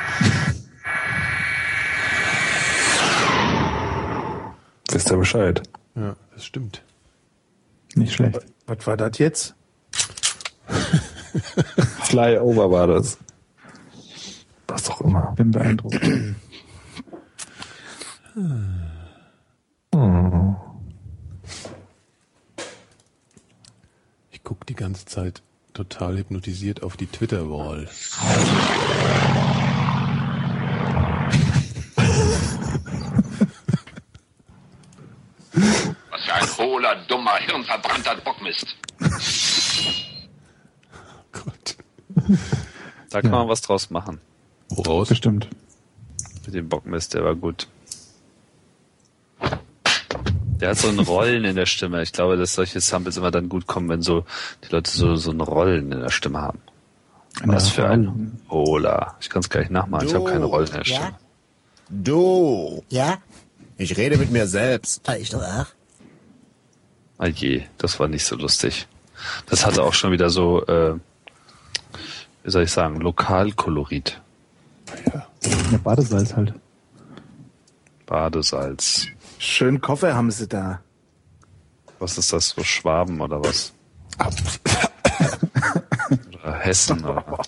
Wisst ihr Bescheid? Ja, das stimmt. Nicht schlecht. Was war das jetzt? Flyover war das. Was auch immer. Bin beeindruckt. Ich gucke die ganze Zeit total hypnotisiert auf die Twitter-Wall. Was für ein hohler, dummer, hirnverbrannter Bockmist. Gott. Da kann man was draus machen. Woraus? Bestimmt. Mit dem Bockmist, der war gut. Der hat so ein Rollen in der Stimme. Ich glaube, dass solche Samples immer dann gut kommen, wenn so die Leute so, so ein Rollen in der Stimme haben. Was für ein Hola. Ich kann es gleich nachmachen. Ich habe keine Rollen in der Stimme. Ja? Du, Ja? ich rede mit mir selbst. Ah, ich doch auch. Ah je, das war nicht so lustig. Das hatte auch schon wieder so, äh, wie soll ich sagen, Lokalkolorit. Ja, Badesalz halt. Badesalz. Schön Koffer haben sie da. Was ist das? So Schwaben oder was? Oder Hessen oder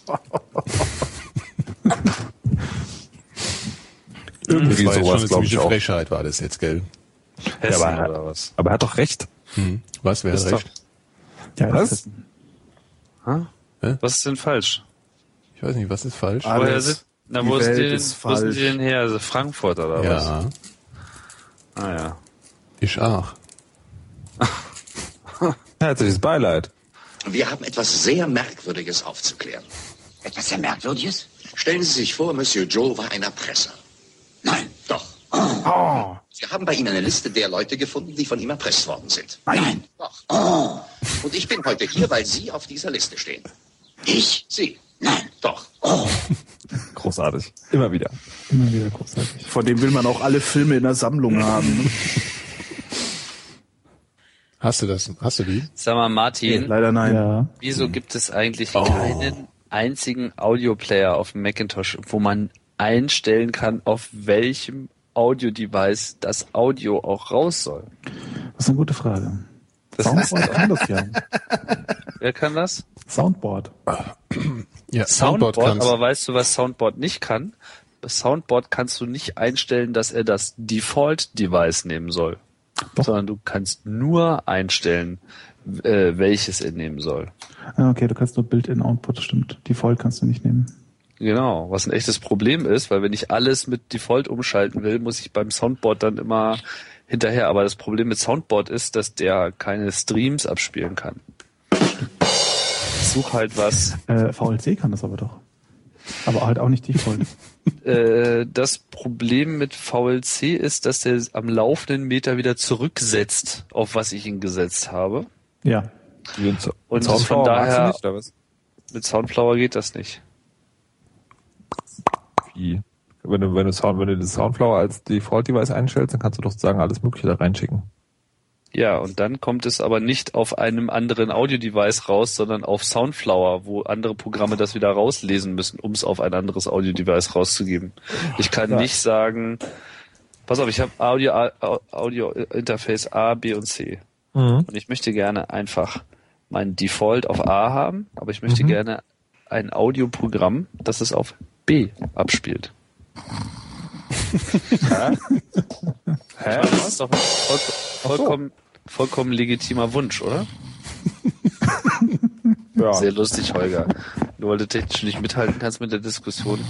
Irgendwie Das war jetzt schon sowas, eine glaube ich ziemliche auch. Frechheit, war das jetzt, gell? Hessen Ja, aber- oder was? Aber er hat doch recht. Hm. Was, wer hat Ist recht? Ja, Was? das- Ha? Hä? Was ist denn falsch? Ich weiß nicht, was ist falsch? Ah, Woher Alles. sind, na, Die wo, ist Welt die, ist wo sind falsch. die denn her? Also Frankfurt oder was? Ja, Ah ja. ich auch. Herzliches Beileid. Wir haben etwas sehr Merkwürdiges aufzuklären. Etwas sehr Merkwürdiges? Stellen Sie sich vor, Monsieur Joe war ein Erpresser. Nein. Doch. Oh, Wir haben bei ihm eine Liste der Leute gefunden, die von ihm erpresst worden sind. Nein. Doch. Und ich bin heute hier, weil Sie auf dieser Liste stehen. Ich? Sie. Nein. Doch. Großartig. Immer wieder. Immer wieder großartig. von dem will man auch alle Filme in der Sammlung haben. Ne? Hast du das? Hast du die? Sag mal, Martin, Leider nein. wieso gibt es eigentlich keinen einzigen Audioplayer auf dem Macintosh, wo man einstellen kann, auf welchem Audio-Device das Audio auch raus soll. Das ist eine gute Frage. Das Soundboard kann das ja. Wer kann das? Soundboard. Ja, Soundboard, Soundboard kann's. aber weißt du, was Soundboard nicht kann? Bei Soundboard kannst du nicht einstellen, dass er das Default-Device nehmen soll. Doch. Sondern du kannst nur einstellen, äh, welches er nehmen soll. Ah, okay, du kannst nur Built-in-Output, stimmt. Default kannst du nicht nehmen. Genau, was ein echtes Problem ist, weil wenn ich alles mit Default umschalten will, muss ich beim Soundboard dann immer hinterher. Aber das Problem mit Soundboard ist, dass der keine Streams abspielen kann. Ich suche halt was. Äh, V L C kann das aber doch. Aber halt auch nicht Default. Äh, das Problem mit V L C ist, dass der am laufenden Meter wieder zurücksetzt, auf was ich ihn gesetzt habe. Ja. Und Soundflower von daher, nicht, oder was? mit Soundflower geht das nicht. Wie? Wenn du, wenn du Sound, wenn du das Soundflower als Default-Device einstellst, dann kannst du doch sagen, alles Mögliche da reinschicken. Ja, und dann kommt es aber nicht auf einem anderen Audio-Device raus, sondern auf Soundflower, wo andere Programme das wieder rauslesen müssen, um es auf ein anderes Audio-Device rauszugeben. Ich kann Ja. nicht sagen, pass auf, ich habe Audio, Audio Interface A, B und C. Mhm. Und ich möchte gerne einfach mein Default auf A haben, aber ich möchte Mhm. gerne ein Audioprogramm, das es auf B abspielt. Hä? Hä? Das ist doch ein voll, vollkommen, vollkommen legitimer Wunsch, oder? Ja. Sehr lustig, Holger. Nur weil du technisch nicht mithalten kannst mit der Diskussion.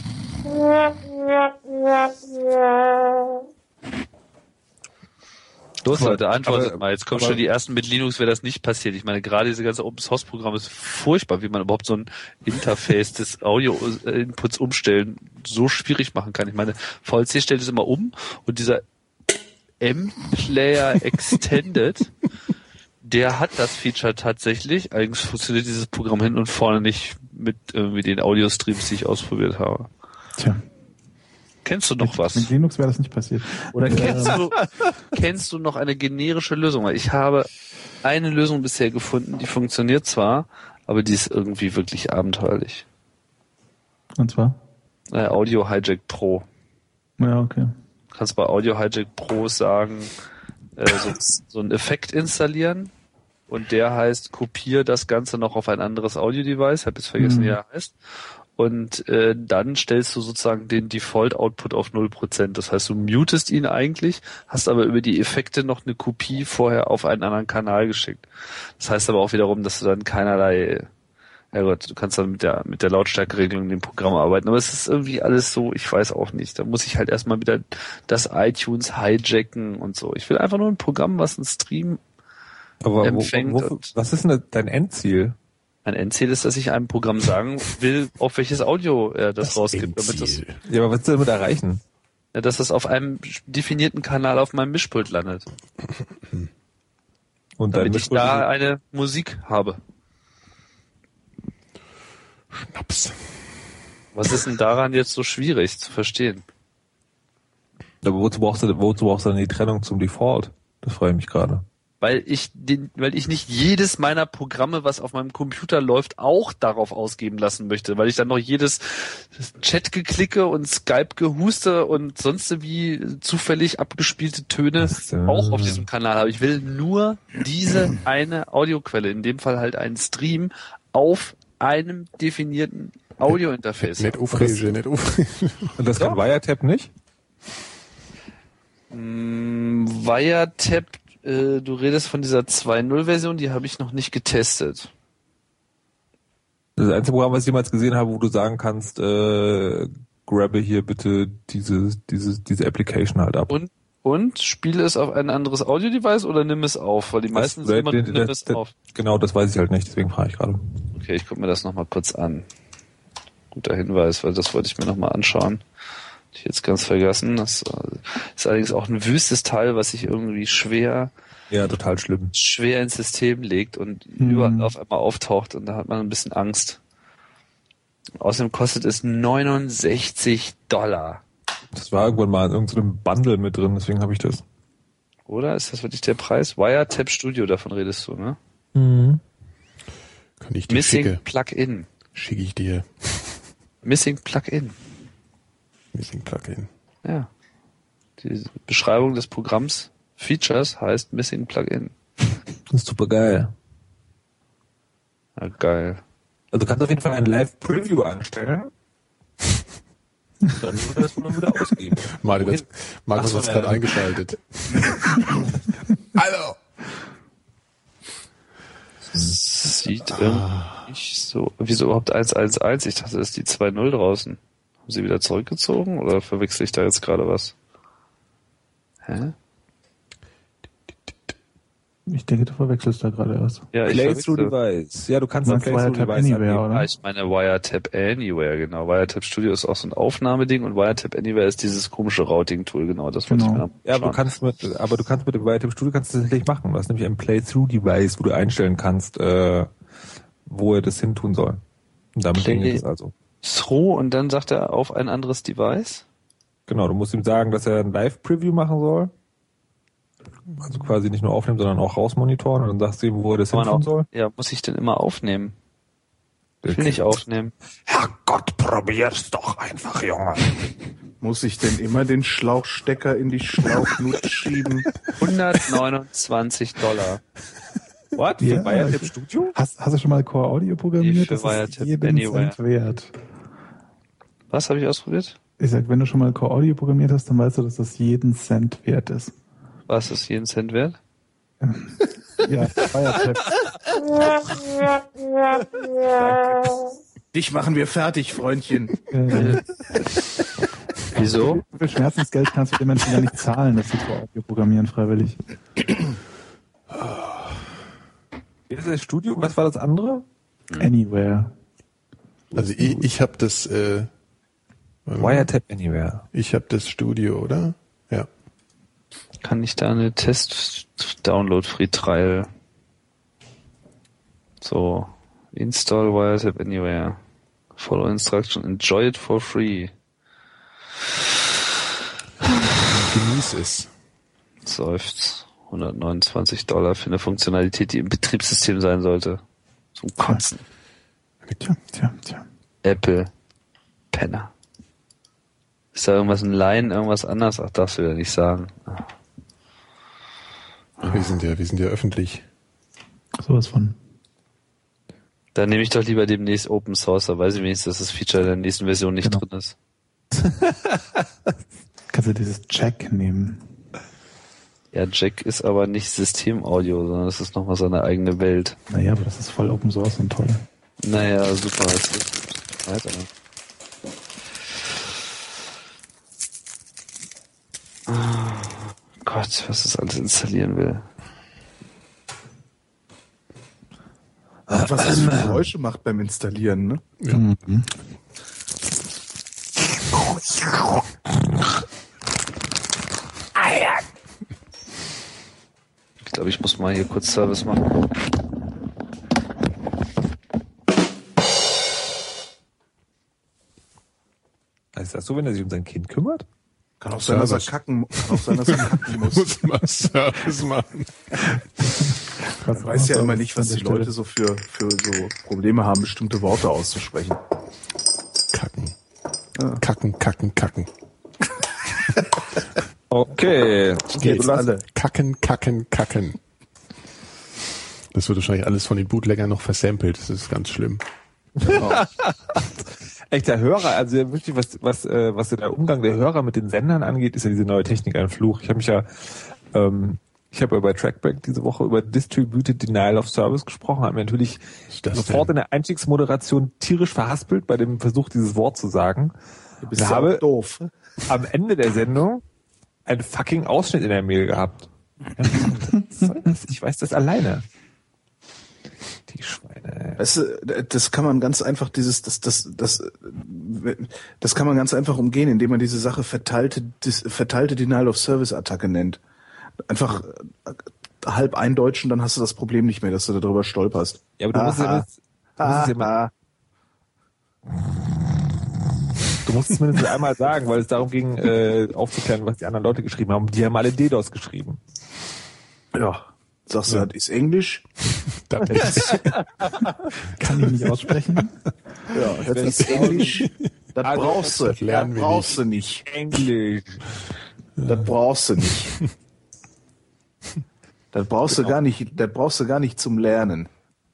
Los, Aber- Leute, antwortet aber- mal. Jetzt kommen aber- schon die ersten mit Linux, wäre das nicht passiert. Ich meine, gerade diese ganze Open-Source-Programme ist furchtbar, wie man überhaupt so ein Interface des Audio-Inputs umstellen so schwierig machen kann. Ich meine, V L C stellt es immer um und dieser M-Player Extended, der hat das Feature tatsächlich. Eigentlich funktioniert dieses Programm hin und vorne nicht mit irgendwie den Audio-Streams, die ich ausprobiert habe. Tja. Kennst du noch Mit, was? mit Linux wäre das nicht passiert. Oder kennst Ähm, du, kennst du noch eine generische Lösung? Weil ich habe eine Lösung bisher gefunden, die funktioniert zwar, aber die ist irgendwie wirklich abenteuerlich. Und zwar? Äh, Audio Hijack Pro. Ja, okay. Du kannst bei Audio Hijack Pro sagen, äh, so, so einen Effekt installieren und der heißt, kopiere das Ganze noch auf ein anderes Audio-Device. Ich habe jetzt vergessen, Mhm. wie er heißt. Und äh, dann stellst du sozusagen den Default-Output auf null Prozent. Das heißt, du mutest ihn eigentlich, hast aber über die Effekte noch eine Kopie vorher auf einen anderen Kanal geschickt. Das heißt aber auch wiederum, dass du dann keinerlei, ja Gott, du kannst dann mit der mit der Lautstärkeregelung in dem Programm arbeiten. Aber es ist irgendwie alles so, ich weiß auch nicht. Da muss ich halt erstmal wieder das iTunes hijacken und so. Ich will einfach nur ein Programm, was einen Stream Aber wo, empfängt. wo, wo, was ist denn dein Endziel? Mein Endziel ist, dass ich einem Programm sagen will, auf welches Audio er das, das rausgibt. Damit das, Ja, aber was willst du damit erreichen? ja, dass das auf einem definierten Kanal auf meinem Mischpult landet. Und dein Damit ich Mischpult da ist- eine Musik habe. Schnaps. Was ist denn daran jetzt so schwierig zu verstehen? aber wozu brauchst du, wozu brauchst du denn die Trennung zum Default? Das freue ich mich gerade. Weil ich den, weil ich nicht jedes meiner Programme, was auf meinem Computer läuft, auch darauf ausgeben lassen möchte, weil ich dann noch jedes Chat-Geklicke und Skype-Gehuste und sonst wie zufällig abgespielte Töne Das, äh, auch auf diesem Kanal habe. Ich will nur diese eine Audioquelle, in dem Fall halt einen Stream auf einem definierten Audio-Interface. Nicht aufregen, nicht aufregen. Und das kann Wiretap nicht? Mm, Wiretap, äh, du redest von dieser zwei Punkt null-Version, die habe ich noch nicht getestet. Das einzige Programm, was ich jemals gesehen habe, wo du sagen kannst, äh, grabbe hier bitte diese, diese, diese Application halt ab. Und, und spiele es auf ein anderes Audio-Device oder nimm es auf? Weil die meisten Das- sind immer, das- nimm das- es das- auf. Genau, das weiß ich halt nicht, deswegen frage ich gerade. Okay, ich gucke mir das nochmal kurz an. Guter Hinweis, weil das wollte ich mir nochmal anschauen. Hab ich jetzt ganz vergessen. Das äh, ist allerdings auch ein wüstes Teil, was sich irgendwie schwer, Ja, total schlimm. schwer ins System legt und Mhm. überall auf einmal auftaucht und da hat man ein bisschen Angst. Außerdem kostet es neunundsechzig Dollar. Das war irgendwann mal in irgendeinem Bundle mit drin, deswegen habe ich das. Oder? Ist das wirklich der Preis? Wiretap Studio, davon redest du, ne? Mhm. Kann ich dir Missing schicke? Plugin. Schicke ich dir. Missing Plugin. Missing Plugin. Ja. Die Beschreibung des Programms Features heißt Missing Plugin. Das ist super geil. Ja, geil. Also du kannst auf jeden Fall ein Live-Preview anstellen. Dann würde das nur wieder ausgeben. Martin, Markus hat es gerade eingeschaltet. Hallo! Sieht irgendwie nicht so. Wieso überhaupt eins eins eins? Ich dachte, das ist die zwei null draußen. Haben sie wieder zurückgezogen oder verwechsel ich da jetzt gerade was? Hä? Ich denke, du verwechselst da gerade was. Ja, ich Play-through verwechsel. Device. Ja, du kannst Du ein meinst Play-through Wiretap Device Anywhere, angeben. oder? Ah, ich meine Wiretap Anywhere, genau. Wiretap Studio ist auch so ein Aufnahmeding und Wiretap Anywhere ist dieses komische Routing-Tool, genau. Das wollte Genau. ich mir Ja, aber du kannst mit, aber du kannst mit dem Wiretap Studio kannst du das tatsächlich machen. Du hast nämlich ein Play-through Device, wo du einstellen kannst, äh, wo er das hin tun soll. Und damit Play- ging es also. Through und dann sagt er auf ein anderes Device? Genau, du musst ihm sagen, dass er ein Live-Preview machen soll. Also quasi nicht nur aufnehmen, sondern auch rausmonitoren und dann sagst du ihm, wo er das hin Kann man tun auch, soll. ja, muss ich denn immer aufnehmen? Ich will nicht aufnehmen. Herrgott, probier's doch einfach, Junge. Muss ich denn immer den Schlauchstecker in die Schlauchnut schieben? hundertneunundzwanzig Dollar. What? Ja, Für Wiretap ich- Studio? Hast, hast du schon mal Core Audio programmiert? Nee, für Das ist Wiretap jeden Anywhere. Cent wert. Was habe ich ausprobiert? Ich sag, wenn du schon mal Core Audio programmiert hast, dann weißt du, dass das jeden Cent wert ist. Was ist jeden Cent wert? Ja, Wiretap. Dich machen wir fertig, Freundchen. Äh, Wieso? Für Schmerzensgeld kannst du den Menschen gar nicht zahlen, dass sie Core Audio programmieren freiwillig. Wie ist das Studio? Was war das andere? Anywhere. Also ich, ich habe das, äh, Wiretap Anywhere. ich habe das Studio, oder? Ja. Kann ich da eine Test-Download-Free-Trial? So. Install Wiretap Anywhere. Follow instruction. Enjoy it for free. Genieß es. Seufzt. hundertneunundzwanzig Dollar für eine Funktionalität, die im Betriebssystem sein sollte. Zum Kotzen. Tja, tja, tja. Apple. Penner. Ist da irgendwas ein Line, irgendwas anders? Ach, darfst du ja nicht sagen. Ach, wir sind ja, wir sind ja öffentlich. Sowas von. Dann nehme ich doch lieber demnächst Open Source, da weiß ich wenigstens, dass das Feature in der nächsten Version nicht Genau. drin ist. Kannst du dieses Jack nehmen. Ja, Jack ist aber nicht Systemaudio, sondern das ist nochmal seine eigene Welt. Naja, aber das ist voll Open Source und toll. Naja, super. Das ist weiter. Oh Gott, was das alles installieren will. Was das für Geräusche macht beim Installieren, ne? Ja. Mhm. Ich glaube, ich muss mal hier kurz Service machen. Ist das so, wenn er sich um sein Kind kümmert? Kann auch sein, dass er Service. kacken, kann auch sein, dass er kacken muss. Muss mal Service machen. Man weiß ja immer nicht, was die Leute so für, für so Probleme haben, bestimmte Worte auszusprechen. Kacken. Ja. Kacken, kacken, kacken. Okay. Okay, jetzt alle. Kacken, kacken, kacken. Das wird wahrscheinlich alles von den Bootleggern noch versampelt. Das ist ganz schlimm. Genau. Echt, der Hörer, also wirklich, was, was, äh, was der Umgang der Hörer mit den Sendern angeht, ist ja diese neue Technik ein Fluch. Ich habe mich ja, ähm, ich habe ja bei Trackback diese Woche über Distributed Denial of Service gesprochen, habe mir natürlich das sofort denn? in der Einstiegsmoderation tierisch verhaspelt bei dem Versuch, dieses Wort zu sagen. Du bist Ich ja habe auch doof. am Ende der Sendung einen fucking Ausschnitt in der Mail gehabt. Ja, was soll das? Ich weiß das alleine. Die Schweine. Weißt du, das kann man ganz einfach, dieses, das, das, das, das kann man ganz einfach umgehen, indem man diese Sache verteilte, dis, verteilte Denial of Service Attacke nennt. Einfach halb eindeutschen, dann hast du das Problem nicht mehr, dass du darüber stolperst. Ja, aber du musst, ja, das- du musst es ja mal, du musst es mindestens einmal sagen, weil es darum ging, äh, aufzuklären, was die anderen Leute geschrieben haben. Die haben alle DDoS geschrieben. Ja. Sagst du, das ist Englisch? Das ist, Kann ich nicht aussprechen. Ja, das ist Englisch. Das Also, brauchst du, das lernen das wir brauchst du nicht. Englisch. Das brauchst du nicht. Das brauchst du gar nicht, das brauchst du gar nicht zum Lernen.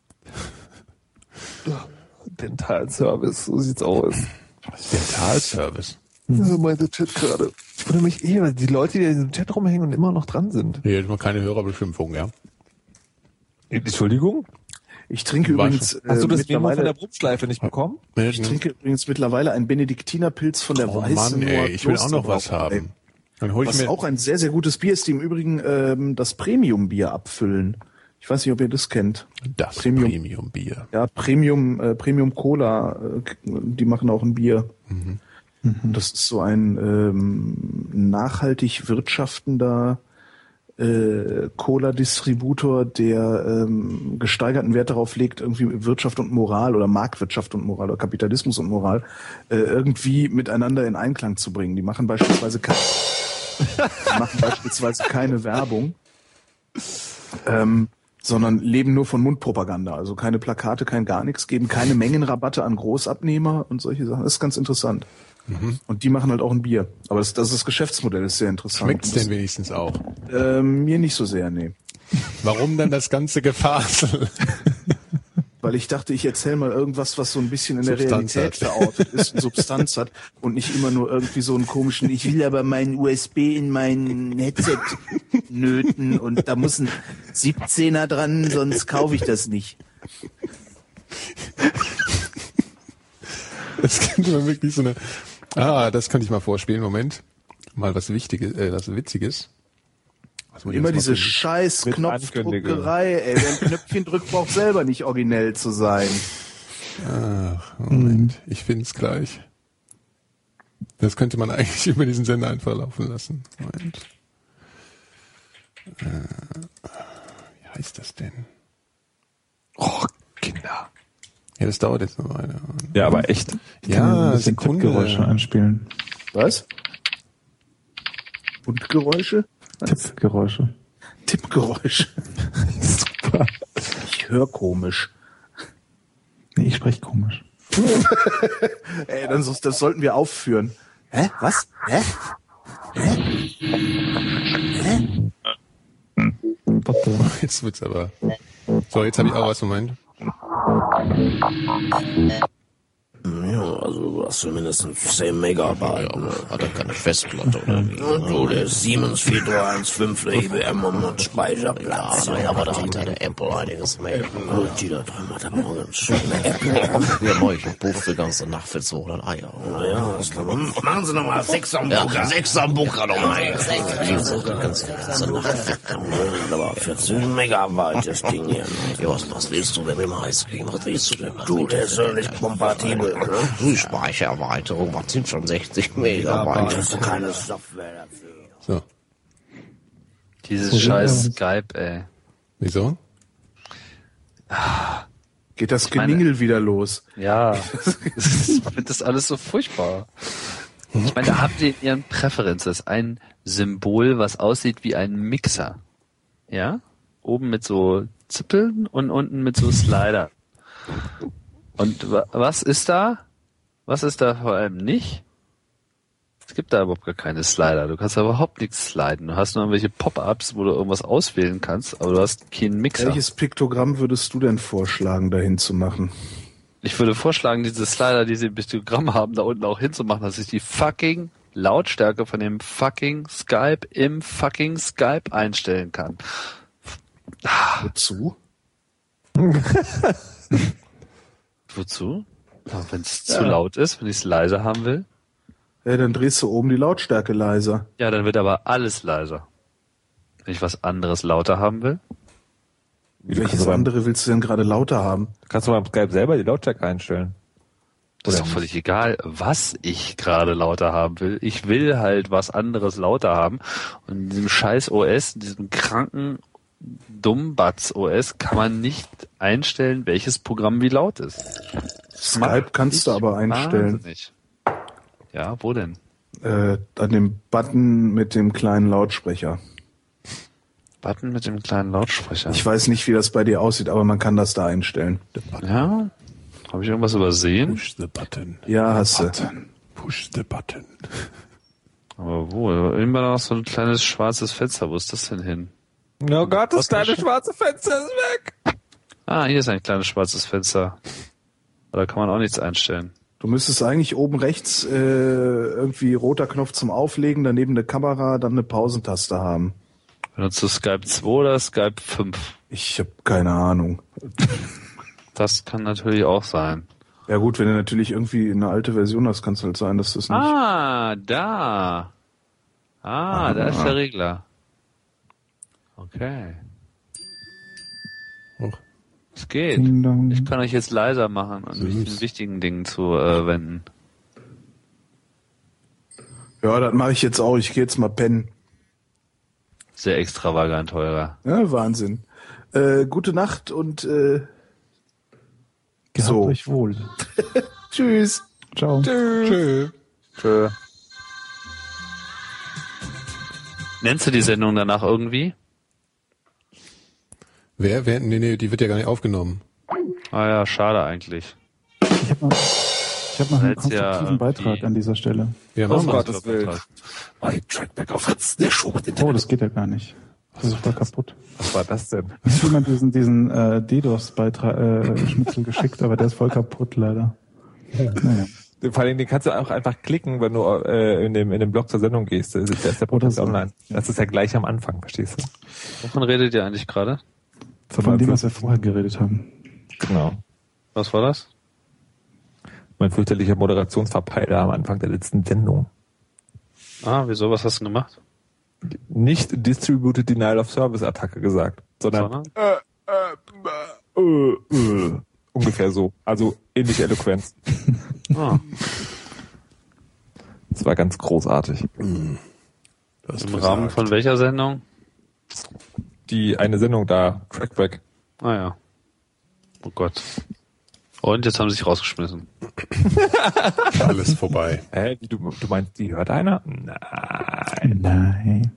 Dentalservice, so sieht's aus. Dentalservice. Also meinte Chat gerade. Ich wundere mich eh, weil die Leute, die in diesem Chat rumhängen und immer noch dran sind. Hier ist mal keine Hörerbeschimpfung, ja. Entschuldigung? Ich trinke War übrigens schon. äh, Hast du das Memo von der mittlerweile, Brummschleife nicht bekommen? ich trinke übrigens mittlerweile einen Benediktinerpilz von der Oh Weißen Mann, ey, ich will auch noch was Klosterbrauerei. haben. Dann hol ich Was mir auch ein sehr, sehr gutes Bier ist, die im Übrigen ähm, das Premium-Bier abfüllen. Ich weiß nicht, ob ihr das kennt. das Premium. Premium-Bier. Ja, Premium, äh, Premium Cola, äh, die machen auch ein Bier. Mhm. Das ist so ein ähm, nachhaltig wirtschaftender äh, Cola-Distributor, der ähm, gesteigerten Wert darauf legt, irgendwie Wirtschaft und Moral oder Marktwirtschaft und Moral oder Kapitalismus und Moral äh, irgendwie miteinander in Einklang zu bringen. Die machen beispielsweise keine, die machen beispielsweise keine Werbung, ähm, sondern leben nur von Mundpropaganda. Also keine Plakate, kein gar nichts, geben keine Mengenrabatte an Großabnehmer und solche Sachen. Das ist ganz interessant. Mhm. Und die machen halt auch ein Bier. Aber das, das, ist das Geschäftsmodell ist sehr interessant. Schmeckt's denn wenigstens auch? Ähm, mir nicht so sehr, nee. Warum denn das ganze Gefasel? Weil ich dachte, ich erzähle mal irgendwas, was so ein bisschen in der Substanz Realität hat. verortet ist, und Substanz hat und nicht immer nur irgendwie so einen komischen, ich will aber meinen U S B in mein Headset nöten und da muss ein siebzehner dran, sonst kaufe ich das nicht. Das könnte man wirklich so eine... Ah, das könnte ich mal vorspielen. Moment. Mal was Wichtiges, äh, was Witziges. Was muss ich Immer jetzt mal diese finden? scheiß Mit Knopfdruckerei, ey. Wer ein Knöpfchen drückt, braucht selber nicht originell zu sein. Ach, Moment. Ich finde es gleich. Das könnte man eigentlich über diesen Sender einfach laufen lassen. Moment. Äh, wie heißt das denn? Oh, Kinder. Ja, das dauert jetzt noch eine. Ja, aber echt. Ja, ein bisschen Sekunde. Tippgeräusche einspielen. Was? Mundgeräusche? Tippgeräusche. Tippgeräusche. Super. Ich höre komisch. Nee, ich spreche komisch. Ey, dann, so- das sollten wir aufführen. Hä? Was? Hä? Hä? Hä? Warte. Jetzt wird's aber. So, jetzt habe ich auch was. Moment. Ja, also du hast zumindest zehn Megabyte. Ne? Hat er keine Festplatte oder wie? Und du, der Siemens vier drei eins fünf, der I B M und Speicherplatz. Ja, aber da hat der Apple einiges mehr. Und die da drin hat er morgens schon eine Apple. Ja, neu, ich puff die ganze Nacht für zweihundert Eier. Ja, das kann man. Machen Sie nochmal sechs am Bunker, sechs am Bunker nochmal. Die ganze Nacht. Aber vierzehn Megabyte das Ding hier. Ja, was, was willst du denn im Eiscreme? Was willst du denn? Du, der ist ja nicht kompatibel. Die Speichererweiterung, was sind schon sechzig Megabyte? Das ist keine Software dafür. So. Dieses scheiß Skype, ey. Wieso? Geht das meine- Geningel wieder los? Ja, ich finde das alles so furchtbar. Ich meine, da habt ihr in ihren Präferences ein Symbol, was aussieht wie ein Mixer. Ja? Oben mit so Zippeln und unten mit so Slider. Und wa- was ist da? Was ist da vor allem nicht? Es gibt da überhaupt gar keine Slider. Du kannst da überhaupt nichts sliden. Du hast nur irgendwelche Pop-ups, wo du irgendwas auswählen kannst, aber du hast keinen Mixer. Welches Piktogramm würdest du denn vorschlagen, dahin zu machen? Ich würde vorschlagen, diese Slider, die sie im Piktogramm haben, da unten auch hinzumachen, dass ich die fucking Lautstärke von dem fucking Skype im fucking Skype einstellen kann. Wozu? Wozu? Wenn es zu laut ist, wenn ich es leiser haben will. Ja, dann drehst du oben die Lautstärke leiser. Ja, dann wird aber alles leiser. Wenn ich was anderes lauter haben will. Welches andere willst du denn gerade lauter haben? Kannst du beim Skype selber die Lautstärke einstellen? Das ist doch völlig egal, was ich gerade lauter haben will. Ich will halt was anderes lauter haben. Und in diesem scheiß O S, in diesem kranken Dummbatz-O S kann man nicht einstellen, welches Programm wie laut ist. Skype kannst du aber einstellen. Wahnsinnig. Ja, wo denn? Äh, an dem Button mit dem kleinen Lautsprecher. Button mit dem kleinen Lautsprecher. Ich weiß nicht, wie das bei dir aussieht, aber man kann das da einstellen. Ja? Habe ich irgendwas übersehen? Push the button. Ja, hast du. Push the button. Aber wo? Immer noch so ein kleines schwarzes Fenster. Wo ist das denn hin? Oh Gott, das kleine schwarze Fenster ist weg. Ah, hier ist ein kleines schwarzes Fenster. Da kann man auch nichts einstellen. Du müsstest eigentlich oben rechts äh, irgendwie roter Knopf zum Auflegen, daneben eine Kamera, dann eine Pausentaste haben. Benutzt du Skype zwei oder Skype fünf? Ich habe keine Ahnung. Das kann natürlich auch sein. Ja gut, wenn du natürlich irgendwie eine alte Version hast, kann es halt sein, dass das nicht... Ah, da. Ah, ah, da ist der Regler. Okay. Och. Es geht. Ding dong. Ich kann euch jetzt leiser machen und mich den wichtigen Dingen zu äh, wenden. Ja, das mache ich jetzt auch. Ich gehe jetzt mal pennen. Sehr extravagant teurer. Ja, Wahnsinn. Äh, gute Nacht und äh, Gehabt so. euch wohl. Tschüss. Ciao. Tschö. Tschö. Nennst du die Sendung danach irgendwie? Wer? Wer? Nee, nee, die wird ja gar nicht aufgenommen. Ah ja, schade eigentlich. Ich habe noch, ich hab noch einen Jetzt ja konstruktiven Beitrag die- an dieser Stelle. Ja, Oh mach mal. Gottes Willen. Trackback auf Fritz, der Show mit den Oh, das geht ja gar nicht. Das ist voll kaputt. Was war das denn? Ich habe jemand diesen, diesen äh, DDoS-Beitrag äh, Schnitzel geschickt, aber der ist voll kaputt leider. Naja. Vor allem, den kannst du auch einfach klicken, wenn du äh, in dem in dem Blog zur Sendung gehst. Da ist der Oder Podcast so. online. Das ist ja gleich am Anfang, verstehst du? Wovon redet ihr eigentlich gerade? Von dem, was wir vorher geredet haben. Genau. Was war das? Mein fürchterlicher Moderationsverpeiler am Anfang der letzten Sendung. Ah, wieso? Was hast du gemacht? Nicht Distributed Denial of Service Attacke gesagt, sondern Sondern? äh, äh, äh, äh, ungefähr so. Also ähnlich Eloquenz. Ah. Das war ganz großartig. Das Im Rahmen von welcher Sendung? Die eine Sendung da, Trackback. Ah ja. Oh Gott. Und jetzt haben sie sich rausgeschmissen. Alles vorbei. Hä? Du, du meinst, die hört einer? Nein. Nein.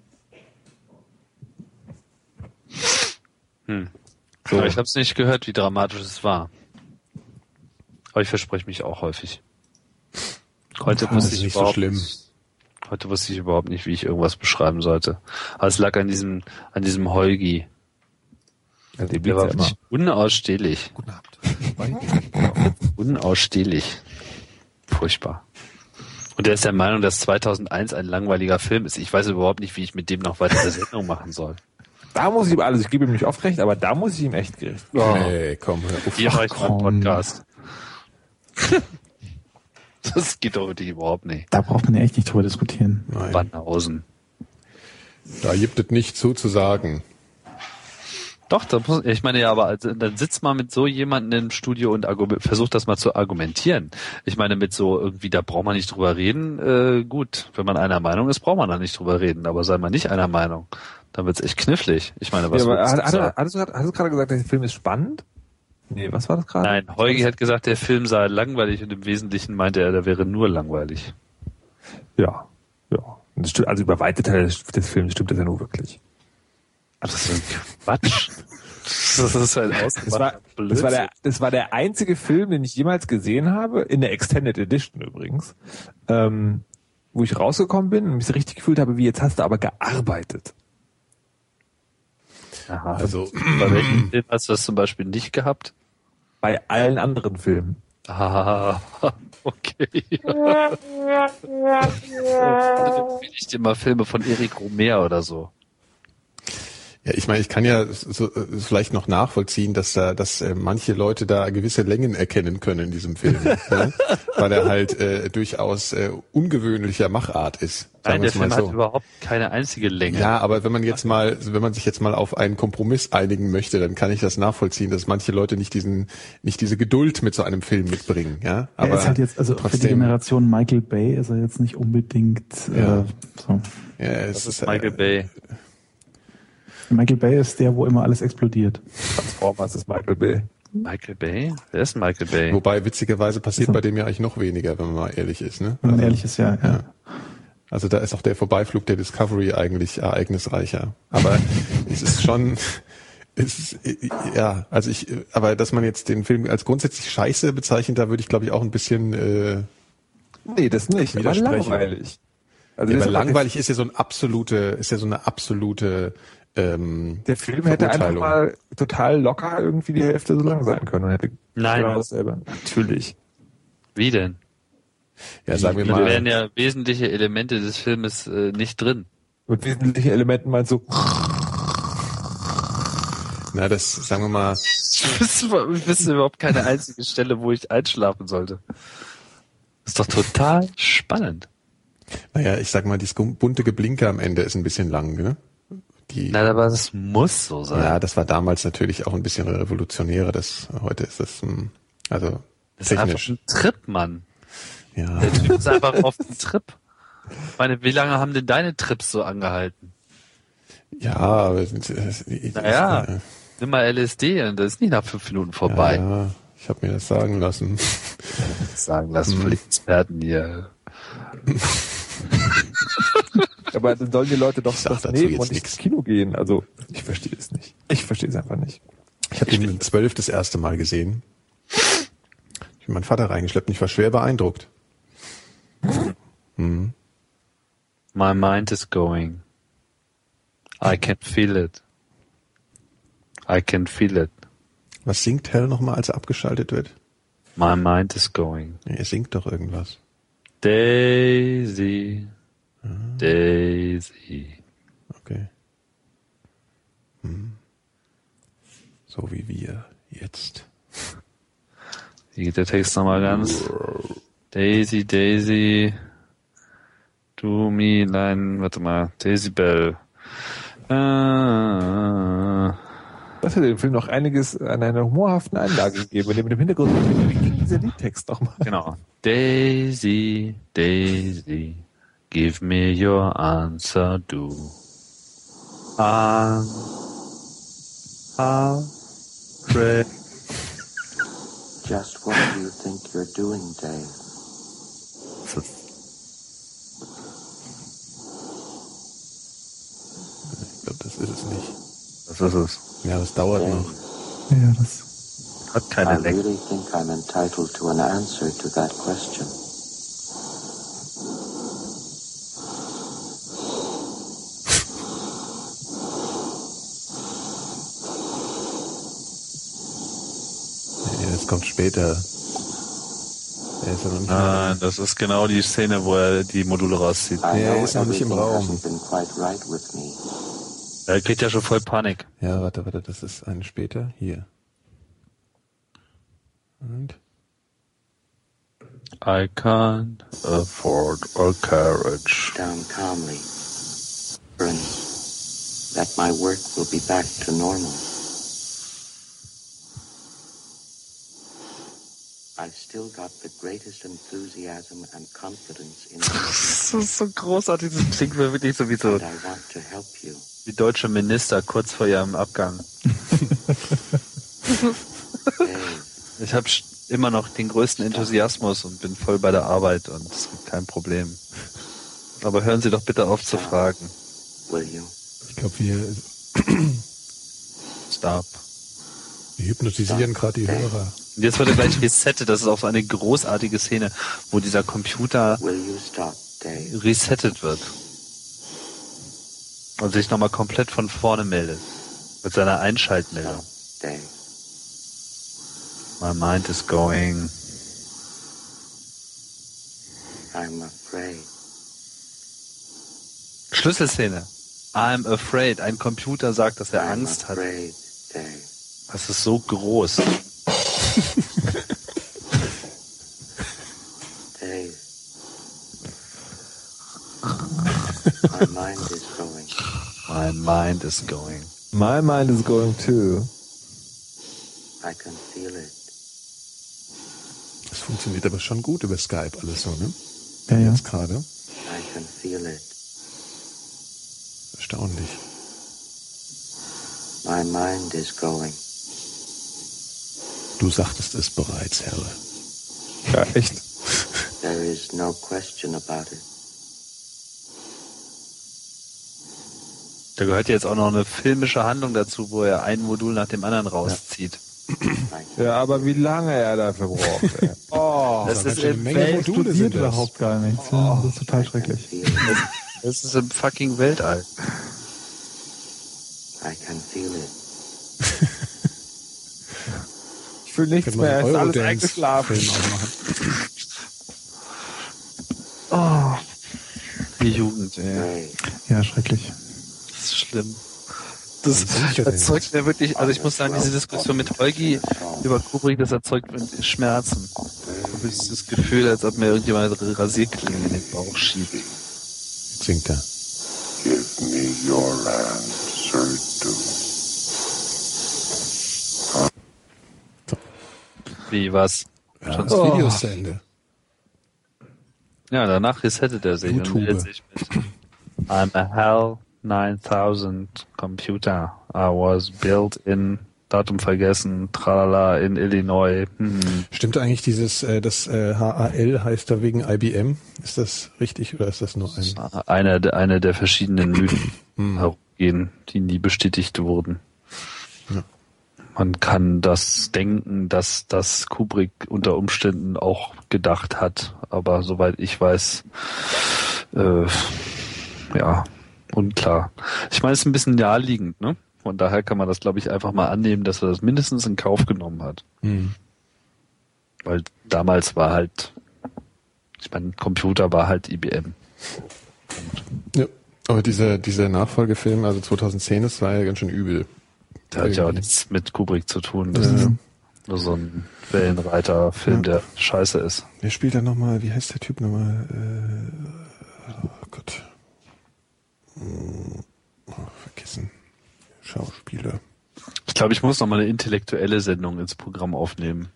Hm. So. Aber ich habe es nicht gehört, wie dramatisch es war. Aber ich verspreche mich auch häufig. Heute Das wusste ist ich nicht so überhaupt, schlimm. Heute wusste ich überhaupt nicht, wie ich irgendwas beschreiben sollte. Aber es lag an diesem, an diesem Holgi. Ja, den Der war Witz ja wirklich unausstehlich. Guten Abend. Unausstehlich. Furchtbar. Und der ist der Meinung, dass zweitausendeins ein langweiliger Film ist. Ich weiß überhaupt nicht, wie ich mit dem noch weiter eine Sendung machen soll. Da muss ich ihm alles, ich gebe ihm nicht oft recht, aber da muss ich ihm echt gerecht. Oh. Nee, komm, hör auf. Hier mache ich mal einen komm. Podcast. Das geht doch wirklich überhaupt nicht. Da braucht man ja echt nicht drüber diskutieren. Nein, Banhausen. da gibt es nicht zu zu sagen. Doch, da muss, ich meine ja, aber also, dann sitzt mal mit so jemandem im Studio und argument, versucht das mal zu argumentieren. Ich meine, mit so irgendwie, da braucht man nicht drüber reden. Äh, gut, wenn man einer Meinung ist, braucht man da nicht drüber reden. Aber sei mal nicht einer Meinung, dann wird's echt knifflig. Ich meine, was Ja, aber willst du hat, hat, sagen? hast, du grad, hast du gerade gesagt, der Film ist spannend? Nee, was war das gerade? Nein, Heugi hat gesagt, der Film sei langweilig und im Wesentlichen meinte er, der wäre nur langweilig. Ja, ja. Das stimmt, also über weite Teile des, des Films stimmt das ja nur wirklich. Ach, das ist ein Quatsch. Das ist halt Das war, das, war der, das war der einzige Film, den ich jemals gesehen habe, in der Extended Edition übrigens, ähm, wo ich rausgekommen bin und mich so richtig gefühlt habe, wie jetzt hast du aber gearbeitet. Aha. Also, Bei welchem Film hast du das zum Beispiel nicht gehabt? Bei allen anderen Filmen. Ah, okay. Ich dir mal Filme von Eric Romer oder so. ja, ich meine, ich kann ja so, äh, vielleicht noch nachvollziehen, dass da, dass äh, manche Leute da gewisse Längen erkennen können in diesem Film, ne? Weil er halt äh, durchaus äh, ungewöhnlicher Machart ist. Nein, der wir's mal Film so. hat überhaupt keine einzige Länge. Ja, aber wenn man jetzt mal, wenn man sich jetzt mal auf einen Kompromiss einigen möchte, dann kann ich das nachvollziehen, dass manche Leute nicht diesen, nicht diese Geduld mit so einem Film mitbringen, ja. Aber er ist halt jetzt, also für die trotzdem, Generation Michael Bay ist er jetzt nicht unbedingt Ja. äh, so. ja, es Das ist Michael Bay. Michael Bay ist der, wo immer alles explodiert. Transformers ist Michael Bay. Michael Bay? Wer ist Michael Bay? Wobei witzigerweise passiert So. bei dem ja eigentlich noch weniger, wenn man mal ehrlich ist, ne? Wenn man Also, ehrlich ist, ja. ja. ja. Also da ist auch der Vorbeiflug der Discovery eigentlich ereignisreicher. Aber es ist schon, Es ist, ja, also ich, aber dass man jetzt den Film als grundsätzlich scheiße bezeichnet, da würde ich glaube ich auch ein bisschen äh, nee, das nicht, aber langweilig. Also ja, aber langweilig ist ja so ein absolute, ist ja so eine absolute ähm, der Film hätte einfach mal total locker irgendwie die Hälfte so lang sein können und hätte Nein, genau dasselbe. Natürlich. Wie denn? Ja, sagen wir da mal. Da wären ja wesentliche Elemente des Filmes äh, nicht drin. Mit wesentlichen Elementen meinst du? Na, das, sagen wir mal. Ich wüsste, ich wüsste überhaupt keine einzige Stelle, wo ich einschlafen sollte. Das ist doch total spannend. Naja, ich sag mal, dieses bunte Geblinke am Ende ist ein bisschen lang, ne? Die, Na, aber das muss so sein. Ja, das war damals natürlich auch ein bisschen revolutionärer. Das, heute ist das, also, das technisch. ist einfach ein Trip, Mann. Ja. Der Typ ist einfach auf dem Trip. Ich meine, wie lange haben denn deine Trips so angehalten? Ja, aber, äh, naja, äh, nimm mal L S D und das ist nicht nach fünf Minuten vorbei. Ja, ja. Ich habe mir das sagen lassen. Sagen lassen von den Experten hier. Aber dann sollen die Leute doch das nehmen und nicht ins Kino gehen. Also, ich verstehe es nicht. Ich verstehe es einfach nicht. Ich habe ihn mit zwölf das erste Mal gesehen. Ich habe meinen Vater reingeschleppt und ich war schwer beeindruckt. Mhm. My mind is going. I can feel it. I can feel it. Was singt Hell nochmal, als er abgeschaltet wird? My mind is going. Ja, er singt doch irgendwas. Daisy. Mhm. Daisy. Okay. Hm. So wie wir jetzt. Wie geht der Text nochmal ganz? Daisy, Daisy. Du, me, line, warte mal. Daisy Bell. Ah. Das hätte dem Film noch einiges an einer humorhaften Einlage gegeben, indem mit dem Hintergrund wie ging dieser Liedtext nochmal. Genau. Daisy, Daisy, give me your answer, do. I'm afraid. Just what do you think you're doing, Dave? Ich glaube, das ist es nicht. Das ist es. Ja, das dauert Dave. noch. Ja, das hat keine I Länge. really think I'm entitled to an answer to that question. Nee, das kommt später. Er ist ja noch nicht Nein, das ist genau die Szene, wo er die Module rauszieht. Ja, er ist noch nicht im Raum. Hasn't been quite right with me. Er kriegt ja schon voll Panik. Ja, warte, warte, das ist eine später. Hier. Und? I can't afford a carriage. Down calmly. Bernie, that my work will be back to normal. I've still got the greatest enthusiasm and confidence in Das ist so großartig, das klingt mir wirklich so wie so and I want to help you. die deutsche Minister kurz vor ihrem Abgang. Ich habe immer noch den größten Enthusiasmus und bin voll bei der Arbeit und es gibt kein Problem. Aber hören Sie doch bitte auf zu fragen. Will you? Ich glaube, wir, Stop. wir hypnotisieren gerade die Hörer. Und jetzt wird er gleich resettet. Das ist auch so eine großartige Szene, wo dieser Computer Will you stop, Dave? resettet wird. Und sich nochmal komplett von vorne meldet. Mit seiner Einschaltmeldung. Dave. My mind is going. I'm afraid. Schlüsselszene. I'm afraid. Ein Computer sagt, dass er I'm Angst hat. afraid, Dave. Das ist so groß. Dave. My mind is going. My mind is going. My mind is going too. I can feel it. Das funktioniert aber schon gut über Skype alles so, ne? Ja, ja. Jetzt gerade. I can feel it. Erstaunlich. My mind is going. Du sagtest es bereits, Herr. Ja, echt. There is no question about it. Da gehört jetzt auch noch eine filmische Handlung dazu, wo er ein Modul nach dem anderen rauszieht. Ja, aber wie lange er dafür braucht. Ey. Oh, das, das ist im Welt explodiert überhaupt gar nichts. Oh. Das ist total schrecklich. Das ist im fucking Weltall. I can feel it. Ich fühle nichts mehr, es ist alles eingeschlafen. Oh, die Jugend, ey. Ja, schrecklich. Das ist schlimm. Das erzeugt mir wirklich, also ich muss sagen, diese Diskussion mit Holgi über Kubrick, das erzeugt mir Schmerzen. Ich habe das Gefühl, als ob mir irgendjemand Rasierklingen in den Bauch schiebt. Singt er. Give me your answer to. Wie, was? Ja, Schon das oh. Video ist zu Ende. Ja, danach resettet er sich YouTube. und meldet sich mit I'm a HAL nine thousand computer. I was built in, Datum vergessen, tralala, in Illinois. Hm. Stimmt eigentlich dieses, äh, das äh, H A L heißt da wegen I B M? Ist das richtig oder ist das nur ein? Eine, eine der verschiedenen Mythen herumgehen, die nie bestätigt wurden. Ja. Man kann das denken, dass das Kubrick unter Umständen auch gedacht hat, aber soweit ich weiß, äh, ja, unklar. Ich meine, es ist ein bisschen naheliegend, ne? Von daher kann man das, glaube ich, einfach mal annehmen, dass er das mindestens in Kauf genommen hat. Mhm. Weil damals war halt, ich meine, Computer war halt I B M. Ja, aber dieser, dieser Nachfolgefilm, also zweitausendzehn, das war ja ganz schön übel. Der hat ja auch nichts mit Kubrick zu tun. Das ja. ist nur so ein Wellenreiter-Film, ja. der scheiße ist. Wer spielt da nochmal, wie heißt der Typ nochmal? Äh, oh Gott. Oh, vergessen. Schauspieler. Ich glaube, ich muss noch mal eine intellektuelle Sendung ins Programm aufnehmen.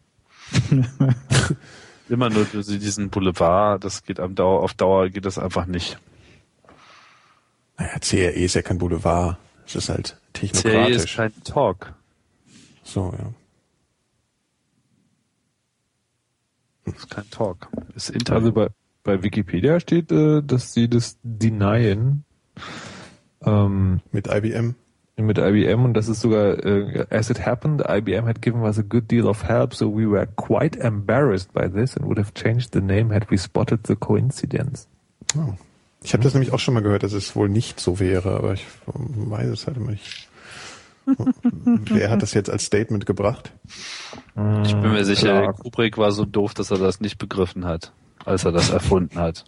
Immer nur diesen Boulevard, das geht am Dauer, auf Dauer geht das einfach nicht. Naja, C R E ist ja kein Boulevard. Es ist halt technokratisch. C R E ist kein Talk. So, ja. Das ist kein Talk. Das ist Interview. Also bei, bei Wikipedia steht, äh, dass sie das denyen ähm, mit I B M. Mit I B M und das ist sogar, uh, as it happened, I B M had given us a good deal of help, so we were quite embarrassed by this and would have changed the name had we spotted the coincidence. Oh. Ich habe das nämlich auch schon mal gehört, dass es wohl nicht so wäre, aber ich weiß es halt immer nicht. Wer hat das jetzt als Statement gebracht? Ich bin mir sicher, Clark. Kubrick war so doof, dass er das nicht begriffen hat, als er das erfunden hat.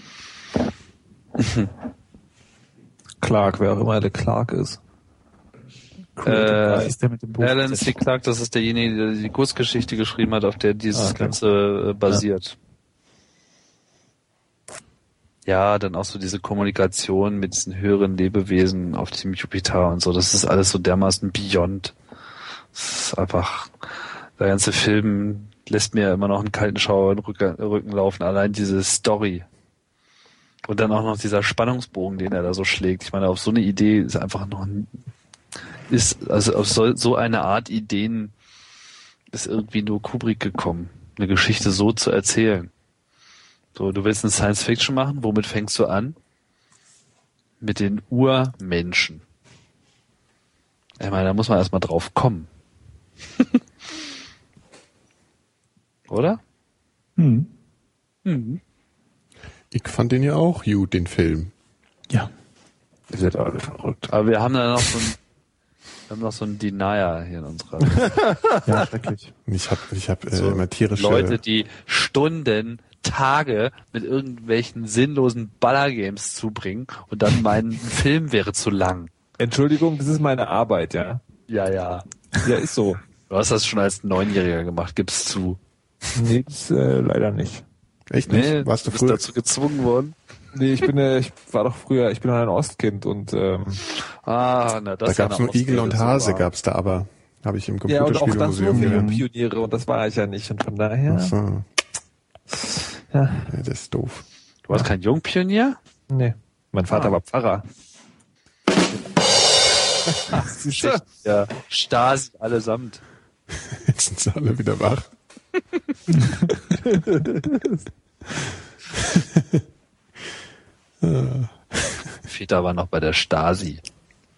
Clark, wer auch immer der Clark ist. Äh, ist der mit dem Buch Alan C. Clark, das ist derjenige, der die Kurzgeschichte geschrieben hat, auf der dieses ah, okay. Ganze äh, basiert. Ja. ja, dann auch so diese Kommunikation mit diesen höheren Lebewesen auf dem Jupiter und so, das ist alles so dermaßen beyond. Das ist einfach, der ganze Film lässt mir immer noch einen kalten Schauer in den Rücken, Rücken laufen, allein diese Story. Und dann auch noch dieser Spannungsbogen, den er da so schlägt. Ich meine, auf so eine Idee ist einfach noch ein ist, also auf so, so eine Art Ideen ist irgendwie nur Kubrick gekommen, eine Geschichte so zu erzählen. So, du willst eine Science Fiction machen, womit fängst du an? Mit den Urmenschen. Ich meine, da muss man erstmal drauf kommen. Oder? Hm. Mhm. Ich fand den ja auch gut, den Film. Ja. Ihr seid alle verrückt. Aber wir haben da noch so ein Wir haben noch so einen Denier hier in unserer. Ja, schrecklich. Ich habe ich hab, äh, so immer tierische... Leute, die Stunden, Tage mit irgendwelchen sinnlosen Ballergames zubringen und dann meinen Film wäre zu lang. Entschuldigung, das ist meine Arbeit, ja? Ja, ja. Ja, ist so. Du hast das schon als Neunjähriger gemacht, gib's zu. Nee, das, äh, leider nicht. Echt nicht? Nee, Warst du, du bist früher? dazu gezwungen worden? Nee, ich bin, äh, ich war doch früher, ich bin ein Ostkind und ähm, ah, na, das da gab's nur Igel und Hase, gab's da aber. Habe ich im Computerspielmuseum gelernt. Pioniere und das war ich ja nicht und von daher. Ach so. Ja. Ja, das ist doof. Du warst kein Jungpionier? Nee. Mein Vater ah. war Pfarrer. Ja, Stasi allesamt. Jetzt sind sie alle wieder wach. Väter war noch bei der Stasi.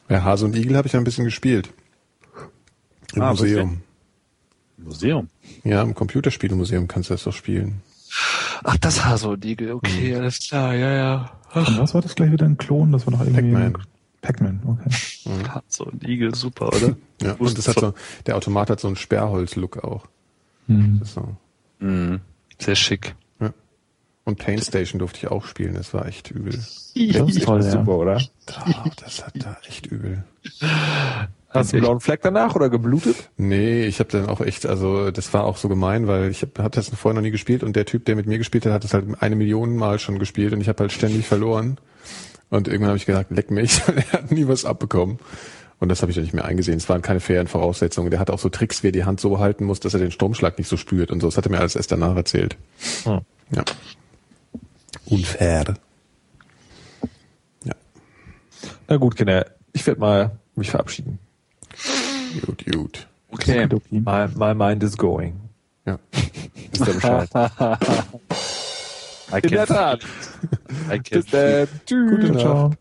Ja, Hase und Igel habe ich ja ein bisschen gespielt. Im Ah, Museum. Museum? Ja, im Computerspielemuseum kannst du das doch spielen. Ach, das Hase und Igel, okay, Mhm. alles klar, ja, ja. Und was war das gleich wieder ein Klon? Das war doch irgendwie Pac-Man. ein Pac-Man, okay. Mhm. Hase und Igel, super, oder? Ja, und das hat so, der Automat hat so einen Sperrholz-Look auch. Mhm. Das ist so. Mhm. Sehr schick. Ja. Und Pain Station durfte ich auch spielen, das war echt übel. Das ist toll, ja. Super, oder? Oh, das hat da echt übel. Hast du einen blauen Fleck danach oder geblutet? Nee, ich habe dann auch echt, also das war auch so gemein, weil ich habe hab das vorher noch nie gespielt und der Typ, der mit mir gespielt hat, hat das halt eine Million Mal schon gespielt und ich habe halt ständig verloren. Und irgendwann habe ich gesagt, leck mich, weil er hat nie was abbekommen. Und das habe ich dann nicht mehr eingesehen. Es waren keine fairen Voraussetzungen. Der hat auch so Tricks, wie er die Hand so halten muss, dass er den Stromschlag nicht so spürt und so. Das hat er mir alles erst danach erzählt. Hm. Ja. Unfair. Ja. Na gut, Kinder, ich werde mal mich verabschieden. Gut, gut. Okay, my, my mind is going. Ja. Ist der Bescheid. I In der Tat. I Bis dann. Tschüss. Gute Nacht.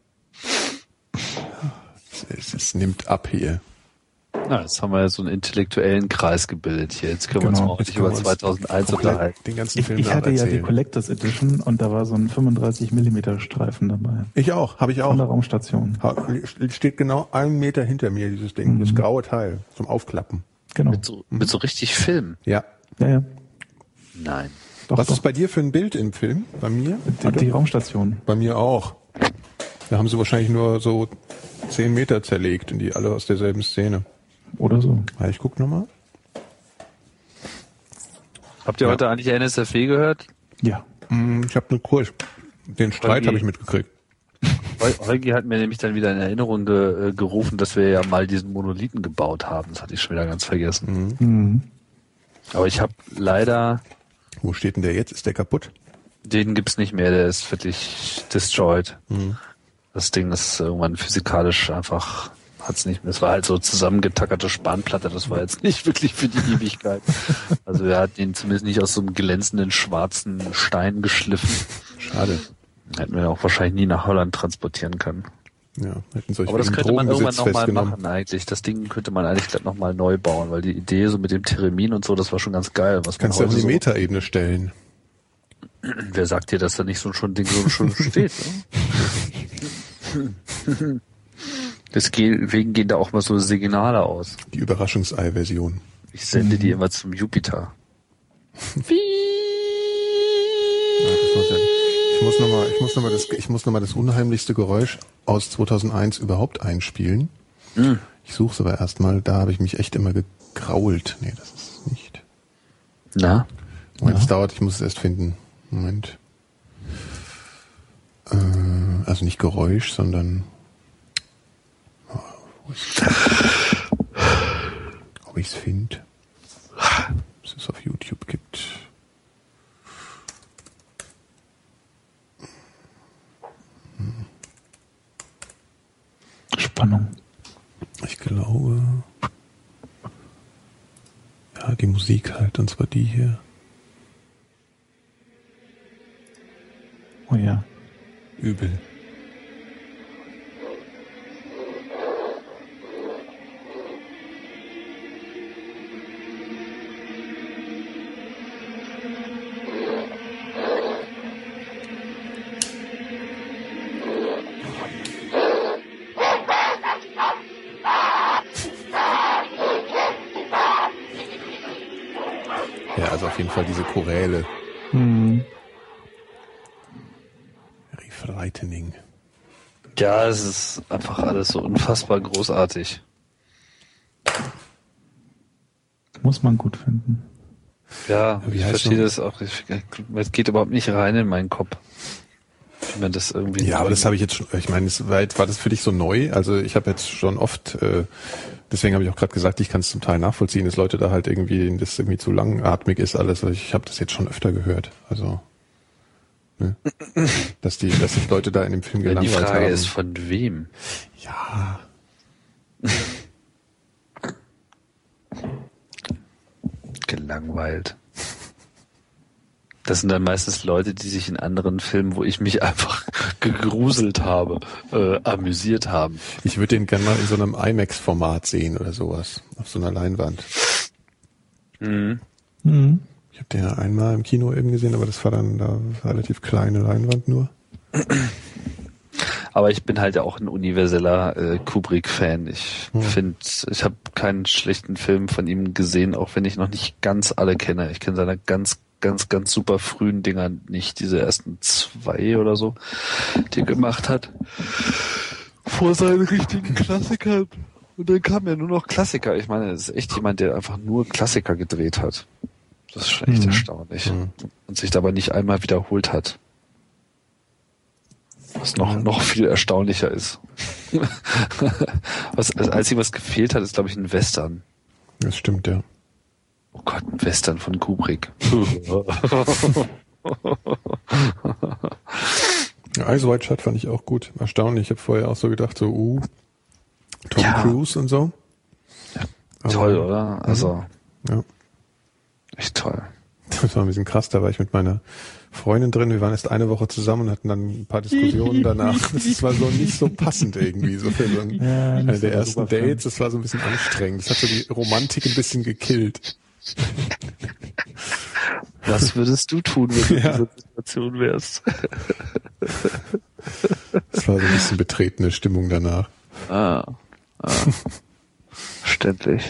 Es, es nimmt ab hier. Na, jetzt haben wir ja so einen intellektuellen Kreis gebildet hier. Jetzt können wir uns Genau. mal richtig über zweitausendeins unterhalten. Den ganzen Ich, Film ich hatte ja die nacherzählen. Collectors Edition und da war so ein fünfunddreißig Millimeter Streifen dabei. Ich auch, habe ich Von der auch. Raumstation. Ha- Steht genau einen Meter hinter mir, dieses Ding. Das graue Teil zum Aufklappen. Genau. Mit so, mit so richtig Film. Ja. Ja, ja. Nein. Doch, Was doch. ist bei dir für ein Bild im Film? Bei mir? Die, die Raumstation. Bei mir auch. Da haben sie wahrscheinlich nur so zehn Meter zerlegt und die alle aus derselben Szene. Oder so. Ja, ich guck nochmal. Habt ihr Ja. heute eigentlich N S F W gehört? Ja. Hm, Ich habe nur kurz. Den Streit Holgi. habe ich mitgekriegt. Hol- Holgi hat mir nämlich dann wieder in Erinnerung ge, äh, gerufen, dass wir ja mal diesen Monolithen gebaut haben. Das hatte ich schon wieder ganz vergessen. Mhm. Aber ich habe leider, Wo steht denn der jetzt? Ist der kaputt? den gibt's nicht mehr, der ist wirklich destroyed. Mhm. Das Ding ist irgendwann physikalisch einfach, hat's nicht mehr. Es war halt so zusammengetackerte Spanplatte, das war jetzt nicht wirklich für die Ewigkeit. Also er hat ihn zumindest nicht aus so einem glänzenden schwarzen Stein geschliffen. Schade. Hätten wir auch wahrscheinlich nie nach Holland transportieren können. Ja, hätten solche Aber das könnte man irgendwann Drogenbesitz nochmal festgenommen. machen eigentlich. Das Ding könnte man eigentlich gleich nochmal neu bauen, weil die Idee so mit dem Theremin und so, das war schon ganz geil. Was man Kannst du auf heute die so, Metaebene stellen. wer sagt dir, dass da nicht so schon ein Ding so schon steht? Ne? Deswegen gehen da auch mal so Signale aus. Die Überraschungsei-Version. Ich sende die immer zum Jupiter. Ja, das muss ja, ich muss nochmal, ich muss noch mal das, ich muss noch mal das unheimlichste Geräusch aus zweitausendeins überhaupt einspielen. Mhm. Ich suche es aber erstmal, da habe ich mich echt immer gegrault. Nee, das ist es nicht. Na? Moment, Ja. es dauert, ich muss es erst finden. Moment. Äh, also nicht Geräusch, sondern oh, wo ist ob ich es finde. Was es auf YouTube gibt. Spannung. Ich glaube, ja, die Musik halt, und zwar die hier. Oh ja. Übel. Ja, also auf jeden Fall diese Choräle. Mhm. Very frightening. Ja, es ist einfach alles so unfassbar großartig. Muss man gut finden. Ja, Wie ich heißt verstehe noch- das auch. Ich, es geht überhaupt nicht rein in meinen Kopf. Wie man das irgendwie. Ja, aber das habe ich jetzt schon, ich meine, es war, war das für dich so neu? Also ich habe jetzt schon oft, äh, deswegen habe ich auch gerade gesagt, ich kann es zum Teil nachvollziehen, dass Leute da halt irgendwie, das irgendwie zu langatmig ist alles. Also ich habe das jetzt schon öfter gehört. Also, ne? dass die, dass sich Leute da in dem Film Ja, die gelangweilt Frage haben. ist, von wem? Ja. Gelangweilt. Das sind dann meistens Leute, die sich in anderen Filmen, wo ich mich einfach gegruselt habe, äh, amüsiert haben. Ich würde den gerne mal in so einem IMAX-Format sehen oder sowas. Auf so einer Leinwand. Mhm. Mhm. Ich habe den ja einmal im Kino eben gesehen, aber das war dann da relativ kleine Leinwand nur. Aber ich bin halt auch ein universeller äh, Kubrick-Fan. Ich Hm. finde, ich habe keinen schlechten Film von ihm gesehen, auch wenn ich noch nicht ganz alle kenne. Ich kenne seine ganz, ganz, ganz super frühen Dinger nicht, diese ersten zwei oder so, die er gemacht hat. Vor seinen richtigen Klassikern. Und dann kamen ja nur noch Klassiker. Ich meine, es ist echt jemand, der einfach nur Klassiker gedreht hat. Das ist schon echt Mhm. erstaunlich. Mhm. Und sich dabei nicht einmal wiederholt hat. Was noch, noch viel erstaunlicher ist. was, das Einzige, was gefehlt hat, ist, glaube ich, ein Western. Das stimmt, ja. Oh Gott, ein Western von Kubrick. Ja, Eyes Wide Shut fand ich auch gut. Erstaunlich. Ich habe vorher auch so gedacht, so, uh, Tom Ja. Cruise und so. Aber, Toll, oder? Also, ja. echt toll. Das war ein bisschen krass, da war ich mit meiner Freundin drin, wir waren erst eine Woche zusammen und hatten dann ein paar Diskussionen danach. Das war so nicht so passend irgendwie, so für so ein, Ja, eine nicht der so ersten super Dates, das war so ein bisschen anstrengend. Das hat so die Romantik ein bisschen gekillt. Was würdest du tun, wenn du in Ja. dieser Situation wärst? Das war so ein bisschen betretene Stimmung danach. Ah, ah. Verständlich.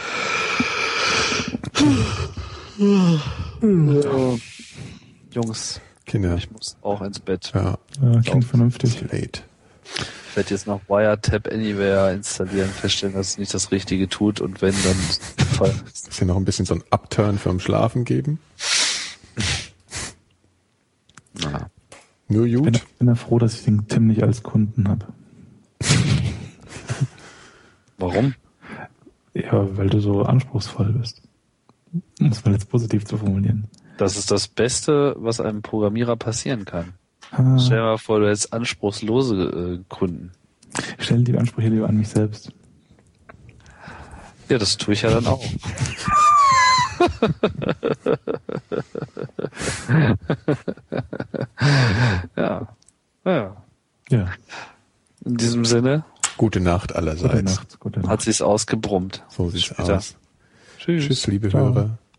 Ja. Jungs, Kinder. ich muss auch ins Bett. Ja. Ja, klingt vernünftig. Late. Ich werde jetzt noch Wiretap Anywhere installieren, feststellen, dass es nicht das Richtige tut und wenn, dann voll. Ist ja noch ein bisschen so ein Upturn fürs Schlafen geben. Na. Nur Ich bin, gut. bin ja froh, dass ich den Tim nicht als Kunden habe. Warum? Ja, weil du so anspruchsvoll bist. Um es mal jetzt positiv zu formulieren. Das ist das Beste, was einem Programmierer passieren kann. Ah, Stell dir mal vor, du hättest anspruchslose äh, Kunden. ich stelle die Ansprüche lieber an mich selbst. Ja, das tue ich ja dann auch. ja. Ja. Ja. In diesem Sinne Gute Nacht allerseits. Gute Nacht. Gute Nacht. hat sich's ausgebrummt. So sieht's Später. aus. Tschüss. Tschüss, liebe Ciao. Hörer.